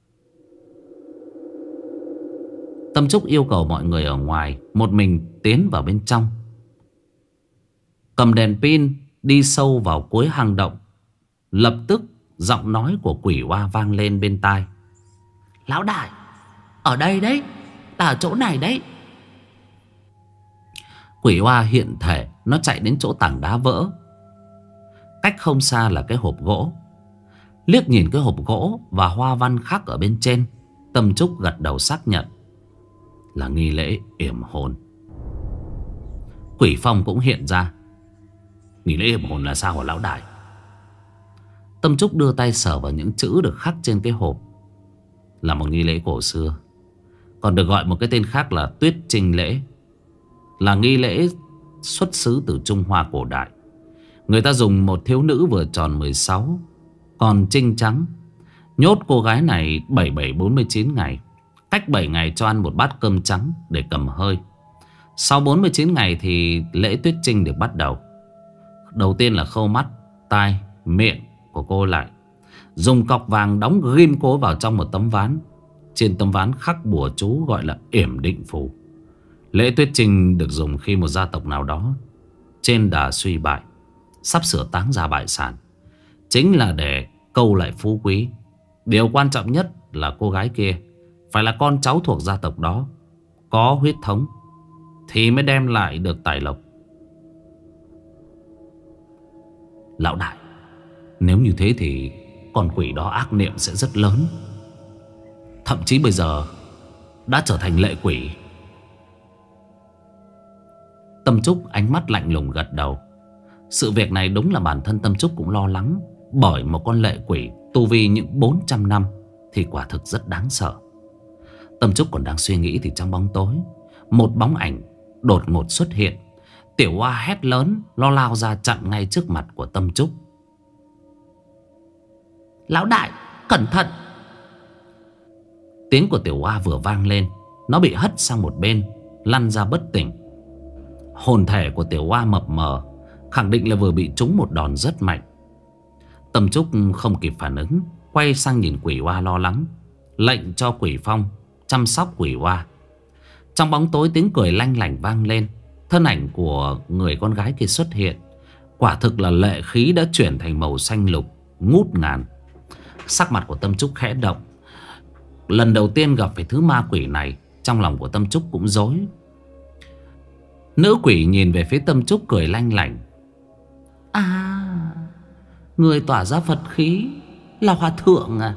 Tâm Trúc yêu cầu mọi người ở ngoài, một mình tiến vào bên trong. Cầm đèn pin đi sâu vào cuối hang động. Lập tức giọng nói của quỷ oa vang lên bên tai: Lão đại, ở đây đấy, là ở chỗ này đấy. Quỷ oa hiện thể, nó chạy đến chỗ tảng đá vỡ. Cách không xa là cái hộp gỗ. Liếc nhìn cái hộp gỗ và hoa văn khắc ở bên trên, Tâm Trúc gật đầu xác nhận là nghi lễ yểm hồn. Quỷ phong cũng hiện ra: Nghi lễ yểm hồn là sao hả lão đại? Tâm Trúc đưa tay sờ vào những chữ được khắc trên cái hộp. Là một nghi lễ cổ xưa, còn được gọi một cái tên khác là Tuyết Trinh lễ. Là nghi lễ xuất xứ từ Trung Hoa cổ đại. Người ta dùng một thiếu nữ vừa tròn 16, còn trinh trắng, nhốt cô gái này 47-49 ngày. Cách 7 ngày cho ăn một bát cơm trắng để cầm hơi. Sau 49 ngày thì lễ tuyết trinh được bắt đầu. Đầu tiên là khâu mắt, tai, miệng của cô lại. Dùng cọc vàng đóng ghim cô vào trong một tấm ván. Trên tấm ván khắc bùa chú gọi là yểm định phù. Lễ tuyết trinh được dùng khi một gia tộc nào đó trên đà suy bại, sắp sửa táng ra bại sản, chính là để câu lại phú quý. Điều quan trọng nhất là cô gái kia phải là con cháu thuộc gia tộc đó, có huyết thống, thì mới đem lại được tài lộc. Lão đại, nếu như thế thì con quỷ đó ác niệm sẽ rất lớn. Thậm chí bây giờ đã trở thành lệ quỷ. Tâm Trúc ánh mắt lạnh lùng gật đầu. Sự việc này đúng là bản thân Tâm Trúc cũng lo lắng. Bởi một con lệ quỷ tu vi những 400 năm thì quả thực rất đáng sợ. Tâm Trúc còn đang suy nghĩ thì trong bóng tối, một bóng ảnh đột ngột xuất hiện. Tiểu Hoa hét lớn, lo lao ra chặn ngay trước mặt của Tâm Trúc. Lão đại, cẩn thận! Tiếng của Tiểu Hoa vừa vang lên, nó bị hất sang một bên, lăn ra bất tỉnh. Hồn thể của Tiểu Hoa mập mờ, khẳng định là vừa bị trúng một đòn rất mạnh. Tâm Trúc không kịp phản ứng, quay sang nhìn quỷ oa lo lắng, lệnh cho Quỷ Phong chăm sóc quỷ oa. Trong bóng tối tiếng cười lanh lảnh vang lên. Thân ảnh của người con gái kia xuất hiện. Quả thực là lệ khí đã chuyển thành màu xanh lục ngút ngàn. Sắc mặt của Tâm Trúc khẽ động. Lần đầu tiên gặp phải thứ ma quỷ này, trong lòng của Tâm Trúc cũng rối. Nữ quỷ nhìn về phía Tâm Trúc cười lanh lảnh. À, người tỏa ra Phật khí là hòa thượng à?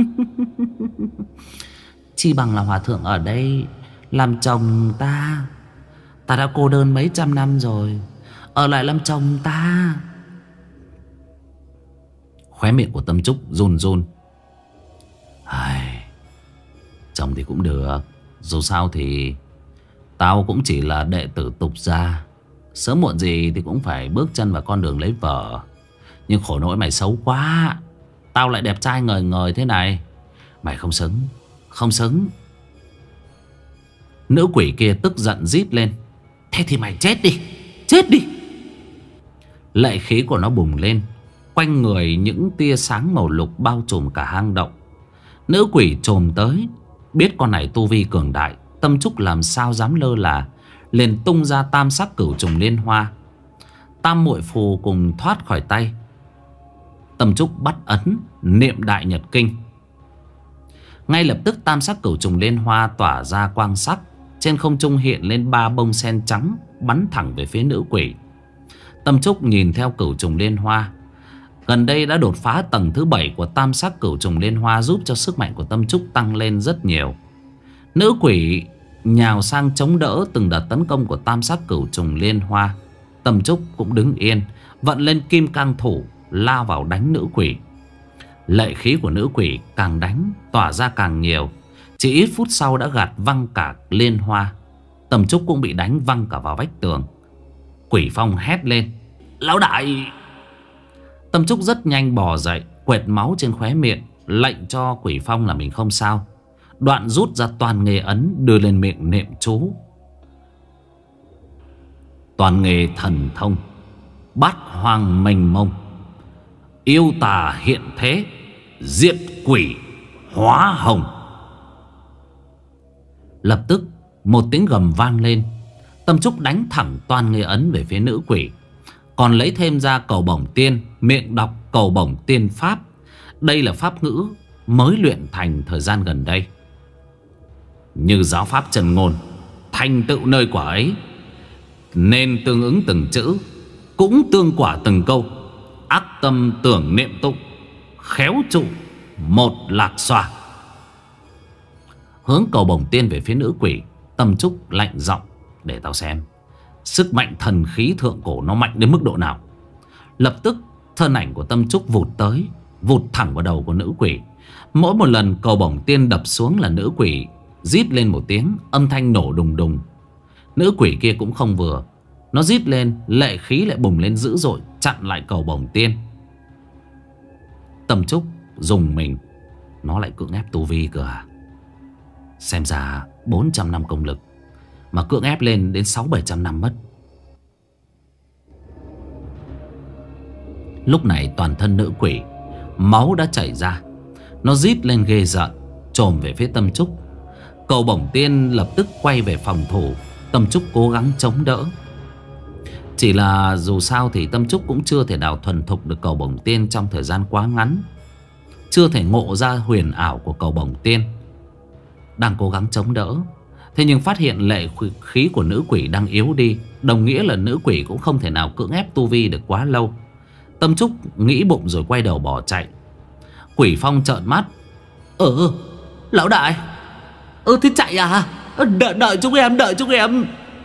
Chỉ bằng là hòa thượng ở đây làm chồng ta. Ta đã cô đơn mấy trăm năm rồi, ở lại làm chồng ta. Khóe miệng của Tâm Trúc run run. Ai, chồng thì cũng được. Dù sao thì tao cũng chỉ là đệ tử tục gia, sớm muộn gì thì cũng phải bước chân vào con đường lấy vợ. Nhưng khổ nỗi mày xấu quá. Tao lại đẹp trai ngời ngời thế này, mày không xứng, không xứng. Nữ quỷ kia tức giận rít lên. Thế thì mày chết đi, chết đi. Lệ khí của nó bùng lên. Quanh người những tia sáng màu lục bao trùm cả hang động. Nữ quỷ chồm tới. Biết con này tu vi cường đại, Tâm Trúc làm sao dám lơ là, liền tung ra tam sắc cửu trùng liên hoa. Tam muội phù cùng thoát khỏi tay. Tâm Trúc bắt ấn niệm đại nhật kinh. Ngay lập tức tam sắc cửu trùng liên hoa tỏa ra quang sắc. Trên không trung hiện lên 3 bông sen trắng bắn thẳng về phía nữ quỷ. Tâm Trúc nhìn theo cửu trùng liên hoa. Gần đây đã đột phá tầng thứ 7 của tam sắc cửu trùng liên hoa, giúp cho sức mạnh của Tâm Trúc tăng lên rất nhiều. Nữ quỷ nhào sang chống đỡ từng đợt tấn công của tam sắc cửu trùng liên hoa. Tâm Trúc cũng đứng yên, vận lên kim cang thủ lao vào đánh nữ quỷ. Lệ khí của nữ quỷ càng đánh tỏa ra càng nhiều. Chỉ ít phút sau đã gạt văng cả liên hoa. Tâm Trúc cũng bị đánh văng cả vào vách tường. Quỷ Phong hét lên. Lão đại! Tâm Trúc rất nhanh bò dậy, quệt máu trên khóe miệng, lệnh cho Quỷ Phong là mình không sao. Đoạn rút ra toàn nghề ấn đưa lên miệng niệm chú. Toàn nghề thần thông, bát hoang mênh mông, yêu tà hiện thế, diệt quỷ hóa hồng. Lập tức một tiếng gầm vang lên. Tâm Trúc đánh thẳng toàn nghề ấn về phía nữ quỷ, còn lấy thêm ra cầu bổng tiên, miệng đọc cầu bổng tiên pháp. Đây là pháp ngữ mới luyện thành thời gian gần đây. Như giáo pháp Trần Ngôn, thành tựu nơi quả ấy, nên tương ứng từng chữ, cũng tương quả từng câu. Ác tâm tưởng niệm tụng, khéo trụ một lạc xòa. Hướng cầu bổng tiên về phía nữ quỷ, Tâm Trúc lạnh giọng. Để tao xem sức mạnh thần khí thượng cổ nó mạnh đến mức độ nào. Lập tức thân ảnh của Tâm Trúc vụt tới, vụt thẳng vào đầu của nữ quỷ. Mỗi một lần cầu bổng tiên đập xuống là nữ quỷ rít lên một tiếng, âm thanh nổ đùng đùng. Nữ quỷ kia cũng không vừa, nó rít lên, lệ khí lại bùng lên dữ dội, chặn lại cầu bổng tiên. Tâm Trúc dùng mình. Nó lại cưỡng ép tu vi cơ à? Xem ra 400 năm công lực mà cưỡng ép lên đến 600-700 năm mất. Lúc này toàn thân nữ quỷ máu đã chảy ra. Nó rít lên ghê rợn, chồm về phía Tâm Trúc. Cầu bổng tiên lập tức quay về phòng thủ. Tâm Trúc cố gắng chống đỡ. Chỉ là dù sao thì Tâm Trúc cũng chưa thể nào thuần thục được cầu bổng tiên trong thời gian quá ngắn. Chưa thể ngộ ra huyền ảo của cầu bổng tiên. Đang cố gắng chống đỡ, thế nhưng phát hiện lệ khí của nữ quỷ đang yếu đi, đồng nghĩa là nữ quỷ cũng không thể nào cưỡng ép tu vi được quá lâu. Tâm Trúc nghĩ bụng rồi quay đầu bỏ chạy. Quỷ Phong trợn mắt. Lão đại, thế chạy à? Đợi chúng em, đợi chúng em.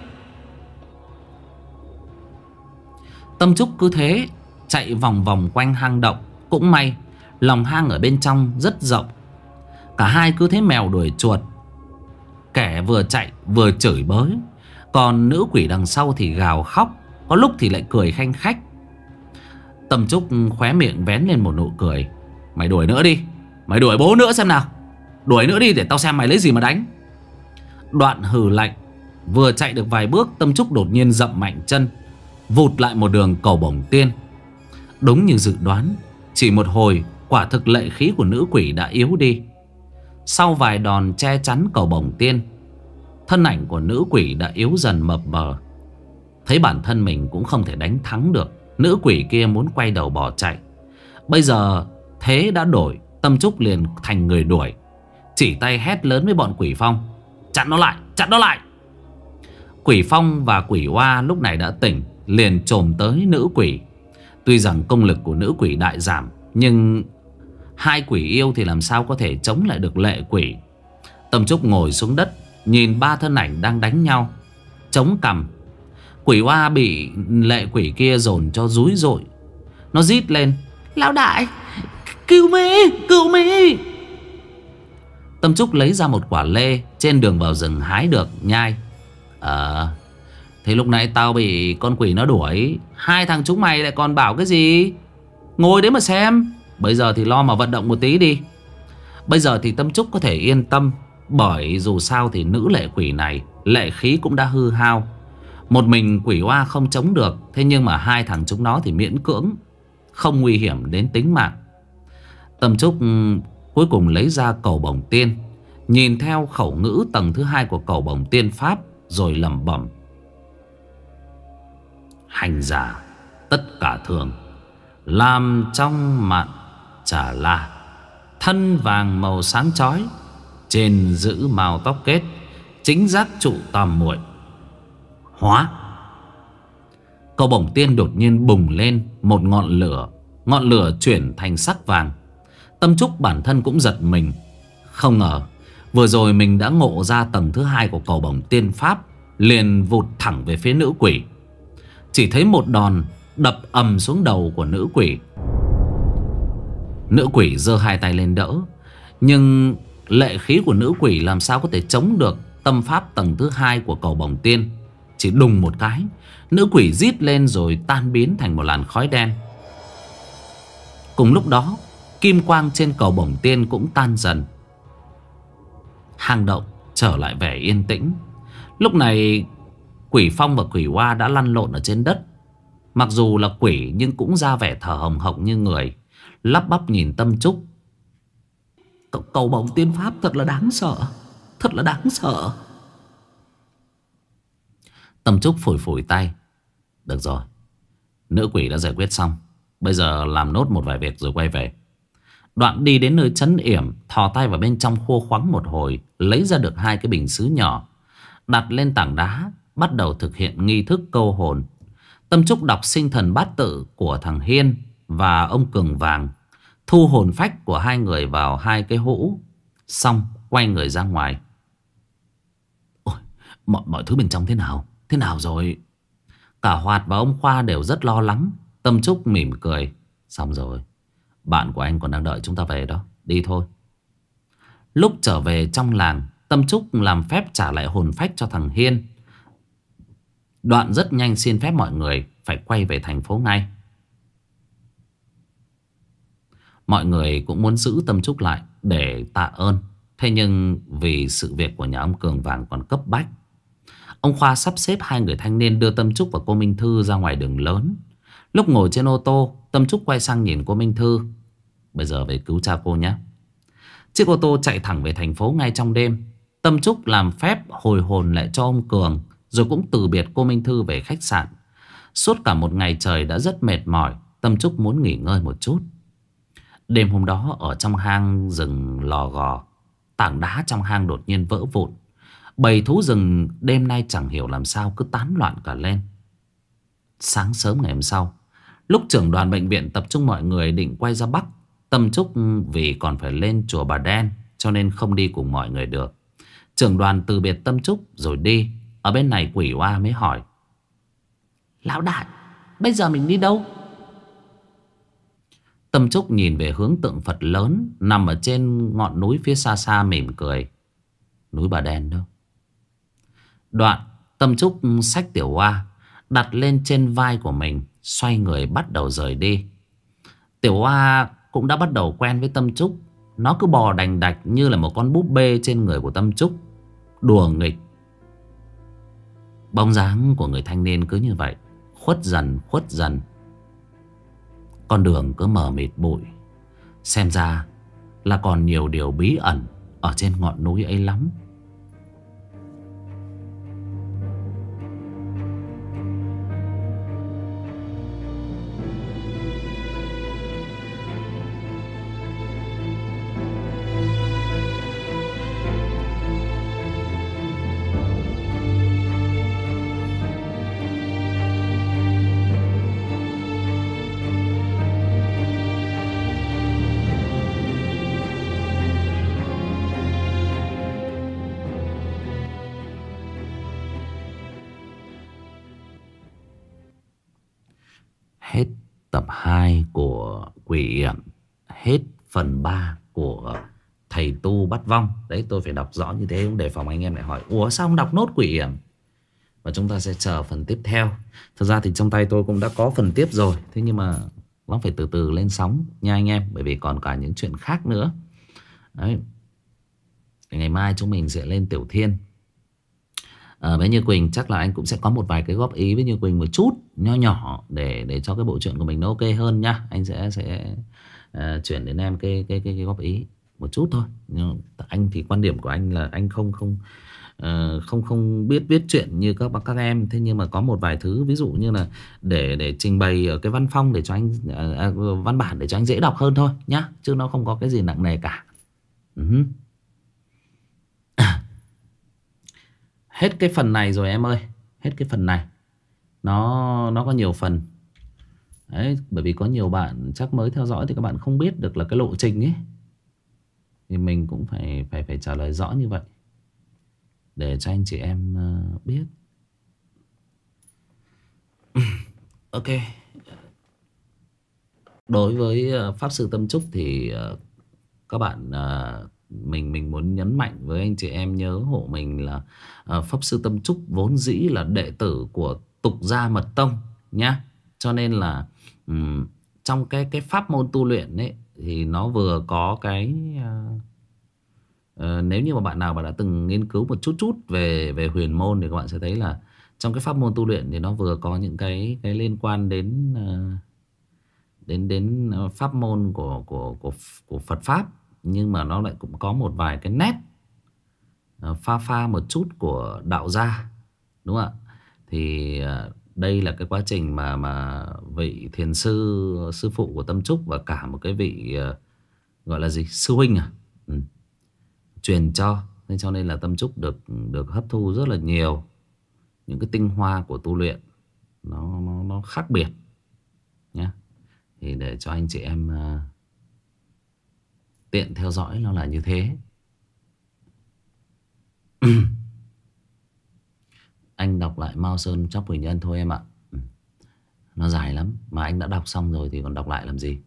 Tâm Trúc cứ thế chạy vòng vòng quanh hang động. Cũng may lòng hang ở bên trong rất rộng. Cả hai cứ thế mèo đuổi chuột, kẻ vừa chạy vừa chửi bới. Còn nữ quỷ đằng sau thì gào khóc, có lúc thì lại cười khanh khách. Tâm Trúc khóe miệng vén lên một nụ cười. Mày đuổi nữa đi, mày đuổi bố nữa xem nào. Đuổi nữa đi để tao xem mày lấy gì mà đánh. Đoạn hừ lạnh. Vừa chạy được vài bước, Tâm Trúc đột nhiên dậm mạnh chân, vụt lại một đường cầu bổng tiên. Đúng như dự đoán, Chỉ một hồi, quả thực lệ khí của nữ quỷ đã yếu đi. Sau vài đòn che chắn cầu bổng tiên, thân ảnh của nữ quỷ đã yếu dần mập mờ. Thấy bản thân mình cũng không thể đánh thắng được, nữ quỷ kia muốn quay đầu bỏ chạy. Bây giờ thế đã đổi, Tâm Trúc liền thành người đuổi, chỉ tay hét lớn với bọn Quỷ Phong: chặn nó lại, chặn nó lại. Quỷ Phong và Quỷ Oa lúc này đã tỉnh, liền chồm tới nữ quỷ. Tuy rằng công lực của nữ quỷ đại giảm, nhưng hai quỷ yêu thì làm sao có thể chống lại được lệ quỷ. Tâm Trúc ngồi xuống đất, nhìn ba thân ảnh đang đánh nhau, chống cằm. Quỷ Oa bị lệ quỷ kia dồn cho rúi rội. Nó rít lên: lão đại, cứu mi, cứu mi. Tâm Trúc lấy ra một quả lê trên đường vào rừng hái được, nhai. Thế lúc nãy tao bị con quỷ nó đuổi, hai thằng chúng mày lại còn bảo cái gì? Ngồi đấy mà xem. Bây giờ thì lo mà vận động một tí đi. Bây giờ thì Tâm Trúc có thể yên tâm, bởi dù sao thì nữ lệ quỷ này lệ khí cũng đã hư hao. Một mình Quỷ Oa không chống được, thế nhưng mà hai thằng chúng nó thì miễn cưỡng, không nguy hiểm đến tính mạng. Tâm Trúc cuối cùng lấy ra cầu bổng tiên, nhìn theo khẩu ngữ tầng thứ 2 của cầu bổng tiên pháp, rồi lẩm bẩm: hành giả tất cả thường, làm trong mạn chả la, thân vàng màu sáng chói, trên giữ màu tóc kết, chính giác trụ tam muội hóa. Cầu bổng tiên đột nhiên bùng lên một ngọn lửa. Ngọn lửa chuyển thành sắc vàng. Tâm Trúc bản thân cũng giật mình. Không ngờ vừa rồi mình đã ngộ ra tầng thứ 2 của cầu bổng tiên pháp, liền vụt thẳng về phía nữ quỷ. Chỉ thấy một đòn đập ầm xuống đầu của nữ quỷ. Nữ quỷ giơ hai tay lên đỡ, nhưng lệ khí của nữ quỷ làm sao có thể chống được tâm pháp tầng thứ 2 của cầu bổng tiên. Chỉ đùng một cái, nữ quỷ rít lên rồi tan biến thành một làn khói đen. Cùng lúc đó, kim quang trên cầu bổng tiên cũng tan dần. Hang động trở lại vẻ yên tĩnh. Lúc này Quỷ Phong và Quỷ Oa đã lăn lộn ở trên đất. Mặc dù là quỷ nhưng cũng ra vẻ thở hồng hộc như người, lắp bắp nhìn Tâm Trúc: cầu bổng tiên pháp thật là đáng sợ, thật là đáng sợ. Tâm Trúc phủi phủi tay: được rồi, nữ quỷ đã giải quyết xong, bây giờ làm nốt một vài việc rồi quay về. Đoạn đi đến nơi trấn yểm, thò tay vào bên trong khô khoắng một hồi, lấy ra được hai cái bình sứ nhỏ, đặt lên tảng đá, bắt đầu thực hiện nghi thức câu hồn. Tâm Trúc đọc sinh thần bát tự của thằng Hiên và ông Cường Vàng, thu hồn phách của hai người vào hai cái hũ, xong quay người ra ngoài. Ôi, mọi thứ bên trong thế nào? Thế nào rồi? Cả Hoạt và ông Khoa đều rất lo lắng. Tâm Trúc mỉm cười: xong rồi, bạn của anh còn đang đợi chúng ta về đó, đi thôi. Lúc trở về trong làng, Tâm Trúc làm phép trả lại hồn phách cho thằng Hiên. Đoạn rất nhanh xin phép mọi người phải quay về thành phố ngay. Mọi người cũng muốn giữ Tâm Trúc lại để tạ ơn. Thế nhưng vì sự việc của nhà ông Cường Vàng còn cấp bách, ông Khoa sắp xếp hai người thanh niên đưa Tâm Trúc và cô Minh Thư ra ngoài đường lớn. Lúc ngồi trên ô tô, Tâm Trúc quay sang nhìn cô Minh Thư: bây giờ về cứu cha cô nhé. Chiếc ô tô chạy thẳng về thành phố ngay trong đêm. Tâm Trúc làm phép hồi hồn lại cho ông Cường, rồi cũng từ biệt cô Minh Thư về khách sạn. Suốt cả một ngày trời đã rất mệt mỏi, Tâm Trúc muốn nghỉ ngơi một chút. Đêm hôm đó ở trong hang rừng lò gò, tảng đá trong hang đột nhiên vỡ vụn. Bầy thú rừng đêm nay chẳng hiểu làm sao cứ tán loạn cả lên. Sáng sớm ngày hôm sau, lúc trưởng đoàn bệnh viện tập trung mọi người định quay ra Bắc, Tâm Trúc vì còn phải lên chùa Bà Đen cho nên không đi cùng mọi người được. Trưởng đoàn từ biệt Tâm Trúc rồi đi. Ở bên này Quỷ Oa mới hỏi: lão đại, bây giờ mình đi đâu? Tâm Trúc nhìn về hướng tượng Phật lớn nằm ở trên ngọn núi phía xa xa, mỉm cười: núi Bà Đen đâu. Đoạn Tâm Trúc xách Tiểu Oa đặt lên trên vai của mình, xoay người bắt đầu rời đi. Tiểu Oa cũng đã bắt đầu quen với Tâm Trúc. Nó cứ bò đành đạch như là một con búp bê trên người của Tâm Trúc, đùa nghịch. Bóng dáng của người thanh niên cứ như vậy khuất dần khuất dần. Con đường cứ mờ mịt bụi. Xem ra là còn nhiều điều bí ẩn ở trên ngọn núi ấy lắm. Hết tập 2 của Quỷ Yểm. Hết phần 3 của Thầy Tu Bắt Vong. Đấy, tôi phải đọc rõ như thế để phòng anh em lại hỏi ủa sao không đọc nốt Quỷ Yểm. Và chúng ta sẽ chờ phần tiếp theo. Thật ra thì trong tay tôi cũng đã có phần tiếp rồi. Thế nhưng mà nó phải từ từ lên sóng nha anh em. Bởi vì còn cả những chuyện khác nữa. Đấy. Ngày mai chúng mình sẽ lên Tiểu Thiên. Với Như Quỳnh chắc là anh cũng sẽ có một vài cái góp ý với Như Quỳnh một chút nho nhỏ để cho cái bộ truyện của mình nó ok hơn nhá. Anh sẽ chuyển đến em cái góp ý một chút thôi. Nhưng anh thì quan điểm của anh là anh không biết viết truyện như các em. Thế nhưng mà có một vài thứ ví dụ như là để trình bày ở cái văn phong để cho anh văn bản để cho anh dễ đọc hơn thôi nhá, chứ nó không có cái gì nặng nề cả. Hết cái phần này rồi em ơi. Hết cái phần này. Nó có nhiều phần. Đấy, bởi vì có nhiều bạn chắc mới theo dõi thì các bạn không biết được là cái lộ trình ấy. Thì mình cũng phải trả lời rõ như vậy để cho anh chị em biết. Ok. Đối với Pháp Sư Tâm Trúc thì các bạn mình muốn nhấn mạnh với anh chị em nhớ hộ mình là Pháp Sư Tâm Trúc vốn dĩ là đệ tử của Tục Gia Mật Tông nhá. Cho nên là trong cái pháp môn tu luyện ấy thì nó vừa có cái nếu như mà bạn nào mà đã từng nghiên cứu một chút về huyền môn thì các bạn sẽ thấy là trong cái pháp môn tu luyện thì nó vừa có những cái liên quan đến pháp môn của Phật pháp, nhưng mà nó lại cũng có một vài cái nét pha một chút của đạo gia, đúng không ạ? Thì đây là cái quá trình mà vị thiền sư phụ của Tâm Trúc và cả một cái vị gọi là gì, sư huynh truyền cho. Nên cho nên là Tâm Trúc được hấp thu rất là nhiều những cái tinh hoa của tu luyện, nó khác biệt nhé. Thì để cho anh chị em tiện theo dõi nó là như thế. Anh đọc lại Mao Sơn Chóc Quỳnh Nhân thôi em ạ. Nó dài lắm. Mà anh đã đọc xong rồi thì còn đọc lại làm gì.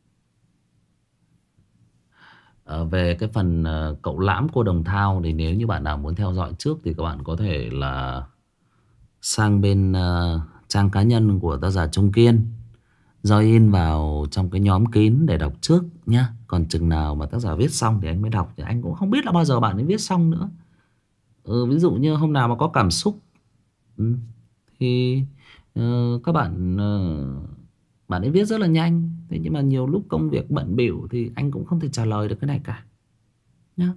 Về cái phần cậu Lãm Cô Đồng Thao thì nếu như bạn nào muốn theo dõi trước thì các bạn có thể là sang bên trang cá nhân của tác giả Trung Kiên, join vào trong cái nhóm kín để đọc trước nhá. Còn chừng nào mà tác giả viết xong thì anh mới đọc. Thì anh cũng không biết là bao giờ bạn ấy viết xong nữa. Ví dụ như hôm nào mà có cảm xúc thì các bạn bạn ấy viết rất là nhanh. Thế nhưng mà nhiều lúc công việc bận bịu thì anh cũng không thể trả lời được cái này cả nhá.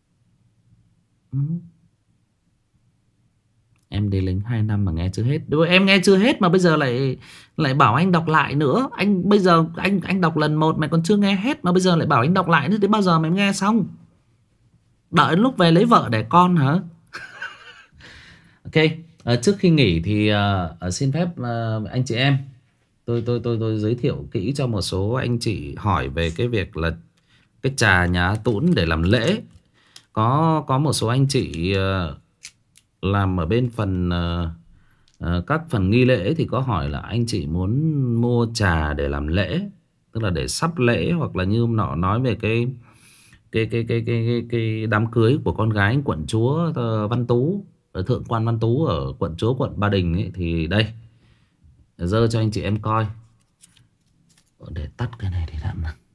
Em đi lính 2 năm mà nghe chưa hết. Đúng, em nghe chưa hết mà bây giờ lại bảo anh đọc lại nữa. Anh bây giờ anh đọc lần 1 mày còn chưa nghe hết mà bây giờ lại bảo anh đọc lại nữa. Đến bao giờ mày nghe xong? Đợi lúc về lấy vợ đẻ con hả? Ok. Trước khi nghỉ thì xin phép anh chị em tôi giới thiệu kỹ cho một số anh chị hỏi về cái việc là cái trà nhá tũn để làm lễ. Có một số anh chị làm ở bên phần các phần nghi lễ thì có hỏi là anh chị muốn mua trà để làm lễ, tức là để sắp lễ, hoặc là như ông nọ nói về cái đám cưới của con gái quận chúa Văn Tú, thượng quan Văn Tú ở quận chúa quận Ba Đình ấy. Thì đây dơ cho anh chị em coi. Để tắt cái này thì đạm nào.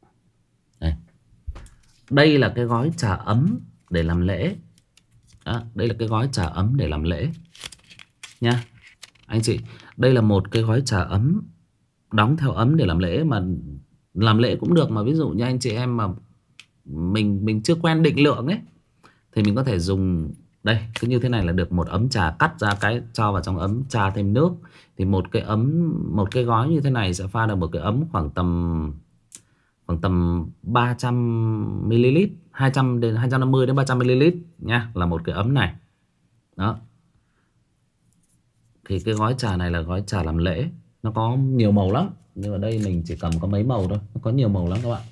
Đây là cái gói trà ấm để làm lễ. Đó, đây là cái gói trà ấm để làm lễ nha anh chị. Đây là một cái gói trà ấm đóng theo ấm để làm lễ. Mà làm lễ cũng được, mà ví dụ như anh chị em mà mình chưa quen định lượng ấy thì mình có thể dùng đây, cứ như thế này là được. Một ấm trà cắt ra cái cho vào trong ấm trà thêm nước. Thì một cái gói như thế này sẽ pha được một cái ấm khoảng tầm 300 ml, 200 đến 250 đến 300 ml nha, là một cái ấm này. Đó. Thì cái gói trà này là gói trà làm lễ. Nó có nhiều màu lắm, nhưng ở đây mình chỉ cầm có mấy màu thôi. Nó có nhiều màu lắm các bạn.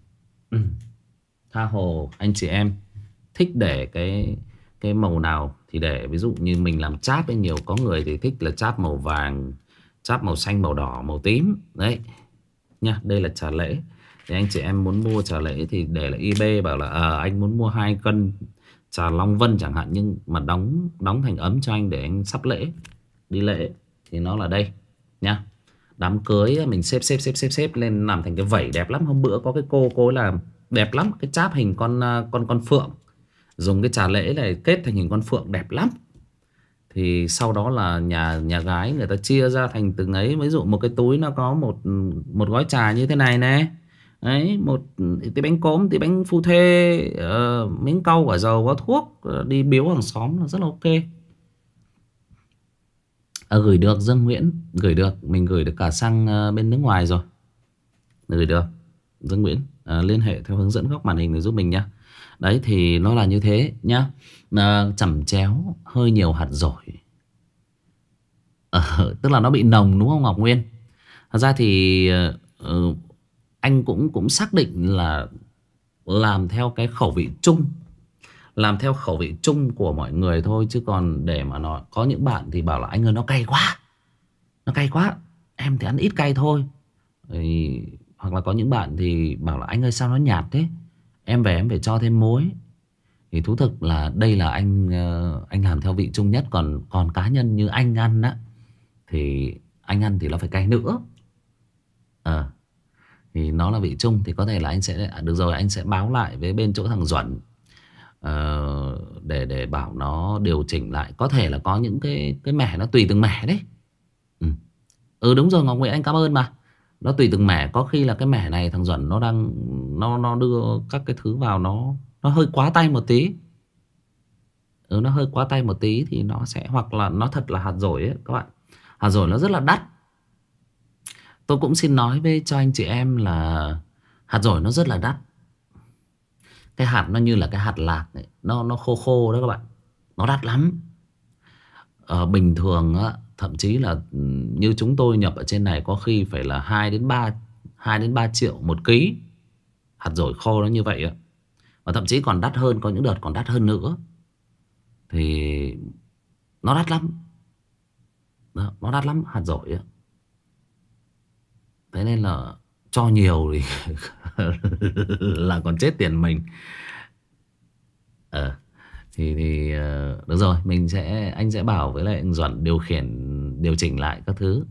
Tha hồ anh chị em thích để cái màu nào thì để. Ví dụ như mình làm cháp ấy, nhiều có người thì thích là cháp màu vàng, cháp màu xanh, màu đỏ, màu tím. Đấy nha, đây là trà lễ. Thì anh chị em muốn mua trà lễ thì để là eBay bảo là anh muốn mua 2 cân trà Long Vân chẳng hạn, nhưng mà đóng thành ấm cho anh để anh sắp lễ, đi lễ thì nó là đây nha. Đám cưới mình xếp lên làm thành cái vẩy đẹp lắm. Hôm bữa có cái cô ấy làm đẹp lắm, cái cháp hình con phượng, dùng cái trà lễ này kết thành hình con phượng đẹp lắm. Thì sau đó là nhà gái người ta chia ra thành từng ấy. Ví dụ một cái túi nó có một gói trà như thế này nè. Đấy, một tí bánh cốm, tí bánh phu thê, miếng cau, quả dầu, có thuốc, đi biếu hàng xóm là rất là ok. Gửi được Dương Nguyễn, gửi được, mình gửi được cả sang bên nước ngoài rồi. Gửi được Dương Nguyễn, liên hệ theo hướng dẫn góc màn hình để giúp mình nhá. Đấy thì nó là như thế nhá. Chẩm chéo hơi nhiều hạt dổi, tức là nó bị nồng đúng không Ngọc Nguyên? Thật ra thì anh cũng xác định là làm theo cái khẩu vị chung, làm theo khẩu vị chung của mọi người thôi. Chứ còn để mà nó có những bạn thì bảo là anh ơi nó cay quá, nó cay quá, em thì ăn ít cay thôi. Hoặc là có những bạn thì bảo là anh ơi sao nó nhạt thế, em về em phải cho thêm muối. Thì thú thực là đây là anh làm theo vị chung nhất. Còn cá nhân như anh ăn á, thì anh ăn thì nó phải cay nữa. Thì nó là vị chung. Thì có thể là anh sẽ được rồi, anh sẽ báo lại với bên chỗ thằng Duẩn để bảo nó điều chỉnh lại. Có thể là có những cái mẻ nó tùy từng mẻ đấy. Đúng rồi Ngọc Nguyễn, anh cảm ơn mà. Nó tùy từng mẻ. Có khi là cái mẻ này thằng Duẩn nó đưa các cái thứ vào nó hơi quá tay một tí. Nó hơi quá tay một tí thì nó sẽ, hoặc là nó thật là hạt dổi ấy các bạn. Hạt dổi nó rất là đắt. Tôi cũng xin nói với cho anh chị em là hạt dổi nó rất là đắt. Cái hạt nó như là cái hạt lạc ấy, nó khô khô đó các bạn. Nó đắt lắm. Bình thường á, thậm chí là như chúng tôi nhập ở trên này có khi phải là 2 đến 3 triệu một ký. Hạt dổi khô nó như vậy á. Và thậm chí còn đắt hơn, có những đợt còn đắt hơn nữa. Thì nó đắt lắm. Nó đắt lắm hạt dổi á. Thế nên là cho nhiều thì là còn chết tiền mình. Thì được rồi, anh sẽ bảo với lại anh Duẩn điều chỉnh lại các thứ.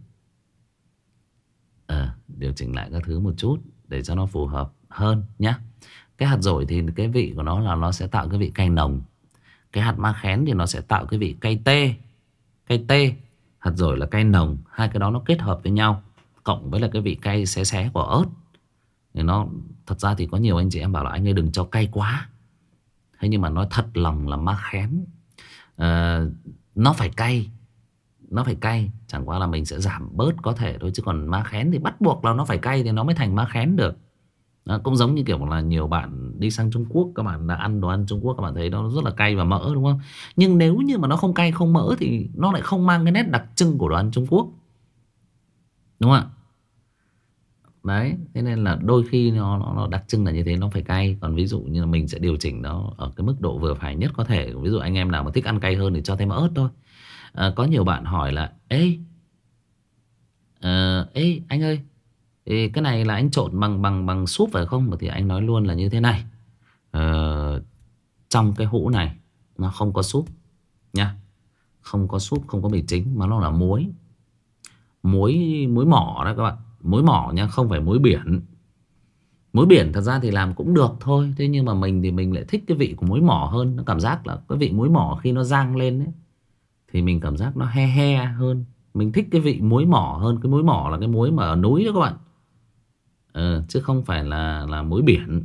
Điều chỉnh lại các thứ một chút để cho nó phù hợp hơn nhá. Cái hạt dổi thì cái vị của nó là nó sẽ tạo cái vị cay nồng. Cái hạt ma khén thì nó sẽ tạo cái vị cay tê. Cay tê, hạt dổi là cay nồng. Hai cái đó nó kết hợp với nhau, cộng với là cái vị cay xé xé của ớt. Thì nó thật ra thì có nhiều anh chị em bảo là anh ơi đừng cho cay quá. Thế nhưng mà nói thật lòng là ma khén nó phải cay. Nó phải cay. Chẳng qua là mình sẽ giảm bớt có thể thôi. Chứ còn ma khén thì bắt buộc là nó phải cay thì nó mới thành ma khén được. Cũng giống như kiểu là nhiều bạn đi sang Trung Quốc, các bạn đã ăn đồ ăn Trung Quốc, các bạn thấy nó rất là cay và mỡ đúng không? Nhưng nếu như mà nó không cay không mỡ thì nó lại không mang cái nét đặc trưng của đồ ăn Trung Quốc, đúng không ạ? Đấy, thế nên là đôi khi nó đặc trưng là như thế, nó phải cay. Còn ví dụ như là mình sẽ điều chỉnh nó ở cái mức độ vừa phải nhất có thể. Ví dụ anh em nào mà thích ăn cay hơn thì cho thêm ớt thôi. Có nhiều bạn hỏi là ê anh ơi, cái này là anh trộn bằng súp phải không? Thì anh nói luôn là như thế này. Trong cái hũ này nó không có súp nha. Không có súp, không có mì chính, mà nó là muối. Muối mỏ đó các bạn. Muối mỏ nha, không phải muối biển. Muối biển thật ra thì làm cũng được thôi. Thế nhưng mà mình thì mình lại thích cái vị của muối mỏ hơn. Nó cảm giác là cái vị muối mỏ khi nó rang lên ấy, thì mình cảm giác nó he he hơn. Mình thích cái vị muối mỏ hơn. Cái muối mỏ là cái muối mà ở núi đó các bạn. Chứ không phải là muối biển.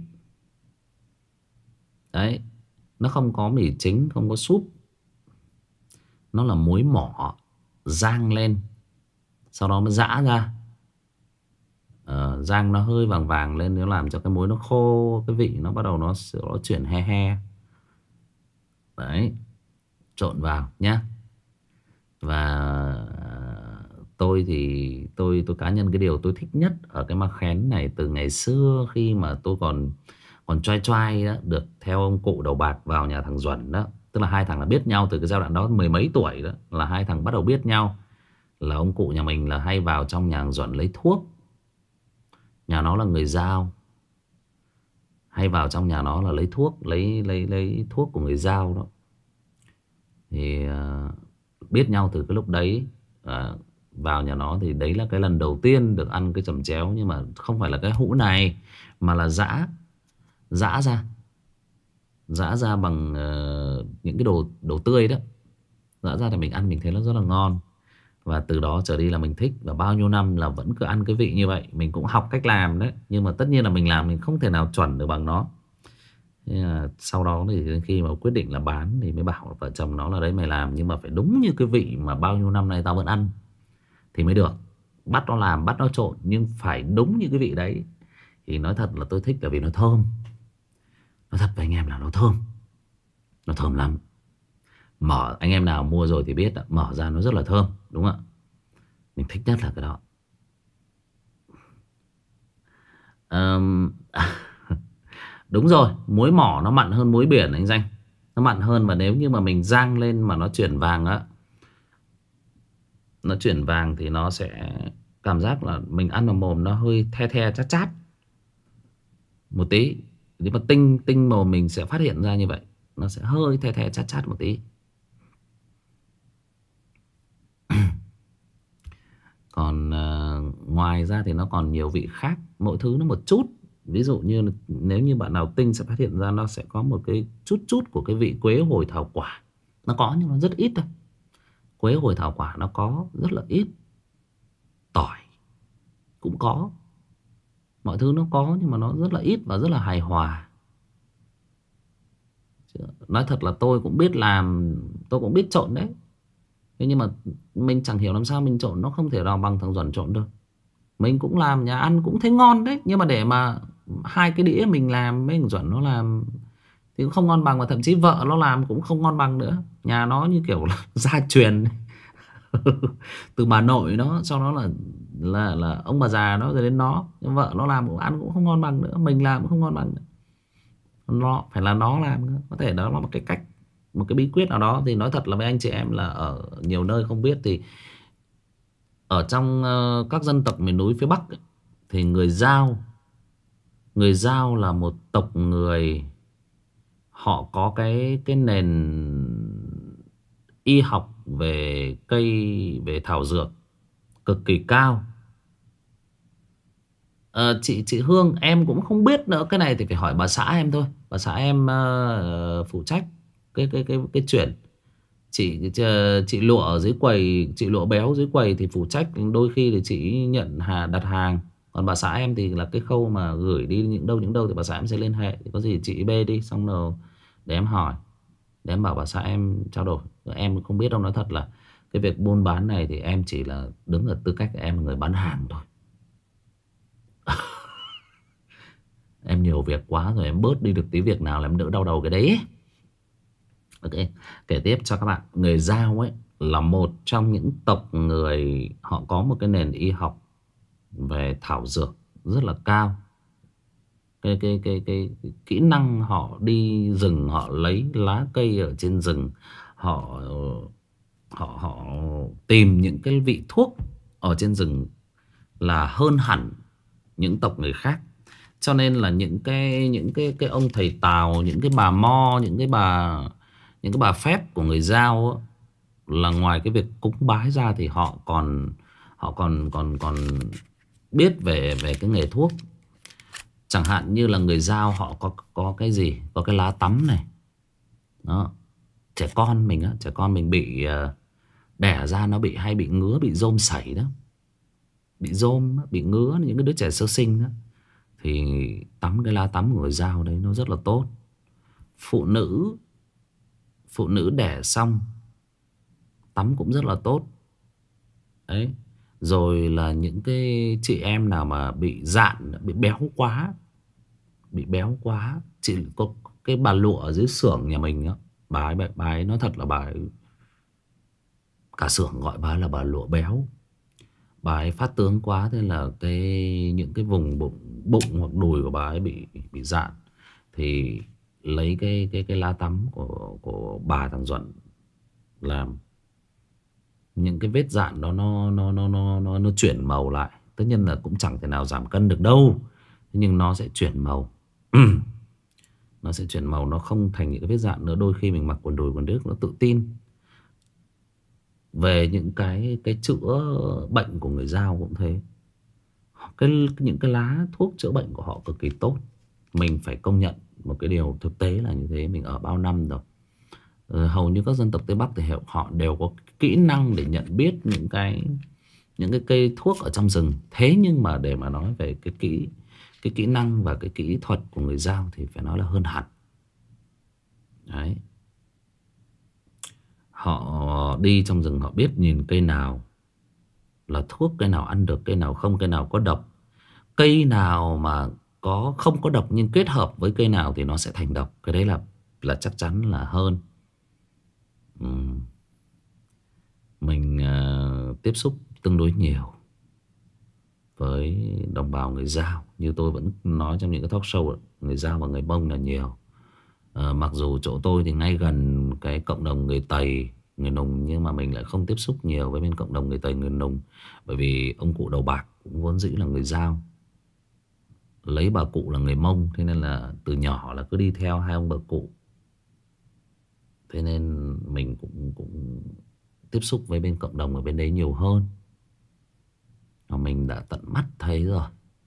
Đấy. Nó không có mì chính, không có súp. Nó là muối mỏ rang lên, sau đó mới giã ra. Rang nó hơi vàng vàng lên, nó làm cho cái muối nó khô, cái vị nó bắt đầu nó chuyển he he. Đấy, trộn vào nhá. Và tôi thì tôi cá nhân, cái điều tôi thích nhất ở cái mắc khén này từ ngày xưa khi mà tôi còn choai choai đó, được theo ông cụ đầu bạc vào nhà thằng Duẩn đó. Tức là hai thằng là biết nhau từ cái giai đoạn đó, mười mấy tuổi đó, là hai thằng bắt đầu biết nhau. Là ông cụ nhà mình là hay vào trong nhà thằng Duẩn lấy thuốc. Nhà nó là người Dao, hay vào trong nhà nó là lấy thuốc, lấy thuốc của người Dao đó. Thì biết nhau từ cái lúc đấy. Vào nhà nó thì đấy là cái lần đầu tiên được ăn cái chầm chéo. Nhưng mà không phải là cái hũ này, mà là giã ra bằng những cái đồ tươi đó. Giã ra thì mình ăn mình thấy nó rất là ngon. Và từ đó trở đi là mình thích. Và bao nhiêu năm là vẫn cứ ăn cái vị như vậy. Mình cũng học cách làm đấy. Nhưng mà tất nhiên là mình làm mình không thể nào chuẩn được bằng nó. Thế là sau đó thì khi mà quyết định là bán thì mới bảo vợ chồng nó là đấy, mày làm nhưng mà phải đúng như cái vị mà bao nhiêu năm nay tao vẫn ăn thì mới được. Bắt nó làm, bắt nó trộn, nhưng phải đúng như cái vị đấy. Thì nói thật là tôi thích là vì nó thơm. Nói thật với anh em là nó thơm. Nó thơm lắm. Mở, anh em nào mua rồi thì biết, mở ra nó rất là thơm, đúng không ạ? Mình thích nhất là cái đó. Đúng rồi, muối mỏ nó mặn hơn muối biển anh Danh. Nó mặn hơn, và nếu như mà mình rang lên mà nó chuyển vàng á, nó chuyển vàng thì nó sẽ cảm giác là mình ăn vào mồm nó hơi the the chát chát một tí. Nhưng mà tinh mồm mình sẽ phát hiện ra như vậy. Nó sẽ hơi the the chát chát một tí. Còn ngoài ra thì nó còn nhiều vị khác. Mỗi thứ nó một chút. Ví dụ như nếu như bạn nào tinh sẽ phát hiện ra nó sẽ có một cái chút của cái vị quế hồi thảo quả. Nó có nhưng nó rất ít thôi. Quế hồi thảo quả nó có rất là ít. Tỏi cũng có. Mọi thứ nó có nhưng mà nó rất là ít và rất là hài hòa. Nói thật là tôi cũng biết làm, tôi cũng biết trộn đấy. Thế nhưng mà mình chẳng hiểu làm sao mình trộn nó không thể nào bằng thằng Duẩn trộn được. Mình cũng làm nhà ăn cũng thấy ngon đấy. Nhưng mà để mà hai cái đĩa mình làm với thằng Duẩn nó làm thì cũng không ngon bằng. Và thậm chí vợ nó làm cũng không ngon bằng nữa. Nhà nó như kiểu là gia truyền từ bà nội nó, sau đó là ông bà già nó rồi đến nó. Nhưng vợ nó làm cũng ăn cũng không ngon bằng nữa. Mình làm cũng không ngon bằng nữa. Nó phải là nó làm nữa. Có thể đó là một cái cách, một cái bí quyết nào đó. Thì nói thật là với anh chị em là ở nhiều nơi không biết thì ở trong các dân tộc miền núi phía Bắc ấy, thì người Dao là một tộc người, họ có cái nền y học về cây, về thảo dược cực kỳ cao. Chị Hương em cũng không biết nữa, cái này thì phải hỏi bà xã em thôi. Bà xã em phụ trách cái chuyện. Chị Lụa ở dưới quầy, chị Lụa béo dưới quầy thì phụ trách, đôi khi thì chị nhận đặt hàng. Còn bà xã em thì là cái khâu mà gửi đi những đâu thì bà xã em sẽ liên hệ. Thì có gì chị bê đi xong rồi để em hỏi, để em bảo bà xã em trao đổi. Em không biết đâu, nói thật là cái việc buôn bán này thì em chỉ là đứng ở tư cách em là người bán hàng thôi. Em nhiều việc quá rồi, em bớt đi được tí việc nào là em đỡ đau đầu cái đấy. Ok, kể tiếp cho các bạn. Người Dao ấy là một trong những tộc người họ có một cái nền y học về thảo dược rất là cao. Cái kỹ năng họ đi rừng, họ lấy lá cây ở trên rừng, họ họ tìm những cái vị thuốc ở trên rừng là hơn hẳn những tộc người khác. Cho nên là những cái ông thầy Tào, những cái bà mo, những cái bà phép của người Dao á, là ngoài cái việc cúng bái ra thì họ còn biết về cái nghề thuốc. Chẳng hạn như là người Dao họ có cái gì, có cái lá tắm này đó. Trẻ con mình bị Đẻ ra nó hay bị ngứa, bị rôm sảy đó. Bị rôm, bị ngứa, những cái đứa trẻ sơ sinh đó. Thì tắm cái lá tắm của người dao đấy nó rất là tốt. Phụ nữ đẻ xong tắm cũng rất là tốt. Đấy. Rồi là những cái chị em nào mà bị dạn, bị béo quá. Bị béo quá. Chị có cái bà lụa ở dưới xưởng nhà mình đó, bà ấy nói thật là bà ấy, cả xưởng gọi bà ấy là bà lụa béo. Bà ấy phát tướng quá, thế là những cái vùng bụng hoặc đùi của bà ấy bị dạn. Thì lấy cái lá tắm của bà thằng Duẩn làm, những cái vết dạn đó nó chuyển màu lại. Tất nhiên là cũng chẳng thể nào giảm cân được đâu, nhưng nó sẽ chuyển màu. Nó sẽ chuyển màu, nó không thành những cái vết dạn nữa. Đôi khi mình mặc quần đùi quần đước nó tự tin. Về những cái chữa bệnh của người Dao cũng thế. Những cái lá thuốc chữa bệnh của họ cực kỳ tốt. Mình phải công nhận một cái điều thực tế là như thế. Mình ở bao năm rồi, hầu như các dân tộc Tây Bắc thì họ đều có kỹ năng để nhận biết những cái cây thuốc ở trong rừng. Thế nhưng mà để mà nói về cái kỹ năng và cái kỹ thuật của người Dao thì phải nói là hơn hẳn. Đấy. Họ đi trong rừng họ biết nhìn cây nào là thuốc, cây nào ăn được, cây nào không, cây nào có độc, cây nào mà không có độc nhưng kết hợp với cây nào thì nó sẽ thành độc. Cái đấy là chắc chắn là hơn. Mình tiếp xúc tương đối nhiều với đồng bào người Dao. Như tôi vẫn nói trong những cái talk show, người Dao và người Mông là nhiều. Mặc dù chỗ tôi thì ngay gần cái cộng đồng người Tày, người Nùng, nhưng mà mình lại không tiếp xúc nhiều với bên cộng đồng người Tày, người Nùng. Bởi vì ông cụ đầu bạc cũng vốn dĩ là người Dao, lấy bà cụ là người Mông. Thế nên là từ nhỏ là cứ đi theo hai ông bà cụ. Thế nên mình cũng tiếp xúc với bên cộng đồng ở bên đấy nhiều hơn. Và mình đã tận mắt thấy rồi.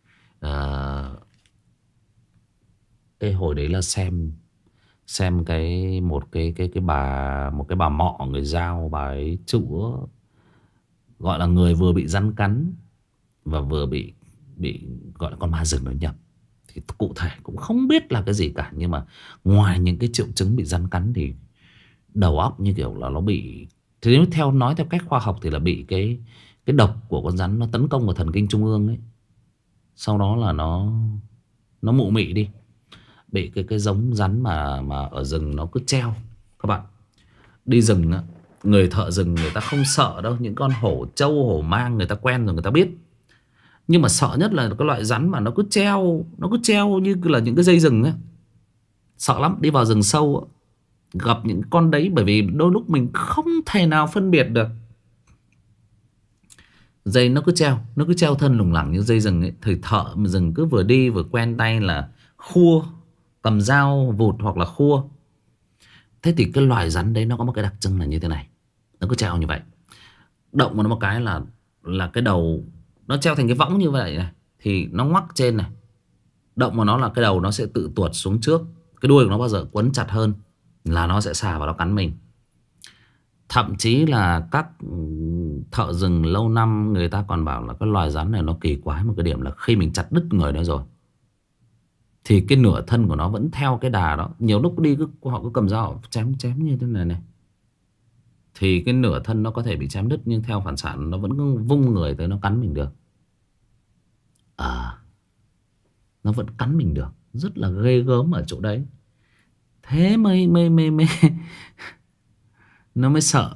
Cái hồi đấy là xem một cái bà mọ người Dao, bà ấy chữa, gọi là người vừa bị rắn cắn và vừa bị gọi là con ma rừng nó nhập. Thì cụ thể cũng không biết là cái gì cả, nhưng mà ngoài những cái triệu chứng bị rắn cắn thì đầu óc như kiểu là nó bị, thì nếu nói theo cách khoa học thì là bị cái độc của con rắn nó tấn công vào thần kinh trung ương ấy. Sau đó là nó mụ mị đi. Bị cái giống rắn mà ở rừng nó cứ treo. Các bạn đi rừng á, người thợ rừng người ta không sợ đâu. Những con hổ trâu, hổ mang người ta quen rồi, người ta biết. Nhưng mà sợ nhất là cái loại rắn mà nó cứ treo như là những cái dây rừng á. Sợ lắm. Đi vào rừng sâu á, gặp những con đấy, bởi vì đôi lúc mình không thể nào phân biệt được. Dây nó cứ treo thân lủng lẳng như dây rừng ấy. Thì thợ rừng cứ vừa đi vừa quen tay là khua, cầm dao vụt hoặc là khua. Thế thì cái loài rắn đấy nó có một cái đặc trưng là như thế này. Nó cứ treo như vậy. Động vào nó một cái là cái đầu nó treo thành cái võng như vậy này. Thì nó ngoắc trên này. Động vào nó là cái đầu nó sẽ tự tuột xuống trước. Cái đuôi của nó bao giờ quấn chặt hơn là nó sẽ xà vào nó cắn mình. Thậm chí là các thợ rừng lâu năm người ta còn bảo là cái loài rắn này nó kỳ quái một cái điểm là khi mình chặt đứt người nó rồi thì cái nửa thân của nó vẫn theo cái đà đó. Nhiều lúc đi họ cứ cầm dao chém như thế này này, thì cái nửa thân nó có thể bị chém đứt, nhưng theo phản xạ nó vẫn cứ vung người tới nó cắn mình được. Nó vẫn cắn mình được. Rất là ghê gớm ở chỗ đấy. Thế mới nó mới sợ.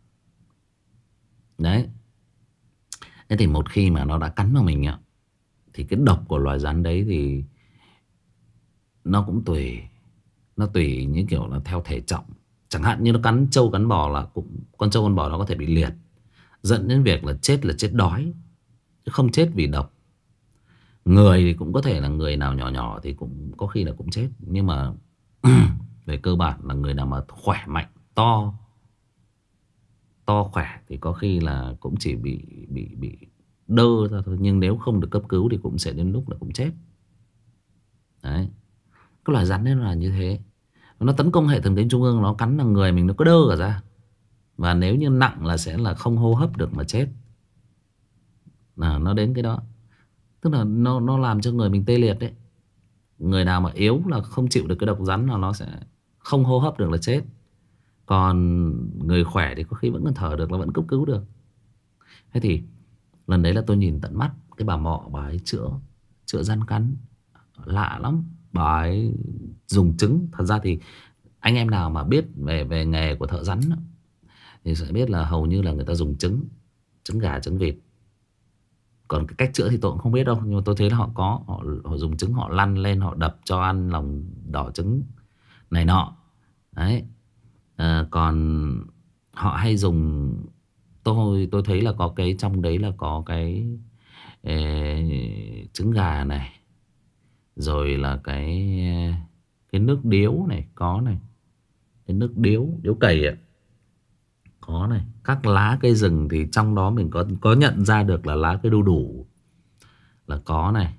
Đấy. Thế thì một khi mà nó đã cắn vào mình á, thì cái độc của loài rắn đấy thì nó cũng tùy. Nó tùy như kiểu là theo thể trọng. Chẳng hạn như nó cắn trâu cắn bò là con trâu con bò nó có thể bị liệt, dẫn đến việc là chết đói, chứ không chết vì độc. Người thì cũng có thể là người nào nhỏ nhỏ thì cũng có khi là cũng chết. Nhưng mà về cơ bản là người nào mà khỏe mạnh, to khỏe thì có khi là cũng chỉ bị đơ ra thôi. Nhưng nếu không được cấp cứu thì cũng sẽ đến lúc là cũng chết. Đấy. Cái loài rắn đấy là như thế. Nó tấn công hệ thần kinh trung ương, nó cắn là người mình nó cứ đơ cả ra. Và nếu như nặng là sẽ là không hô hấp được mà chết. Nó đến cái đó. Tức là nó làm cho người mình tê liệt đấy. Người nào mà yếu là không chịu được cái độc rắn là nó sẽ không hô hấp được là chết. Còn người khỏe thì có khi vẫn còn thở được, là vẫn cấp cứu được. Thế thì lần đấy là tôi nhìn tận mắt cái bà Mọ, bà ấy chữa rắn cắn lạ lắm. Bà ấy dùng trứng. Thật ra thì anh em nào mà biết về nghề của thợ rắn thì sẽ biết là hầu như là người ta dùng trứng, trứng gà, trứng vịt. Còn cái cách chữa thì tôi cũng không biết đâu, nhưng mà tôi thấy là họ dùng trứng, họ lăn lên, họ đập cho ăn lòng đỏ trứng này nọ đấy. Còn họ hay dùng, tôi thấy là có cái trong đấy là có cái trứng gà này, rồi là cái nước điếu này có này, cái nước điếu cầy ạ, có này. Các lá cây rừng thì trong đó mình có nhận ra được là lá cây đu đủ là có này.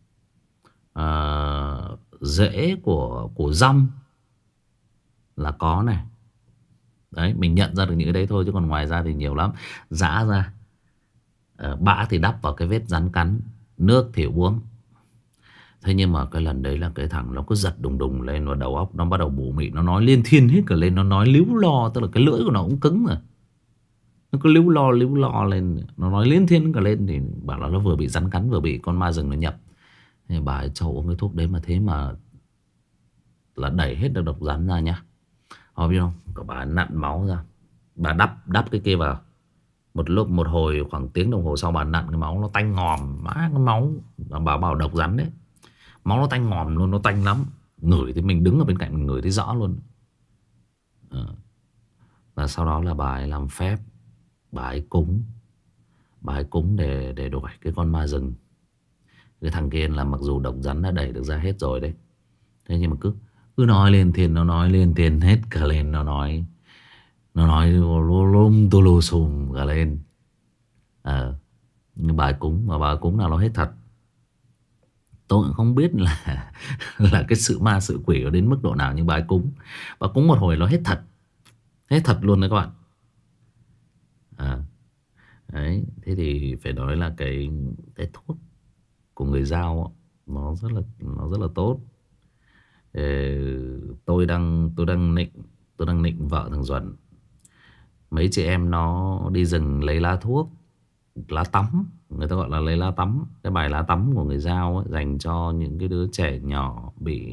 Rễ của dong là có này. Đấy, mình nhận ra được những cái đấy thôi, chứ còn ngoài ra thì nhiều lắm. Giã ra, bã thì đắp vào cái vết rắn cắn, nước thì uống. Thế nhưng mà cái lần đấy là cái thằng nó cứ giật đùng đùng lên, và đầu óc nó bắt đầu bù mị, nó nói liên thiên hết cả lên, nó nói líu lo, tức là cái lưỡi của nó cũng cứng rồi. Nó cứ líu lo lên, nó nói liên thiên cả lên, thì bảo là nó vừa bị rắn cắn, vừa bị con ma rừng nó nhập. Thì bà ấy cho uống cái thuốc đấy mà thế mà là đẩy hết được độc rắn ra nhá. Họ biết không, cả bà nặn máu ra, bà đắp cái kia vào. Một hồi khoảng tiếng đồng hồ sau, bà nặn cái máu nó tanh ngòm. Má, cái máu bà bảo độc rắn đấy, máu nó tanh ngòm luôn, nó tanh lắm. Ngửi thì mình đứng ở bên cạnh mình ngửi thấy rõ luôn. Và sau đó là bà ấy làm phép, bà ấy cúng để đuổi cái con ma rừng. Cái thằng kia là mặc dù độc rắn đã đẩy được ra hết rồi đấy, thế nhưng mà cứ nói lên thiên, nó nói lên thiên hết cả lên, nó nói lum tu lu xùm cả lên. Nhưng bà ấy cúng, mà bà ấy cúng nào nó hết thật. Tôi cũng không biết là là cái sự ma sự quỷ nó đến mức độ nào, nhưng bà ấy cúng, bà cúng một hồi nó hết thật luôn đấy các bạn. Đấy, thế thì phải nói là cái thuốc của người Dao nó rất là tốt. Ờ, tôi đang nịnh vợ thằng Duẩn. Mấy chị em nó đi rừng lấy lá thuốc, lá tắm, người ta gọi là lấy lá tắm. Cái bài lá tắm của người Dao ấy, dành cho những cái đứa trẻ nhỏ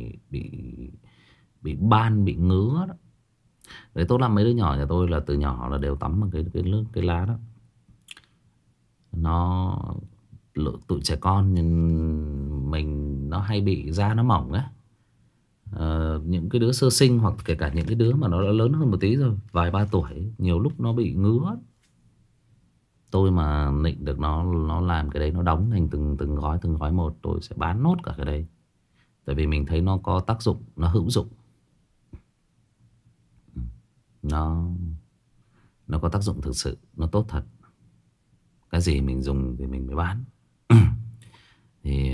bị ban, bị ngứa đó. Đấy, tốt lắm. Mấy đứa nhỏ nhà tôi là từ nhỏ là đều tắm bằng cái lá đó. Nó tụi trẻ con mình nó hay bị da nó mỏng ấy. Những cái đứa sơ sinh, hoặc kể cả những cái đứa mà nó đã lớn hơn một tí rồi, vài ba tuổi, nhiều lúc nó bị ngứa. Tôi mà nịnh được nó làm cái đấy, nó đóng thành từng gói một, tôi sẽ bán nốt cả cái đấy. Tại vì mình thấy nó có tác dụng, nó hữu dụng. Nó có tác dụng thực sự, nó tốt thật. Cái gì mình dùng thì mình mới bán. Thì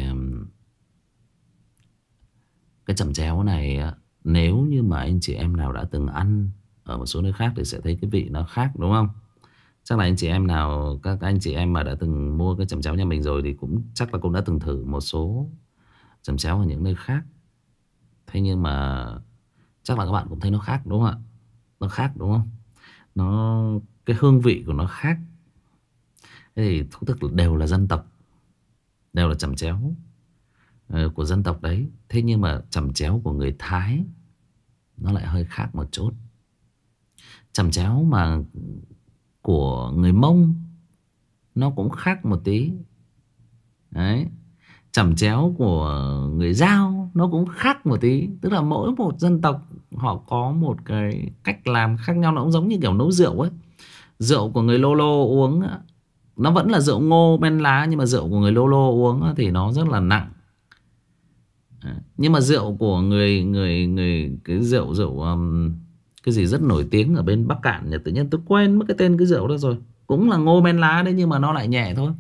cái chẩm chéo này á, nếu như mà anh chị em nào đã từng ăn ở một số nơi khác thì sẽ thấy cái vị nó khác, đúng không? Chắc là anh chị em nào, các anh chị em mà đã từng mua cái chẩm chéo nhà mình rồi thì chắc là cũng đã từng thử một số chẩm chéo ở những nơi khác. Thế nhưng mà chắc là các bạn cũng thấy nó khác, đúng không ạ? Nó khác, đúng không? Cái hương vị của nó khác. Thế thì thú thực là đều là dân tộc, đều là chẩm chéo của dân tộc đấy. Thế nhưng mà chẩm chéo của người Thái nó lại hơi khác một chút. Chẩm chéo mà của người Mông nó cũng khác một tí. Đấy. Chẩm chéo của người Dao nó cũng khác một tí. Tức là mỗi một dân tộc họ có một cái cách làm khác nhau. Nó cũng giống như kiểu nấu rượu ấy. Rượu của người Lô Lô uống nó vẫn là rượu ngô men lá, nhưng mà rượu của người Lô Lô uống thì nó rất là nặng. Nhưng mà rượu của người cái rượu cái gì rất nổi tiếng ở bên Bắc Cạn, tự nhiên tôi quên mất cái tên cái rượu đó rồi, cũng là ngô men lá đấy, nhưng mà nó lại nhẹ thôi.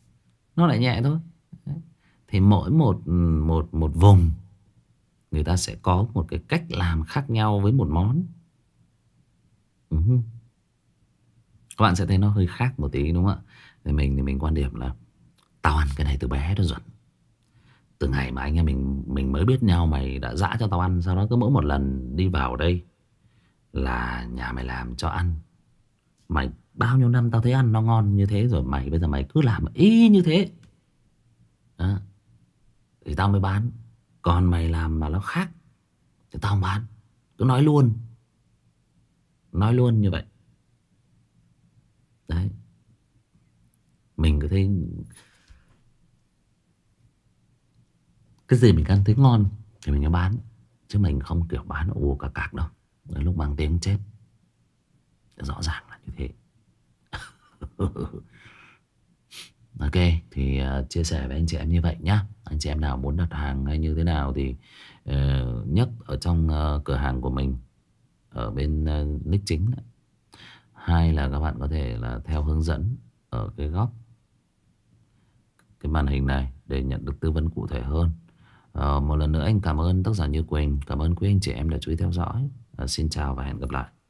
Thì mỗi một vùng người ta sẽ có một cái cách làm khác nhau với một món. Các bạn sẽ thấy nó hơi khác một tí đúng không ạ? Thì mình quan điểm là tao ăn cái này từ bé đến rồi. Từ ngày mà anh em mình mới biết nhau, mày đã dã cho tao ăn. Sau đó cứ mỗi một lần đi vào đây là nhà mày làm cho ăn. Mày bao nhiêu năm tao thấy ăn nó ngon như thế rồi, mày bây giờ mày cứ làm y như thế đó, thì tao mới bán. Còn mày làm mà nó khác thì tao không bán. Cứ nói luôn như vậy. Đấy, mình cứ thấy cái gì mình ăn thấy ngon thì mình mới bán, chứ mình không kiểu bán ù cả cạc đâu. Đến lúc mang tiếng chết. Rõ ràng là như thế. Ok, thì chia sẻ với anh chị em như vậy nhá. Anh chị em nào muốn đặt hàng hay như thế nào thì nhấc ở trong cửa hàng của mình ở bên nick chính đấy. Hai là các bạn có thể là theo hướng dẫn ở cái góc cái màn hình này để nhận được tư vấn cụ thể hơn. Một lần nữa anh cảm ơn tác giả Như Quỳnh, cảm ơn quý anh chị em đã chú ý theo dõi. Xin chào và hẹn gặp lại.